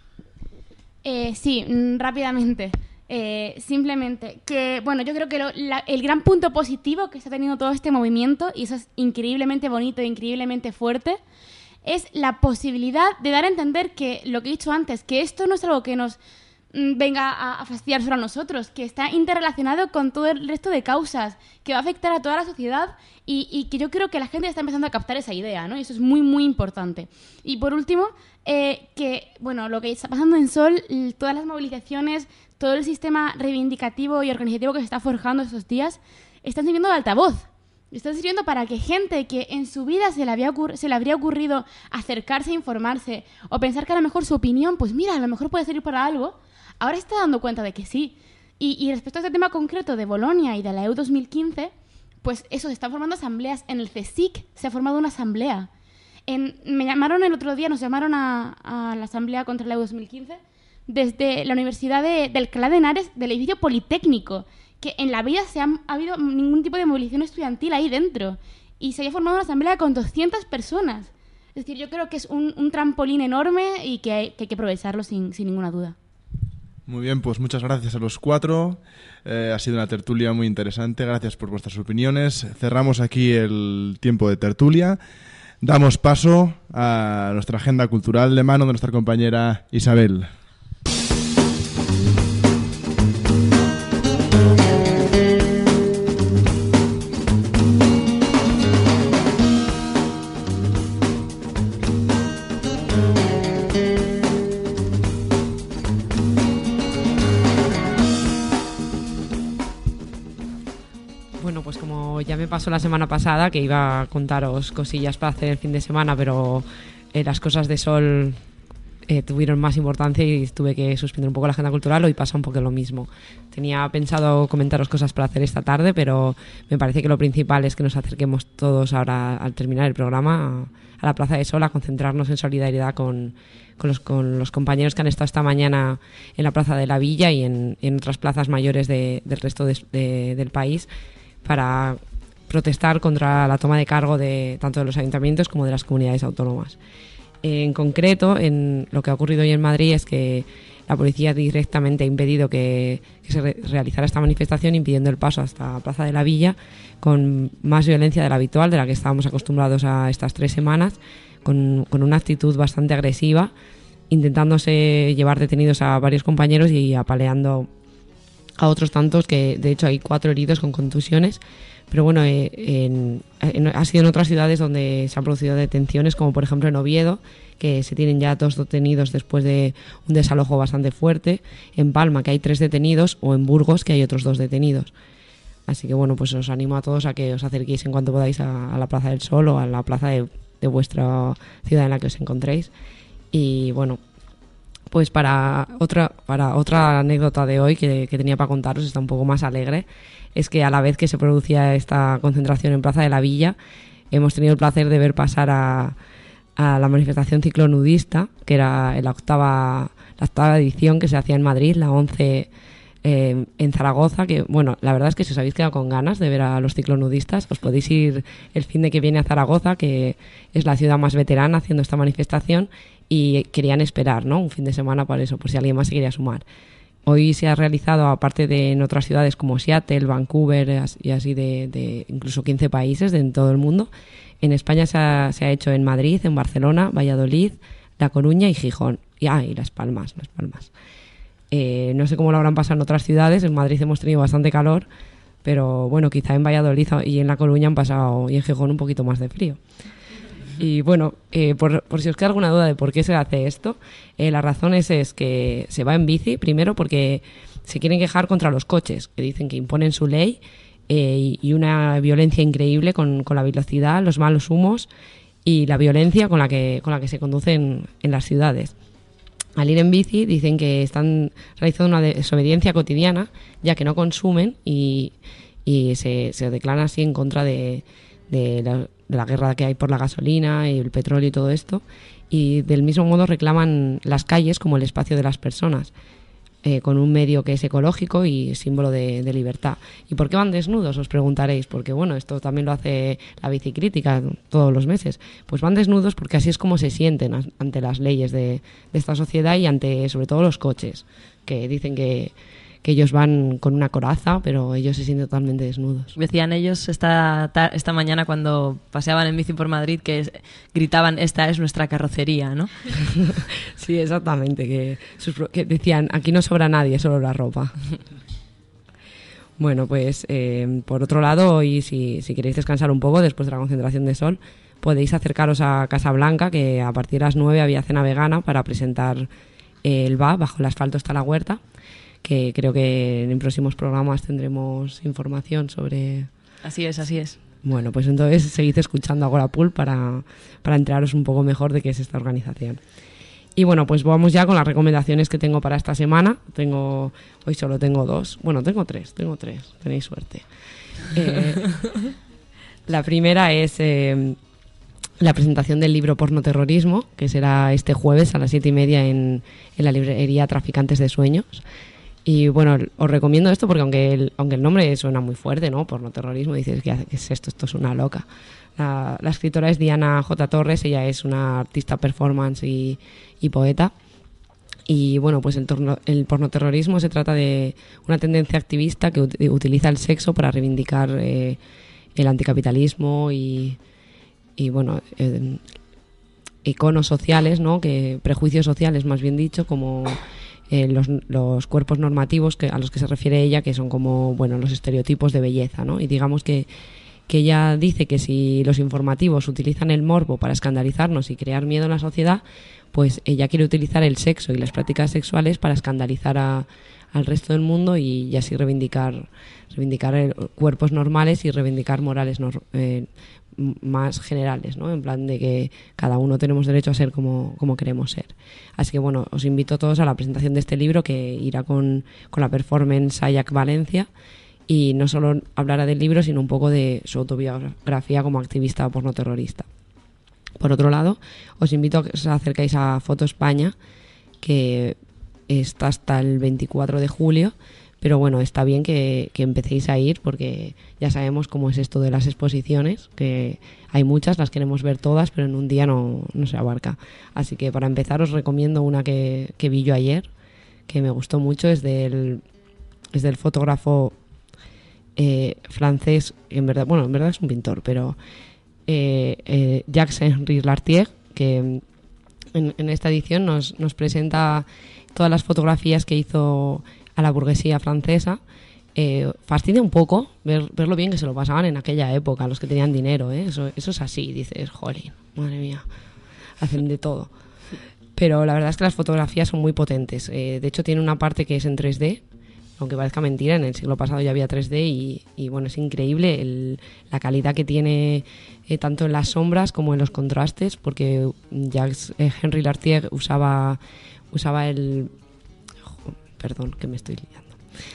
Sí, rápidamente. Simplemente que, bueno, yo creo que el gran punto positivo que está teniendo todo este movimiento, y eso es increíblemente bonito e increíblemente fuerte, es la posibilidad de dar a entender que, lo que he dicho antes, que esto no es algo que nos venga a fastidiar solo a nosotros, que está interrelacionado con todo el resto de causas, que va a afectar a toda la sociedad y que yo creo que la gente está empezando a captar esa idea, ¿no? Y eso es muy, muy importante. Y por último, que, bueno, lo que está pasando en Sol, todas las movilizaciones, todo el sistema reivindicativo y organizativo que se está forjando estos días, están sirviendo de altavoz. Están sirviendo para que gente que en su vida se le habría ocurrido acercarse a informarse o pensar que a lo mejor su opinión, pues mira, a lo mejor puede servir para algo, ahora está dando cuenta de que sí. Y respecto a este tema concreto de Bolonia y de la EU 2015, pues eso, se están formando asambleas. En el CSIC se ha formado una asamblea. Me llamaron el otro día, nos llamaron a la asamblea contra la EU 2015 desde la Universidad de Alcalá de Henares, del edificio Politécnico, que en la vida ha habido ningún tipo de movilización estudiantil ahí dentro. Y se había formado una asamblea con 200 personas. Es decir, yo creo que es un trampolín enorme y que hay que aprovecharlo sin ninguna duda. Muy bien, pues muchas gracias a los cuatro. Ha sido una tertulia muy interesante. Gracias por vuestras opiniones. Cerramos aquí el tiempo de tertulia. Damos paso a nuestra agenda cultural de mano de nuestra compañera Isabel. Ya me pasó la semana pasada que iba a contaros cosillas para hacer el fin de semana, pero las cosas de Sol tuvieron más importancia y tuve que suspender un poco la agenda cultural. Hoy pasa un poco lo mismo. Tenía pensado comentaros cosas para hacer esta tarde, pero me parece que lo principal es que nos acerquemos todos ahora, al terminar el programa, a la Plaza de Sol, a concentrarnos en solidaridad con los compañeros que han estado esta mañana en la Plaza de la Villa y en otras plazas mayores del resto del país, para protestar contra la toma de cargo tanto de los ayuntamientos como de las comunidades autónomas. En concreto, en lo que ha ocurrido hoy en Madrid es que la policía directamente ha impedido que se realizara esta manifestación, impidiendo el paso hasta Plaza de la Villa, con más violencia de la habitual, de la que estábamos acostumbrados a estas 3 semanas, con una actitud bastante agresiva, intentándose llevar detenidos a varios compañeros y apaleando a otros tantos, que de hecho hay 4 heridos con contusiones. Pero bueno, ha sido en otras ciudades donde se han producido detenciones, como por ejemplo en Oviedo, que se tienen ya 2 detenidos después de un desalojo bastante fuerte, en Palma, que hay 3 detenidos, o en Burgos, que hay otros 2 detenidos. Así que bueno, pues os animo a todos a que os acerquéis en cuanto podáis a la Plaza del Sol o a la plaza de vuestra ciudad en la que os encontréis. Y bueno, pues para otra anécdota de hoy que tenía para contaros, está un poco más alegre, es que a la vez que se producía esta concentración en Plaza de la Villa, hemos tenido el placer de ver pasar a la manifestación ciclonudista, que era la octava edición, que se hacía en Madrid, la 11 en Zaragoza, que bueno, la verdad es que si os habéis quedado con ganas de ver a los ciclonudistas, os podéis ir el fin de que viene a Zaragoza, que es la ciudad más veterana haciendo esta manifestación, y querían esperar, ¿no?, un fin de semana para eso, por si alguien más se quería sumar. Hoy se ha realizado, aparte de en otras ciudades como Seattle, Vancouver y así de incluso 15 países en todo el mundo. En España se ha hecho en Madrid, en Barcelona, Valladolid, La Coruña y Gijón. Y Las Palmas. No sé cómo lo habrán pasado en otras ciudades. En Madrid hemos tenido bastante calor, pero bueno, quizá en Valladolid y en La Coruña han pasado, y en Gijón, un poquito más de frío. Y bueno, por si os queda alguna duda de por qué se hace esto, la razón es que se va en bici, primero porque se quieren quejar contra los coches, que dicen que imponen su ley, y una violencia increíble con la velocidad, los malos humos y la violencia con la que se conducen en las ciudades. Al ir en bici dicen que están realizando una desobediencia cotidiana, ya que no consumen y se declaran así en contra de la guerra que hay por la gasolina y el petróleo y todo esto, y del mismo modo reclaman las calles como el espacio de las personas, con un medio que es ecológico y símbolo de libertad. ¿Y por qué van desnudos?, os preguntaréis, porque bueno, esto también lo hace la Bicicrítica todos los meses. Pues van desnudos porque así es como se sienten ante las leyes de esta sociedad y ante sobre todo los coches, que dicen que ellos van con una coraza, pero ellos se sienten totalmente desnudos. Decían ellos esta mañana cuando paseaban en bici por Madrid que gritaban: esta es nuestra carrocería, ¿no? Sí, exactamente, que decían: aquí no sobra nadie, solo la ropa. Bueno, pues por otro lado, hoy si queréis descansar un poco después de la concentración de sol, podéis acercaros a Casa Blanca, que a partir de las 9 había cena vegana para presentar el VA, Bajo el asfalto está la huerta, que creo que en próximos programas tendremos información sobre... Así es. Bueno, pues entonces seguid escuchando Agora Pool para enteraros un poco mejor de qué es esta organización. Y bueno, pues vamos ya con las recomendaciones que tengo para esta semana. Hoy solo tengo 2. Bueno, tengo tres. Tenéis suerte. La primera es la presentación del libro Pornoterrorismo, que será este jueves a las 7:30 en la librería Traficantes de Sueños. Y bueno, os recomiendo esto porque aunque el nombre suena muy fuerte, ¿no?, pornoterrorismo, dices: ¿qué es esto? Esto es una loca. La escritora es Diana J. Torres, ella es una artista performance y poeta. Y bueno, pues el pornoterrorismo se trata de una tendencia activista que utiliza el sexo para reivindicar el anticapitalismo y bueno, iconos sociales, ¿no?, prejuicios sociales, más bien dicho, como los cuerpos normativos a los que se refiere ella, que son como, bueno, los estereotipos de belleza, ¿no? Y digamos que ella dice que si los informativos utilizan el morbo para escandalizarnos y crear miedo en la sociedad, pues ella quiere utilizar el sexo y las prácticas sexuales para escandalizar al resto del mundo y así reivindicar cuerpos normales y reivindicar morales más generales, ¿no? En plan de que cada uno tenemos derecho a ser como queremos ser. Así que bueno, os invito a todos a la presentación de este libro, que irá con la performance Sayak Valencia, y no solo hablará del libro, sino un poco de su autobiografía como activista pornoterrorista. Por otro lado, os invito a que os acerquéis a Foto España, que está hasta el 24 de julio, pero bueno, está bien que empecéis a ir, porque ya sabemos cómo es esto de las exposiciones, que hay muchas, las queremos ver todas, pero en un día no se abarca. Así que para empezar os recomiendo una que vi yo ayer, que me gustó mucho, es del fotógrafo francés, en verdad es un pintor, pero Jacques-Henri Lartier, que en esta edición nos presenta todas las fotografías que hizo a la burguesía francesa. Fastidia un poco ver lo bien que se lo pasaban en aquella época los que tenían dinero, ¿eh? Eso es así, dices: jolín, madre mía, hacen de todo. Pero la verdad es que las fotografías son muy potentes. De hecho, tiene una parte que es en 3D, aunque parezca mentira, en el siglo pasado ya había 3D y bueno, es increíble la calidad que tiene tanto en las sombras como en los contrastes, porque Henri Lartier usaba el... Perdón, que me estoy liando.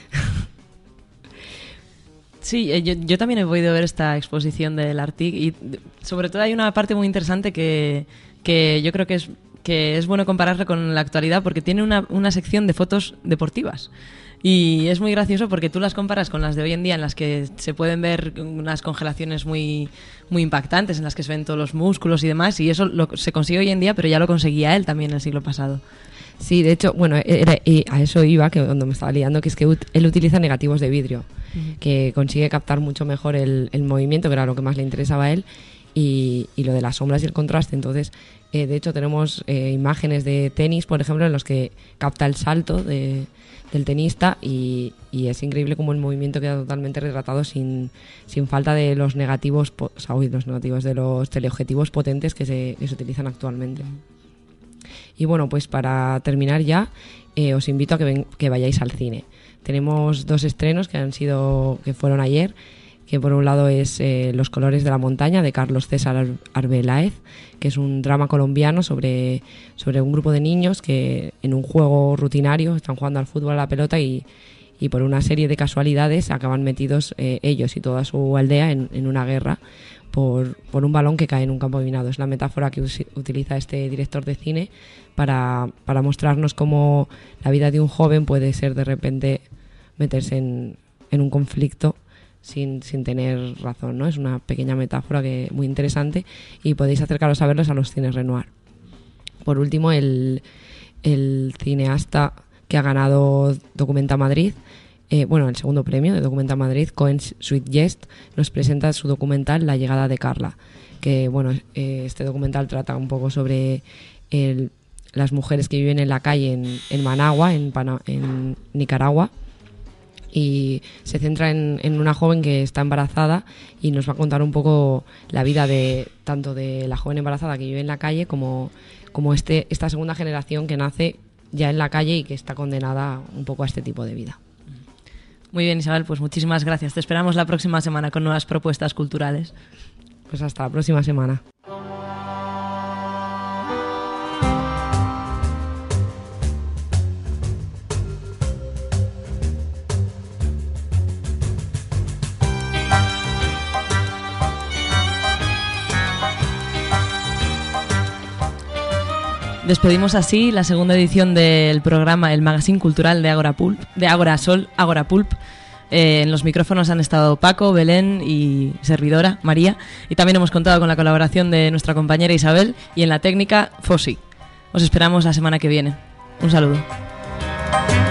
Sí, yo también he podido ver esta exposición del Artig y sobre todo hay una parte muy interesante que yo creo que es bueno compararla con la actualidad porque tiene una sección de fotos deportivas. Y es muy gracioso porque tú las comparas con las de hoy en día en las que se pueden ver unas congelaciones muy, muy impactantes, en las que se ven todos los músculos y demás, y eso se consigue hoy en día, pero ya lo conseguía él también en el siglo pasado. Sí, de hecho, bueno, a eso iba, que cuando me estaba liando, que es que él utiliza negativos de vidrio, que consigue captar mucho mejor el movimiento, que era lo que más le interesaba a él, y lo de las sombras y el contraste. Entonces, de hecho, tenemos imágenes de tenis, por ejemplo, en los que capta el salto del tenista y es increíble cómo el movimiento queda totalmente retratado sin falta de los negativos, de los teleobjetivos potentes que se utilizan actualmente. Y bueno, pues para terminar ya, os invito a que vayáis al cine. Tenemos 2 estrenos que fueron ayer, que por un lado es Los colores de la montaña, de Carlos César Arbeláez, que es un drama colombiano sobre un grupo de niños que en un juego rutinario están jugando al fútbol, a la pelota y por una serie de casualidades acaban metidos ellos y toda su aldea en una guerra por un balón que cae en un campo minado. Es la metáfora que utiliza este director de cine para mostrarnos cómo la vida de un joven puede ser de repente meterse en un conflicto sin tener razón, ¿no? Es una pequeña metáfora muy interesante y podéis acercaros a verlos a los cines Renoir. Por último, el cineasta que ha ganado Documenta Madrid, el segundo premio de Documenta Madrid, Cohen's Sweet Jest, nos presenta su documental La llegada de Carla, que bueno, este documental trata un poco sobre las mujeres que viven en la calle en Managua, en Nicaragua, y se centra en una joven que está embarazada y nos va a contar un poco la vida tanto de la joven embarazada que vive en la calle como esta segunda generación que nace ya en la calle y que está condenada un poco a este tipo de vida. Muy bien, Isabel, pues muchísimas gracias. Te esperamos la próxima semana con nuevas propuestas culturales. Pues hasta la próxima semana. Despedimos así la segunda edición del programa El Magazine Cultural de Agora Pulp. En los micrófonos han estado Paco, Belén y servidora, María. Y también hemos contado con la colaboración de nuestra compañera Isabel y en la técnica, Fossi. Os esperamos la semana que viene. Un saludo.